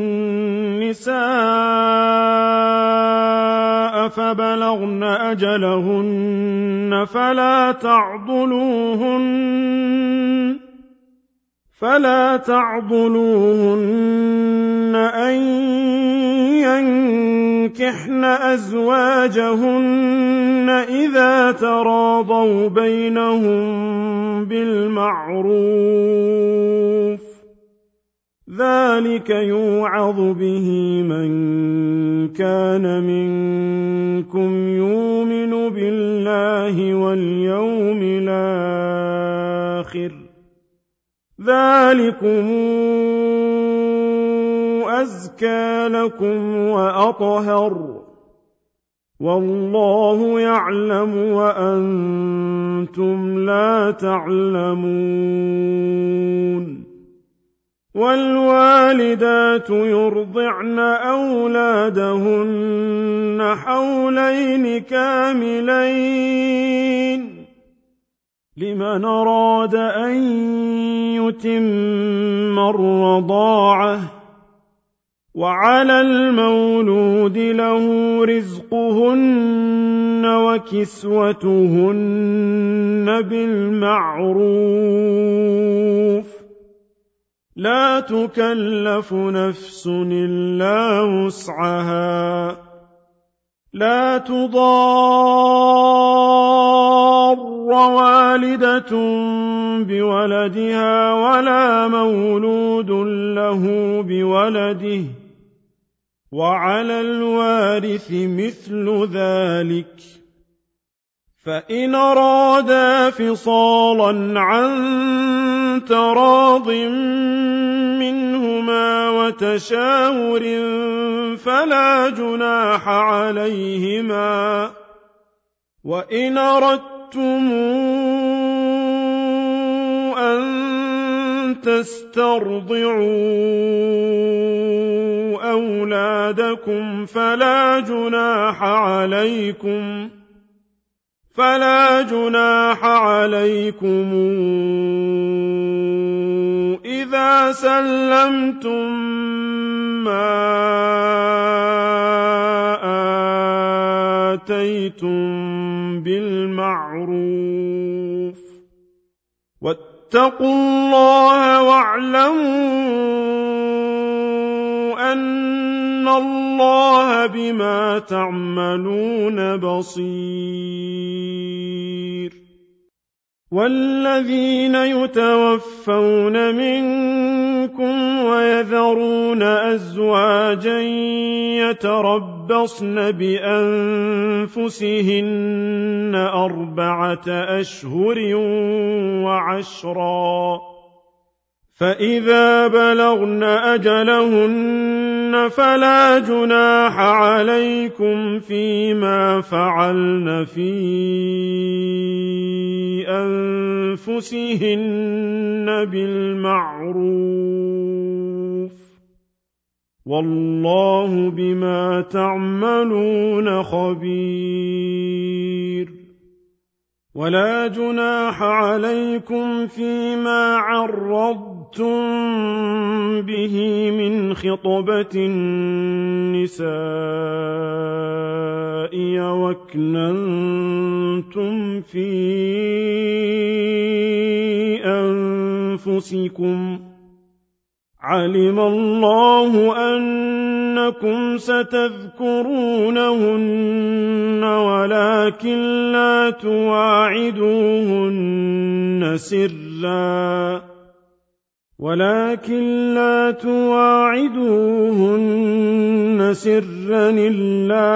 A: النساء فبلغن أجلهن فلا تعضلوهن أن ينكحن أزواجهن إذا تراضوا بينهم بالمعروف، ذلك يوعظ به من كان منكم يؤمن بالله واليوم الآخر، ذلكم أزكى لكم وأطهر، والله يعلم وأنتم لا تعلمون. والوالدات يرضعن أولادهن حولين كاملين لمن أراد أن يتم الرضاعة، وعلى المولود له رزقهن وكسوتهن بالمعروف، لا تكلف نفس إلا وسعها، لا تضار والدة بولدها ولا مولود له بولده، وعلى الوارث مثل ذلك، فإن أرادا فصالا عن تراض منهما وتشاور فلا جناح عليهما، وإن أردتم أن تسترضعوا أولادكم فلا جناح عليكم إذا سلمتم ما آتيتم بالمعروف، واتقوا الله واعلموا أن الله بما تعملون بصير. والذين يتوفون منكم ويذرون أزواجا يتربصن بأنفسهن 4 أشهر وعشرا، فإذا بلغن أجلهن فلا جناح عليكم فيما فعلن في أنفسهن بالمعروف، والله بما تعملون خبير. ولا جناح عليكم فيما عرضتم به من خطبة النساء وأكننتم في أنفسكم، علم الله أنكم ستذكرونهن ولكن لا تواعدوهن سرا إلا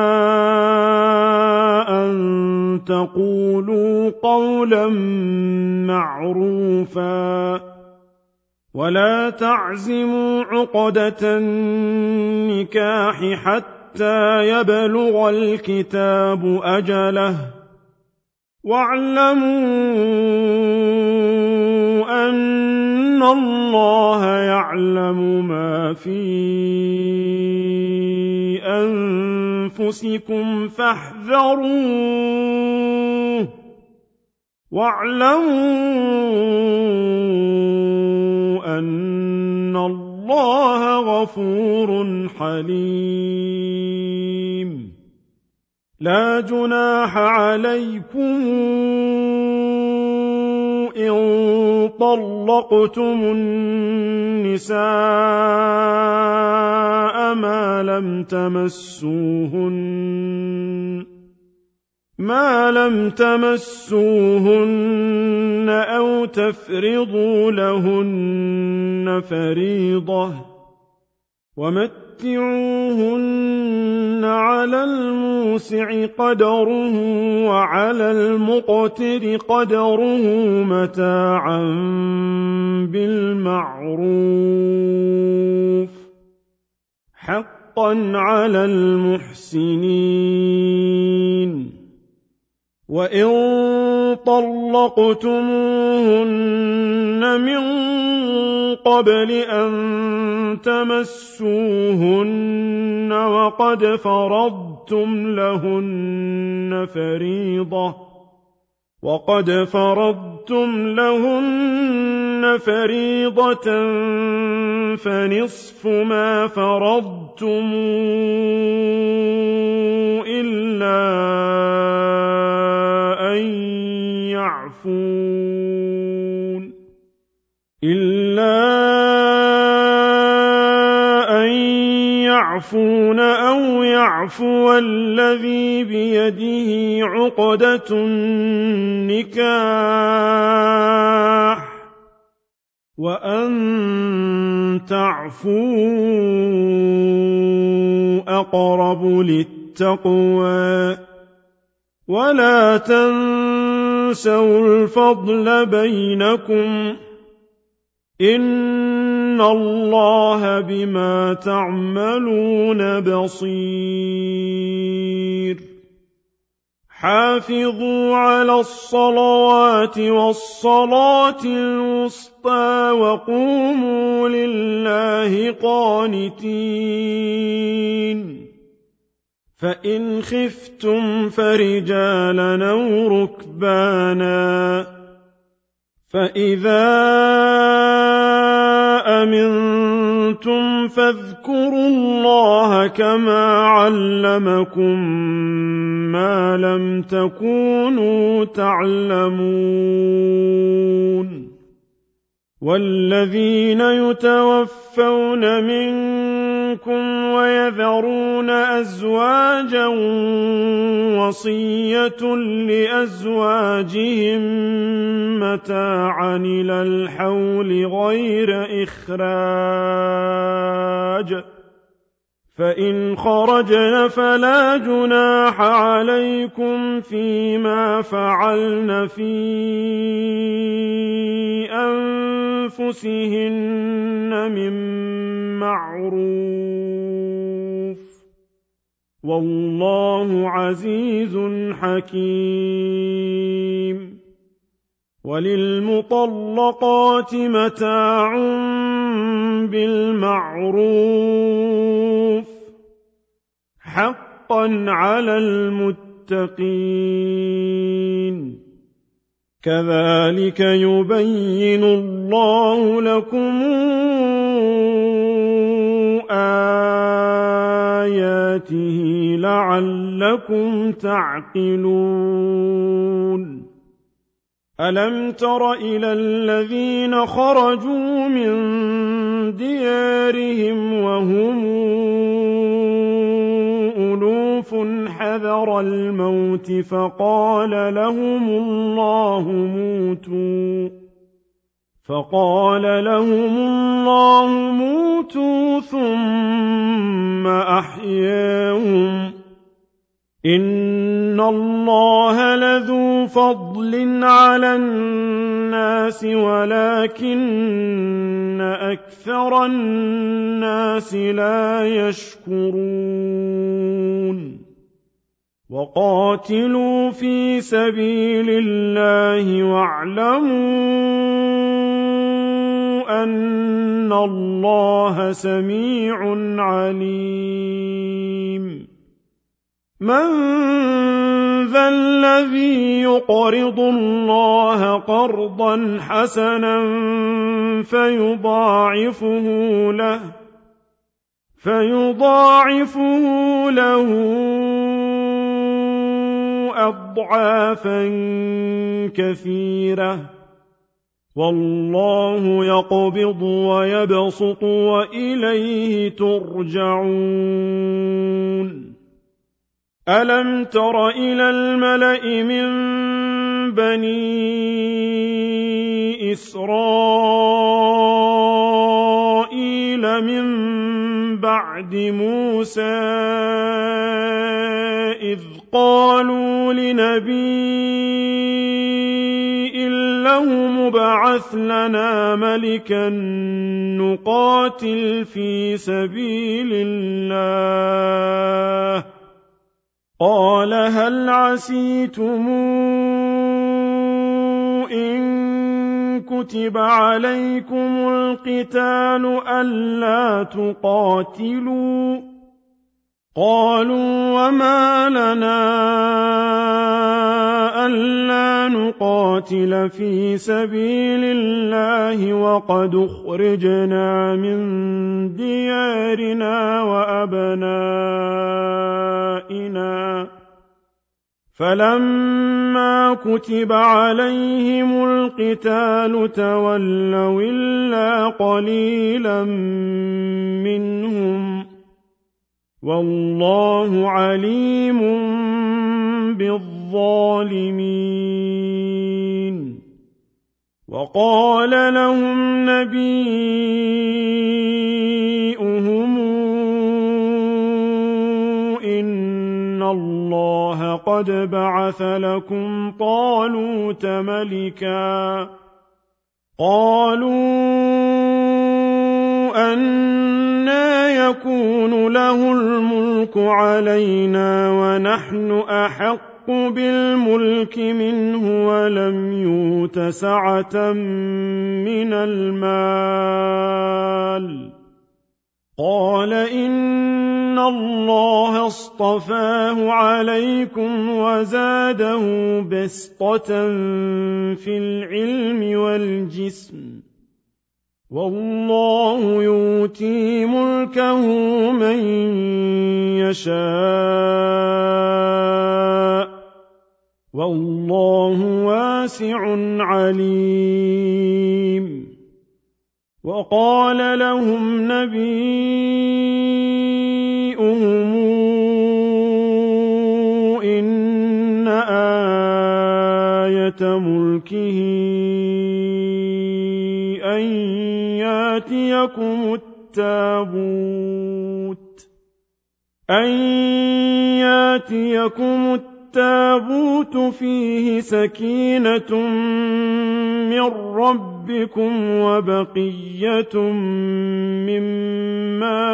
A: أن تقولوا قولا معروفا، ولا تعزموا عقدة النكاح حتى يبلغ الكتاب أجله، واعلموا أن الله يعلم ما في أنفسكم فاحذروه، واعلموا أن الله غفور حليم. لا جناح عليكم إن طلقتم النساء ما لم تمسوهن أو تفرضوا لهن فريضة ومتعوهن على الموسع قدره وعلى المقتر قدره متاعا بالمعروف حقا على المحسنين. وإن طلقتموهن من قبل أن تمسوهن وقد فرضتم لهن فريضة فنصف ما فرضتم إلا أن يعفون أو يعفو الذي بيده عقدة النكاح وأن تعفوا أقرب للتقوى ولا تنسوا الفضل بينكم إن الله بما تعملون بصير. حافظوا على الصلوات والصلاة الوسطى وقوموا لله قانتين. فإن خفتم فرجالا أو ركبانا فإذا أمنتم فاذكروا الله كما علمكم ما لم تكونوا تعلمون. والذين يتوفون منكم ويذرون أزواجا وصية لأزواجهم متاعا إلى الحول غير إخراج فإن خرجن فلا جناح عليكم فيما فعلن في أنفسهن من معروف والله عزيز حكيم. وللمطلقات متاع بالمعروف حقا على المتقين. كذلك يبين الله لكم آياته لعلكم تعقلون. ألم تر إلى الذين خرجوا من ديارهم وهم ألوف حذر الموت فقال لهم الله موتوا ثم أحياهم إن الله لذو فضل على الناس ولكن أكثر الناس لا يشكرون. وقاتلوا في سبيل الله واعلموا أن الله سميع عليم. من ذا الذي يقرض الله قرضا حسنا فيضاعفه له أضعافا كثيرة والله يقبض ويبسط وإليه ترجعون ألم تر إلى الملأ من بني إسرائيل من بعد موسى إذ قالوا لنبي له مبعث لنا ملكا نقاتل في سبيل الله قال هل عسيتم إن كتب عليكم القتال ألا تقاتلوا قالوا وما لنا ألا نقاتل في سبيل الله وقد أخرجنا من ديارنا وأبنائنا فلما كتب عليهم القتال تولوا إلا قليلا منهم والله عليم بالظالمين وقال لهم نبيهم إن الله قد بعث لكم طالوت ملكا قالوا أنى يكون له الملك علينا ونحن أحق بالملك منه ولم يؤت سعة من المال قال إن الله اصطفاه عليكم وزاده بسطة في العلم والجسم والله يؤتي ملكه من يشاء والله واسع عليم وقال لهم نبيهم إن آية ملكه أن ياتيكم التابوت فيه سكينة من ربكم وبقية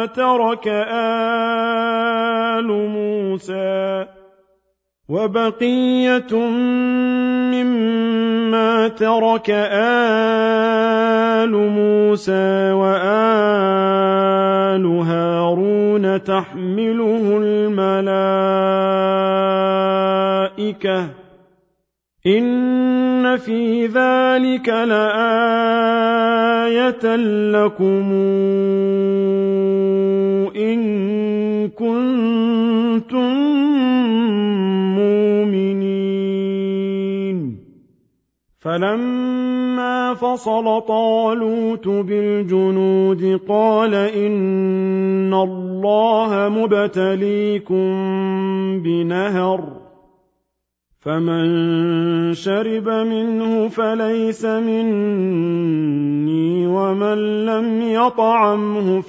A: مما ترك آل موسى وآل هارون تحمله الملائكة إن في ذلك لآية لكم إن كنتم مؤمنين فلما فصل طالوت بالجنود قال إن الله مبتليكم بنهر فمن شرب منه فليس مني ومن لم يطعمه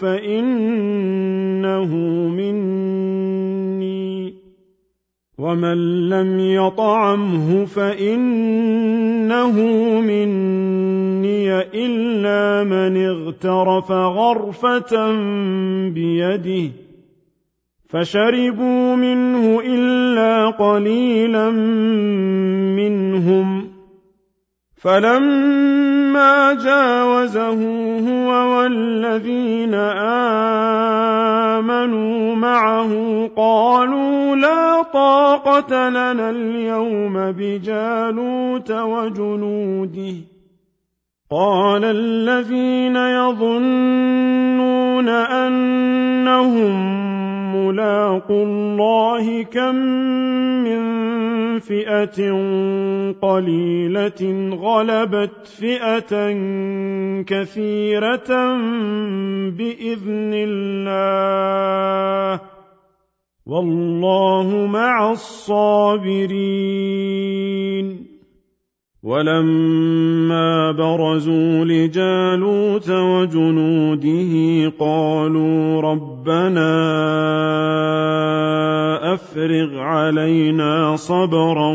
A: فإنه مني إلا من اغترف غرفة بيده فشربوا منه إلا قليلا منهم فلما جاوزه هو والذين آمنوا معه قالوا لا طاقة لنا اليوم بجالوت وجنوده قال الذين يظنون أنهم ملاقو الله كم من فئة قليلة غلبت فئة كثيرة بإذن الله والله مع الصابرين. ولما برزوا لجالوت وجنوده قالوا ربنا أفرغ علينا صبرا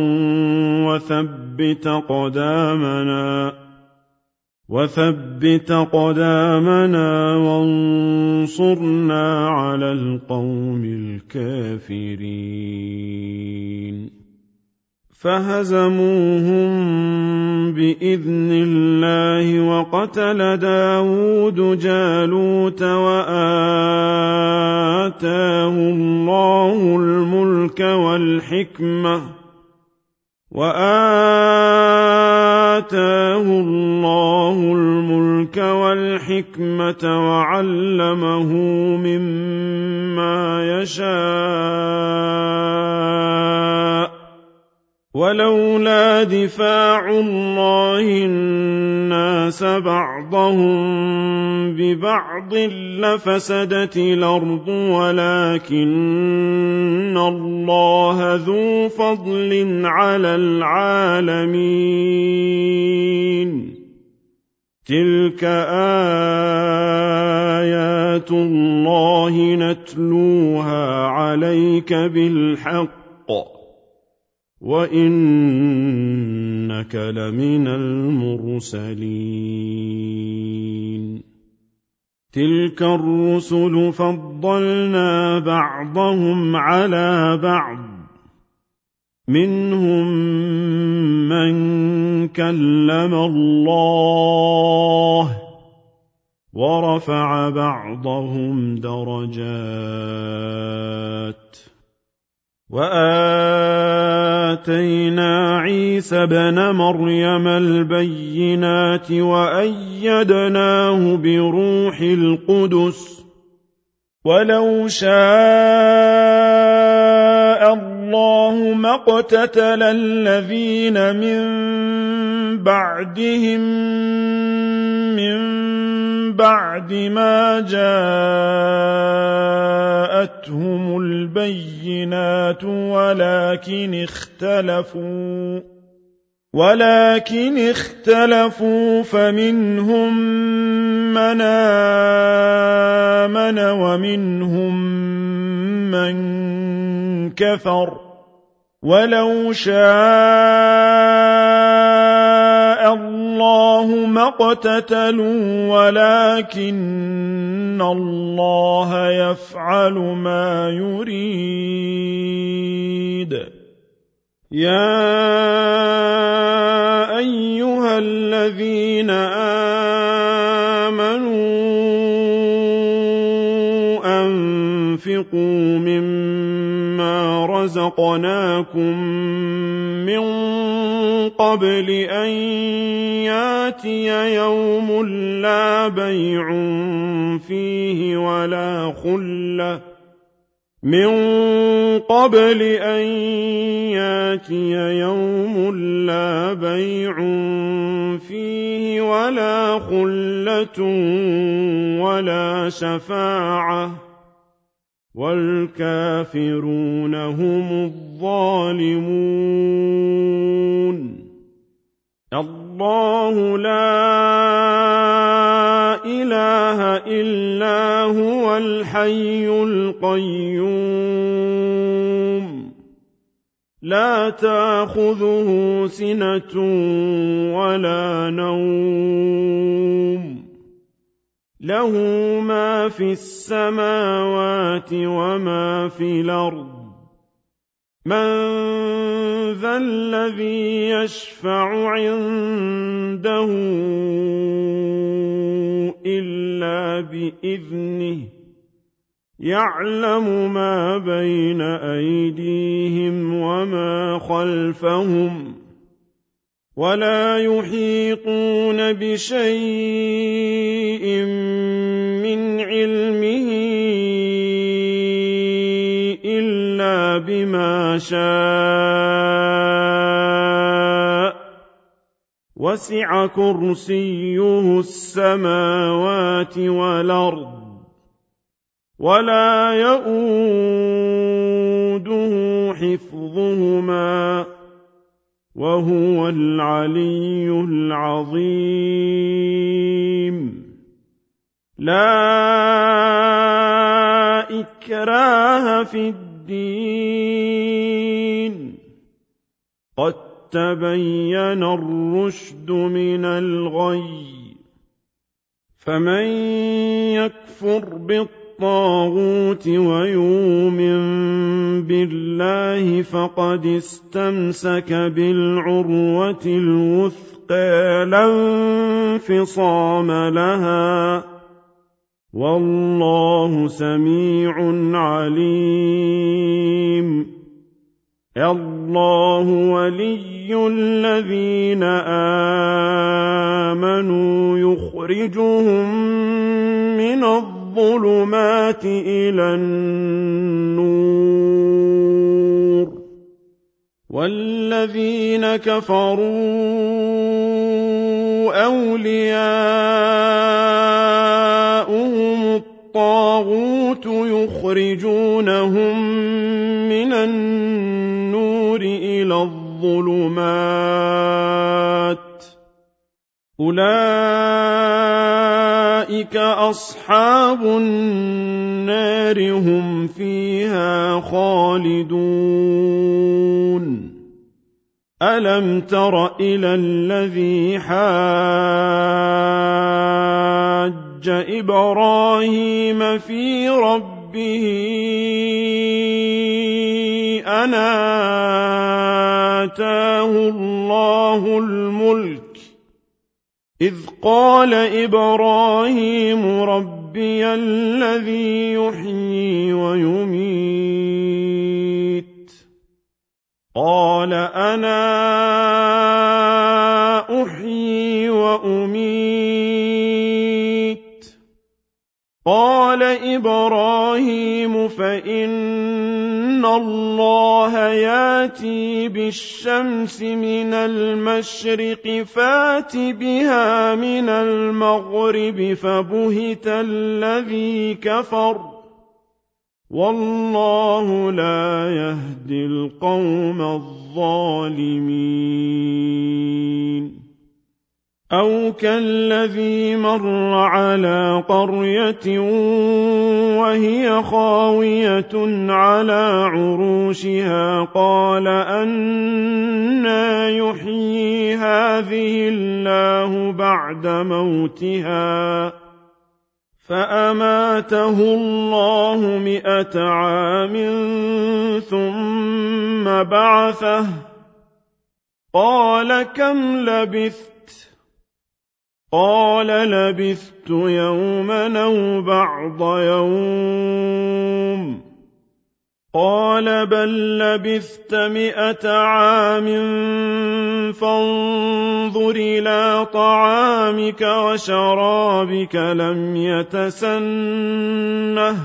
A: وثبت قدامنا وانصرنا على القوم الكافرين. فهزموهم بإذن الله وقتل داود جالوت وآتاه الله الملك والحكمة وعلمه مما يشاء ولولا دفاع الله الناس بعضهم ببعض لفسدت الأرض ولكن الله ذو فضل على العالمين. تلك آيات الله نتلوها عليك بالحق وإنك لمن المرسلين. تلك الرسل فضلنا بعضهم على بعض منهم من كلم الله ورفع بعضهم درجات وآتينا عيسى ابن مريم البينات وأيدناه بروح القدس ولو شاء الله ما اقتتل الذين من بعدهم من بعد ما جاءتهم البينات ولكن اختلفوا فمنهم من آمن ومنهم من كفر ولو شاء الله ما اقتتلوا ولكن الله يفعل ما يريد. يا أيها الذين آمنوا أنفقوا مما رزقناكم من قبل أن ياتي يوم لا بيع فيه ولا خلة ولا شفاعة والكافرون هم الظالمون. الله لا إله إلا هو الحي القيوم لا تأخذه سنة ولا نوم له ما في السماوات وما في الأرض من ذا الذي يشفع عنده إلا بإذنه يعلم ما بين أيديهم وما خلفهم ولا يحيطون بشيء من علمه بما شاء وسع كرسيه السماوات والأرض ولا يئوده حفظهما وهو العلي العظيم. لا إكراه في الدين قد تبين الرشد من الغي فمن يكفر بالطاغوت ويؤمن بالله فقد استمسك بالعروة الوثقى لا انفصام لها والله سميع عليم. الله ولي الذين آمنوا يخرجهم من الظلمات إلى النور والذين كفروا أولياؤهم الطاغوت يخرجونهم من النور إلى الظلمات أولئك أصحاب النار هم فيها خالدون. ألم تر إلى الذي حاج إبراهيم في ربه أن آتاه الله الملك إذ قال إبراهيم ربي الذي يحيي ويميت قال أنا أحيي وأميت قال إبراهيم فإن الله ياتي بالشمس من المشرق فات بها من المغرب فبهت الذي كفر والله لا يهدي القوم الظالمين. أو كالذي مر على قرية وهي خاوية على عروشها قال أنى يحيي هذه الله بعد موتها فأماته الله 100 عام ثم بعثه قال كم لبثت قال لبثت يوما أو بعض يوم قال بل لبثت 100 عام فانظر إلى طعامك وشرابك لم يتسنه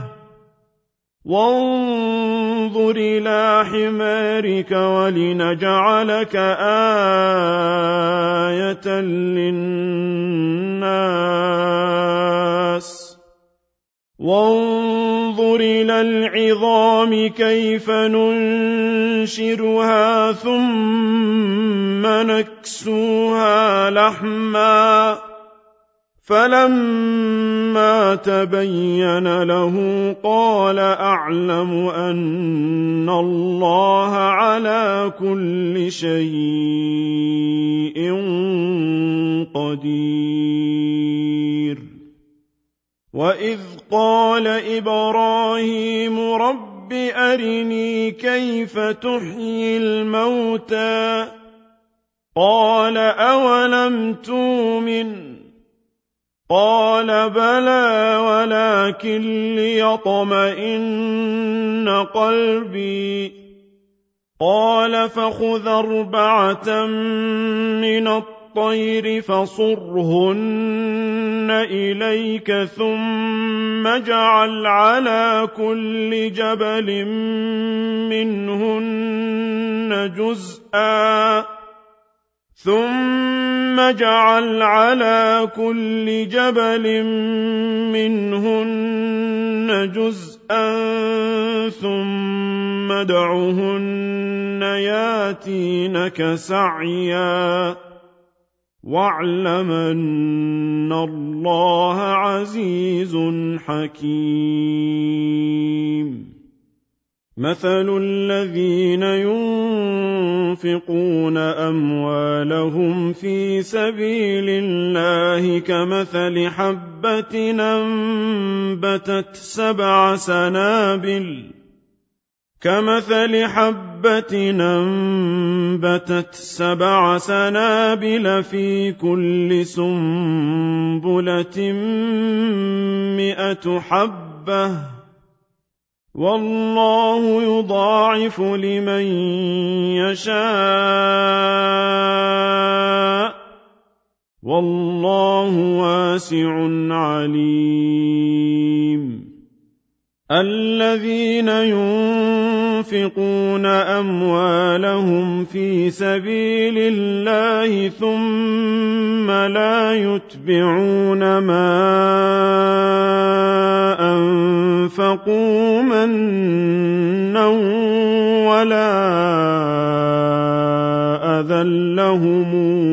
A: وانظر إلى حمارك ولنجعلك آية للناس وانظر إلى العظام كيف ننشرها ثم نكسوها لحما فلما تبين له قال أعلم أن الله على كل شيء قدير. وإذ قال إبراهيم رب أرني كيف تحيي الموتى قال أولم تؤمن قال بلى ولكن ليطمئن قلبي قال فخذ 4 من الطير الطير فصرهن إليك ثم اجعل على كل جبل منهن جزءا ثم ادعهن ياتينك سعيا واعلم أن الله عزيز حكيم. مثل الذين ينفقون أموالهم في سبيل الله كمثل حبة أنبتت سبع سنابل في كل سنبلة 100 حبة والله يضاعف لمن يشاء والله واسع عليم. الذين ينفقون أموالهم في سبيل الله ثم لا يتبعون ما أنفقوا منا ولا أذى لهم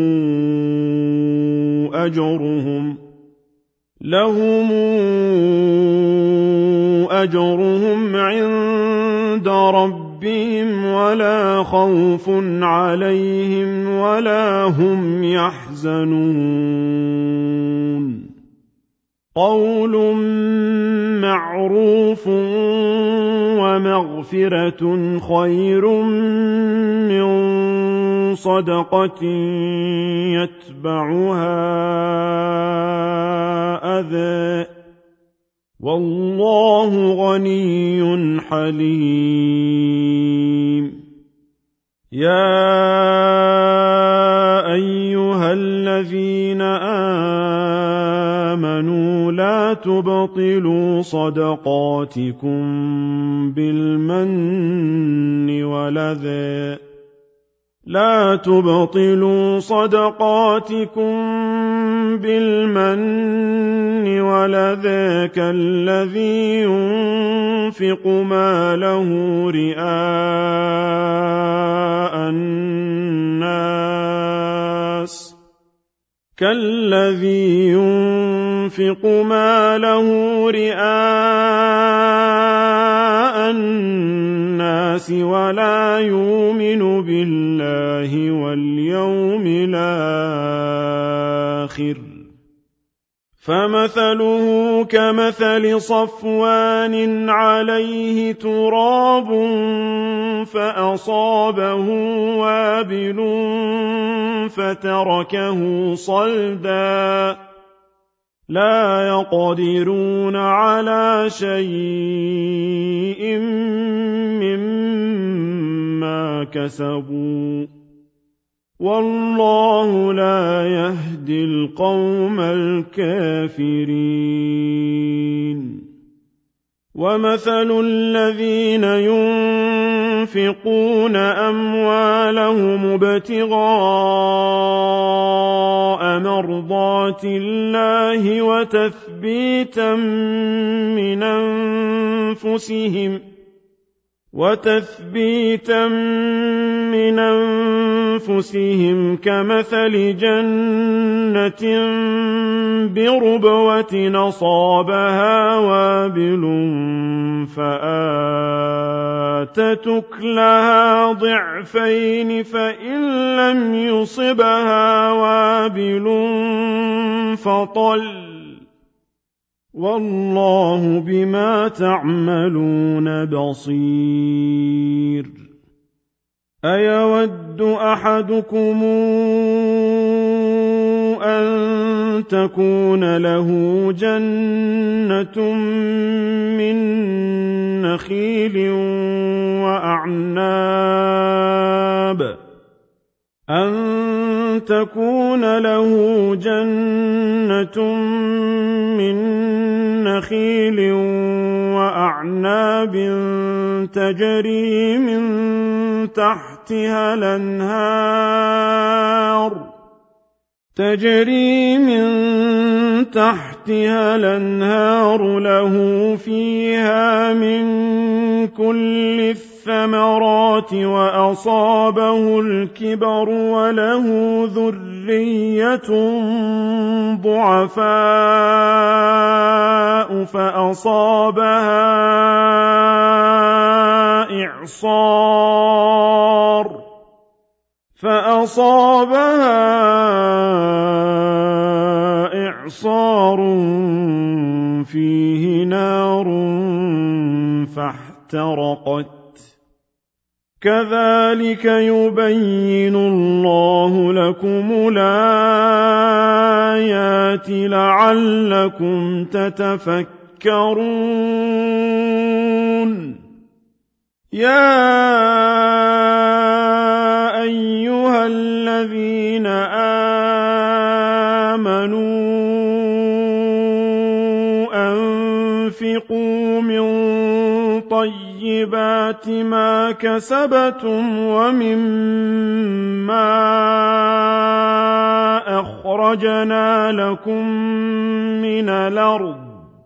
A: أجرهم عند ربهم ولا خوف عليهم ولا هم يحزنون. قول معروف ومغفرة خير من صدقة يتبعها أذى والله غني حليم. يا أيها الذين آمنوا لا تبطلوا صدقاتكم بالمن والأذى كالذي ينفق ماله رئاء الناس ولا يؤمن بالله واليوم الآخر فمثله كمثل صفوان عليه تراب فأصابه وابل فتركه صلدا لا يقدرون على شيء مما كسبوا والله لا يهدي القوم الكافرين. ومثل الذين ينفقون أموالهم ابتغاء مرضات الله وتثبيتا من أنفسهم كمثل جنة بربوة أصابها وابل فآتت أكلها ضعفين فإن لم يصبها وابل فطل والله بما تعملون بصير. أيود أحدكم أن تكون له جنة من نخيل وأعناب تكون له جنة من نخيل وأعناب تجري من تحتها الأنهار له فيها من كل الثمرات وأصابه الكبر وله ذرية ضعفاء فأصابها إعصار فيه نار فاحترقت كذلك يبين الله لكم الآيات لعلكم تتفكرون يا أيها الذين آمنوا أنفقوا من طيبات ما كسبتم ومما أخرجنا لكم من الأرض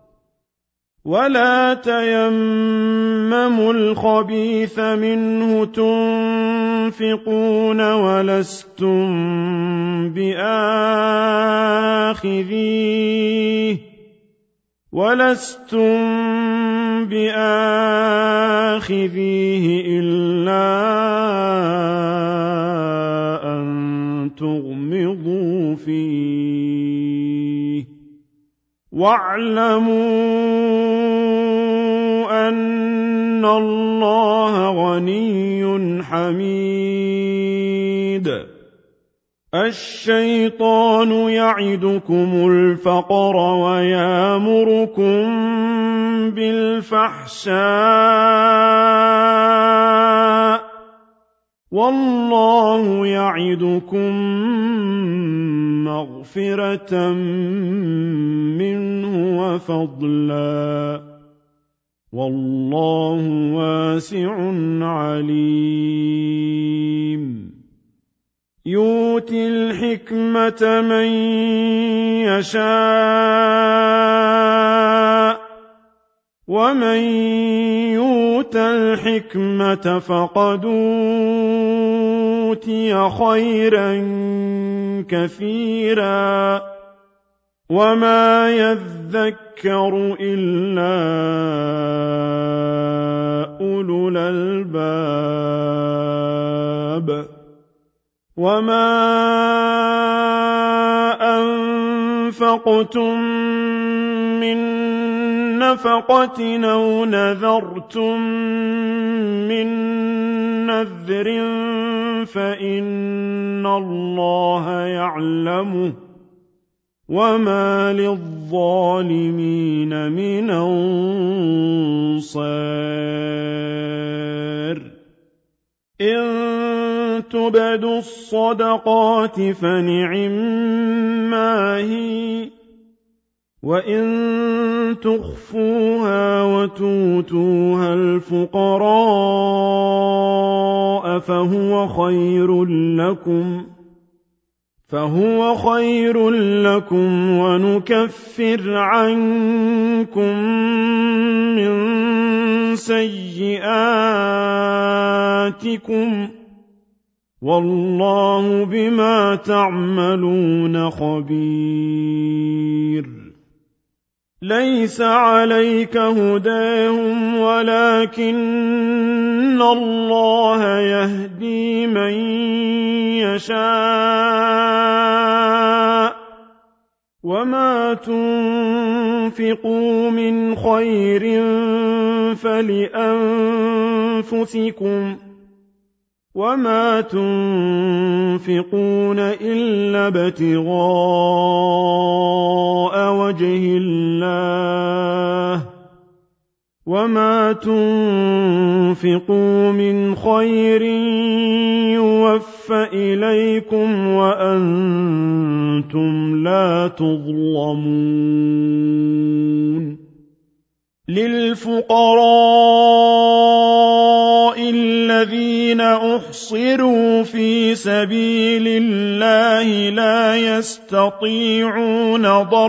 A: ولا تيمموا الخبيث منه تنفقون ولستم بآخذيه إلا أن تغمضوا فيه واعلموا أن الله غني حميد الشيطان يعدكم الفقر ويأمركم بالفحشاء والله يعدكم مغفرة منه وفضلا والله واسع عليم يؤتي الحكمة من يشاء ومن يؤت الحكمة فقد أوتي خيرا كثيرا وما يذكر إلا أولو الألباب وما أنفقتم من نفقة أو نذرتم من نذر فإن الله يعلمه وما للظالمين من أنصار إن تبدوا الصدقات فنعما هي وإن تخفوها وتؤتوها الفقراء فهو خير لكم ونكفر عنكم من سيئاتكم والله بما تعملون خبير ليس عليك هداهم ولكن الله يهدي من يشاء وما تنفقوا من خير فلأنفسكم وما تنفقون إلا ابتغاء وجه الله وما تنفقوا من خير يوفى يتوفى إليكم وأنتم لا تظلمون للفقراء الذين أحصروا في سبيل الله لا يستطيعون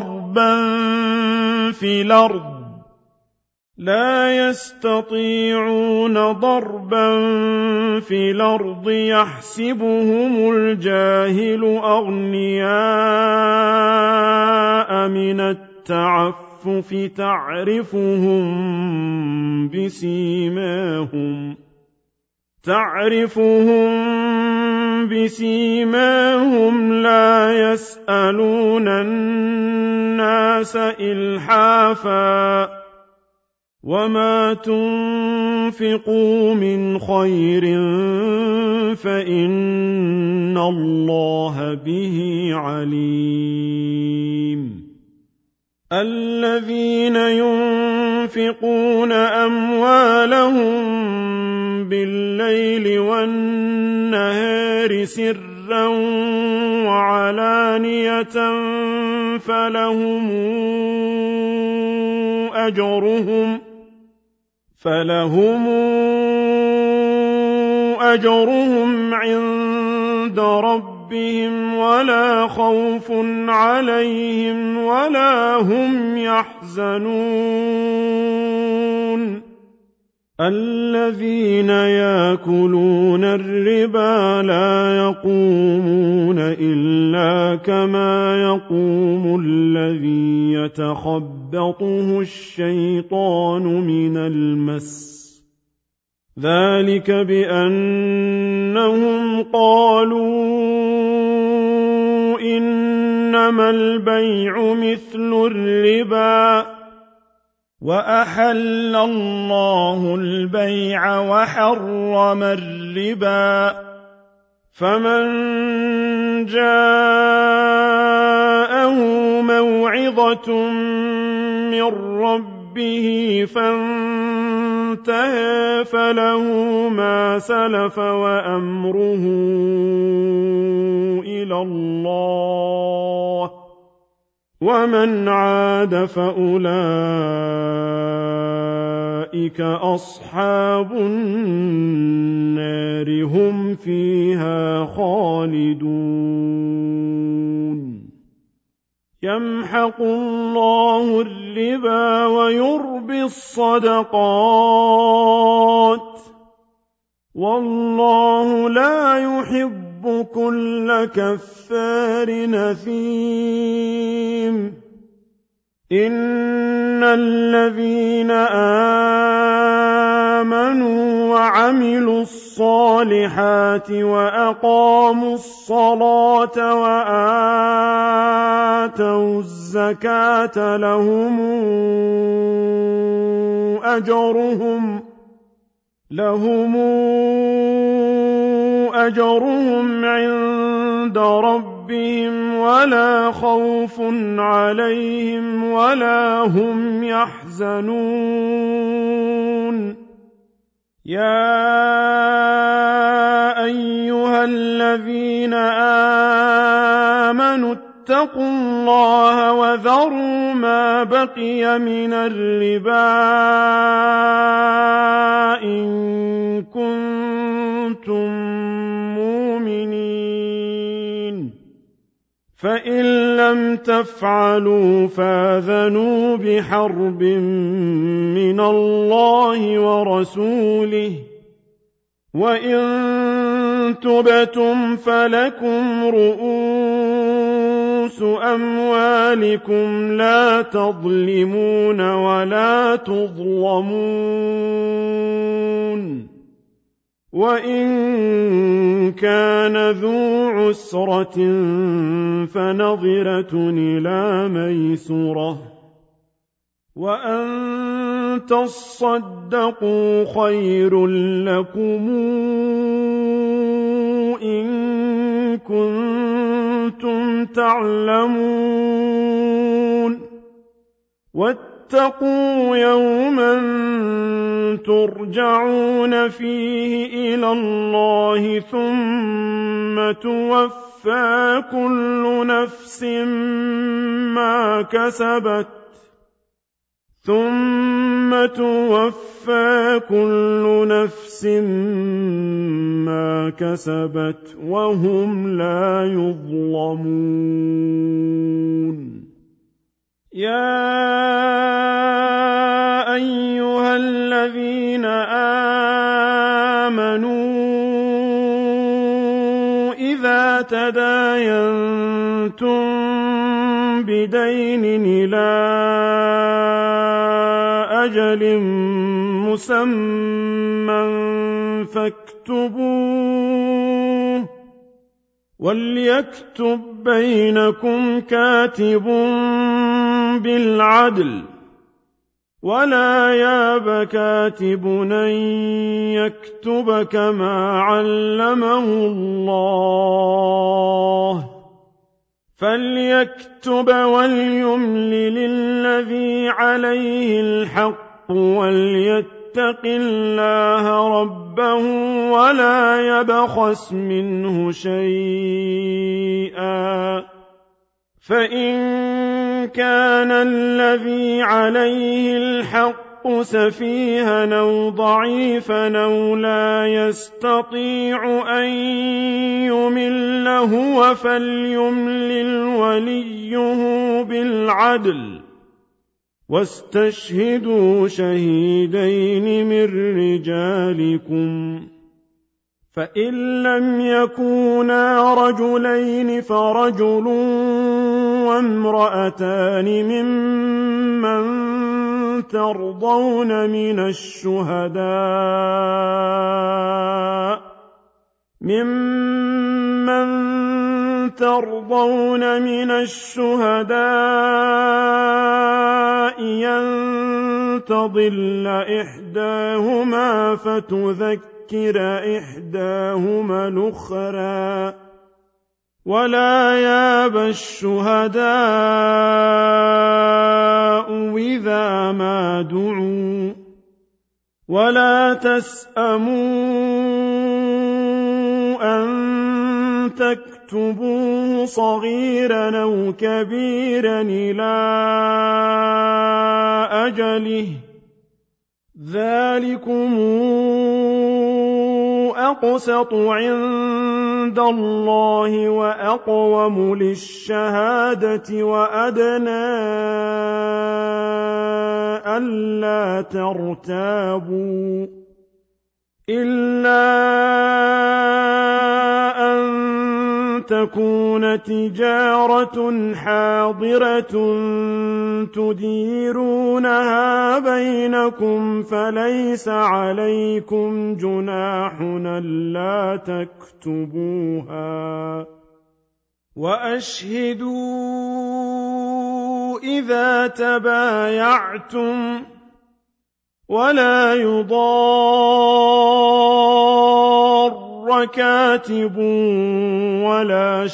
A: ضربا في الأرض يحسبهم الجاهل أغنياء من التعفف تعرفهم بسيماهم لا يسألون الناس إلحافا وما تنفقوا من خير فإن الله به عليم الذين ينفقون أموالهم بالليل والنهار سرا وعلانية فلهم أجرهم عند ربهم ولا خوف عليهم ولا هم يحزنون الذين يأكلون الربا لا يقومون إلا كما يقوم الذي يتخبطه الشيطان من المس ذلك بأنهم قالوا إنما البيع مثل الربا وأحل الله البيع وحرم الربا فمن جاءه موعظة من ربه فانتهى فله ما سلف وأمره إلى الله ومن عاد فأولئك أصحاب النار هم فيها خالدون يمحق الله الربا ويربي الصدقات والله لا يحب كل كفار نثيم إن الذين آمنوا وعملوا الصالحات وأقاموا الصلاة وآتوا الزكاة لهم أجرهم عند ربهم ولا خوف عليهم ولا هم يحزنون يا أيها الذين آمنوا اتقوا الله وذروا ما بقي من الربا إن كنتم مؤمنين فإن لم تفعلوا فاذنوا بحرب من الله ورسوله وإن تبتم فلكم رؤوس أموالكم لا تظلمون ولا تظلمون وإن كان ذو عسرة فنظرة إلى ميسرة وأن تصدقوا خير لكم إن كنتم تعلمون واتقوا يوما ترجعون فيه إلى الله ثم توفى كل نفس ما كسبت وهم لا يظلمون يا أيها الذين آمنوا إذا تداينتم بدين إلى أجل مسمى فاكتبوه وليكتب بينكم كاتب بالعدل ولا ياب كاتب أن يكتب كما علمه الله فليكتب وليملل الذي عليه الحق وليتق الله ربه ولا يبخس منه شيئا فإن كان الذي عليه الحق سفيها أو ضعيفا أو لا يستطيع أن يمل هو فليملل وليه بالعدل واستشهدوا شهيدين من رجالكم فإن لم يكونا رجلين فرجل وامرأتان ممن ترضون من الشهداء أن تضل إحداهما فتذكر إحداهما الأخرى ولا ياب الشهداء إذا ما دعوا ولا تسأموا أن تكتبوه صغيرا أو كبيرا إلى أجله ذلكم أقسط عند الله وأقوم للشهادة وأدنى ألا ترتابوا إلا أن تكون تجارة حاضرة تديرونها بينكم فليس عليكم جناح ألا تكتبوها وأشهدوا إذا تبايعتم ولا يضار كاتب ولا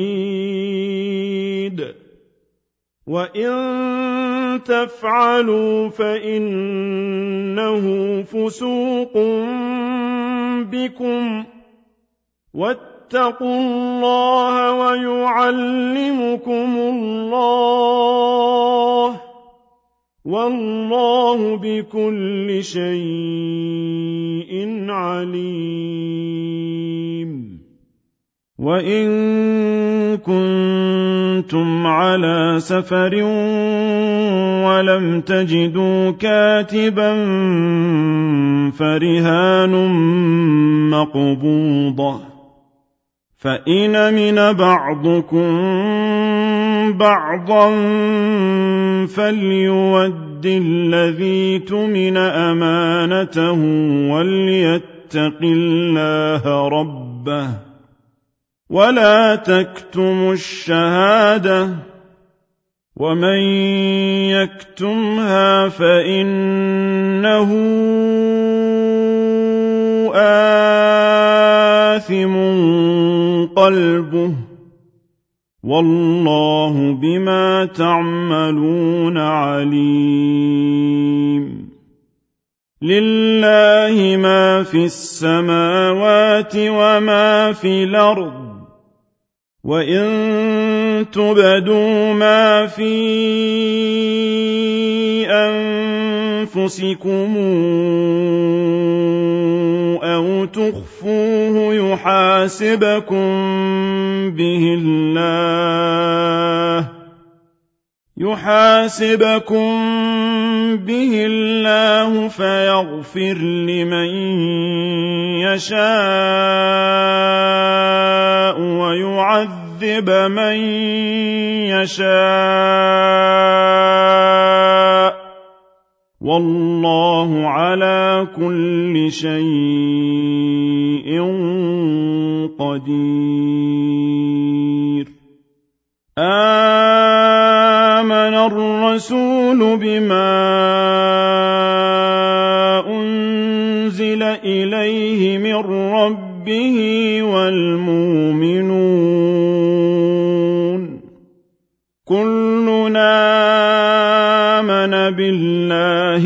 A: شهيد وإن تفعلوا فإنه فسوق بكم واتقوا الله ويعلمكم الله والله بكل شيء عليم وإن كنتم على سفر ولم تجدوا كاتبا فرهان مقبوضة فإن أمن بعضكم بعضا فليؤد الذي اؤتمن أمانته وليتق الله ربه ولا تكتموا الشهادة ومن يكتمها فإنه آثم قلبه والله بما تعملون عليم لله ما في السماوات وما في الأرض وإن تبدوا ما في أنفسكم أو تخفوه يحاسبكم به الله فيغفر لمن يشاء ويعذب من يشاء والله على كل شيء قدير آمن الرسول بما أنزل إليه من ربه والمؤمنون كلنا آمن بالله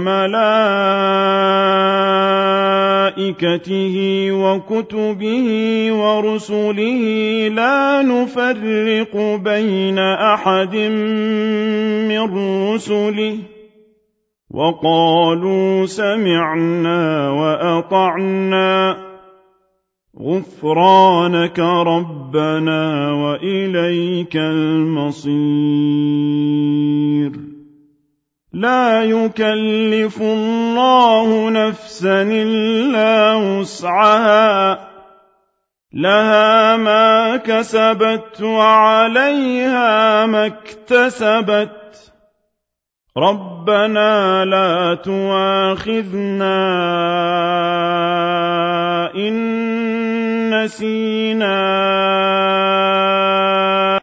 A: وملائكته وكتبه ورسله لا نفرق بين أحد من رسله وقالوا سمعنا وأطعنا غفرانك ربنا وإليك المصير لا يكلف الله نفسا إلا وسعها لها ما كسبت وعليها ما اكتسبت ربنا لا تؤاخذنا إن نسينا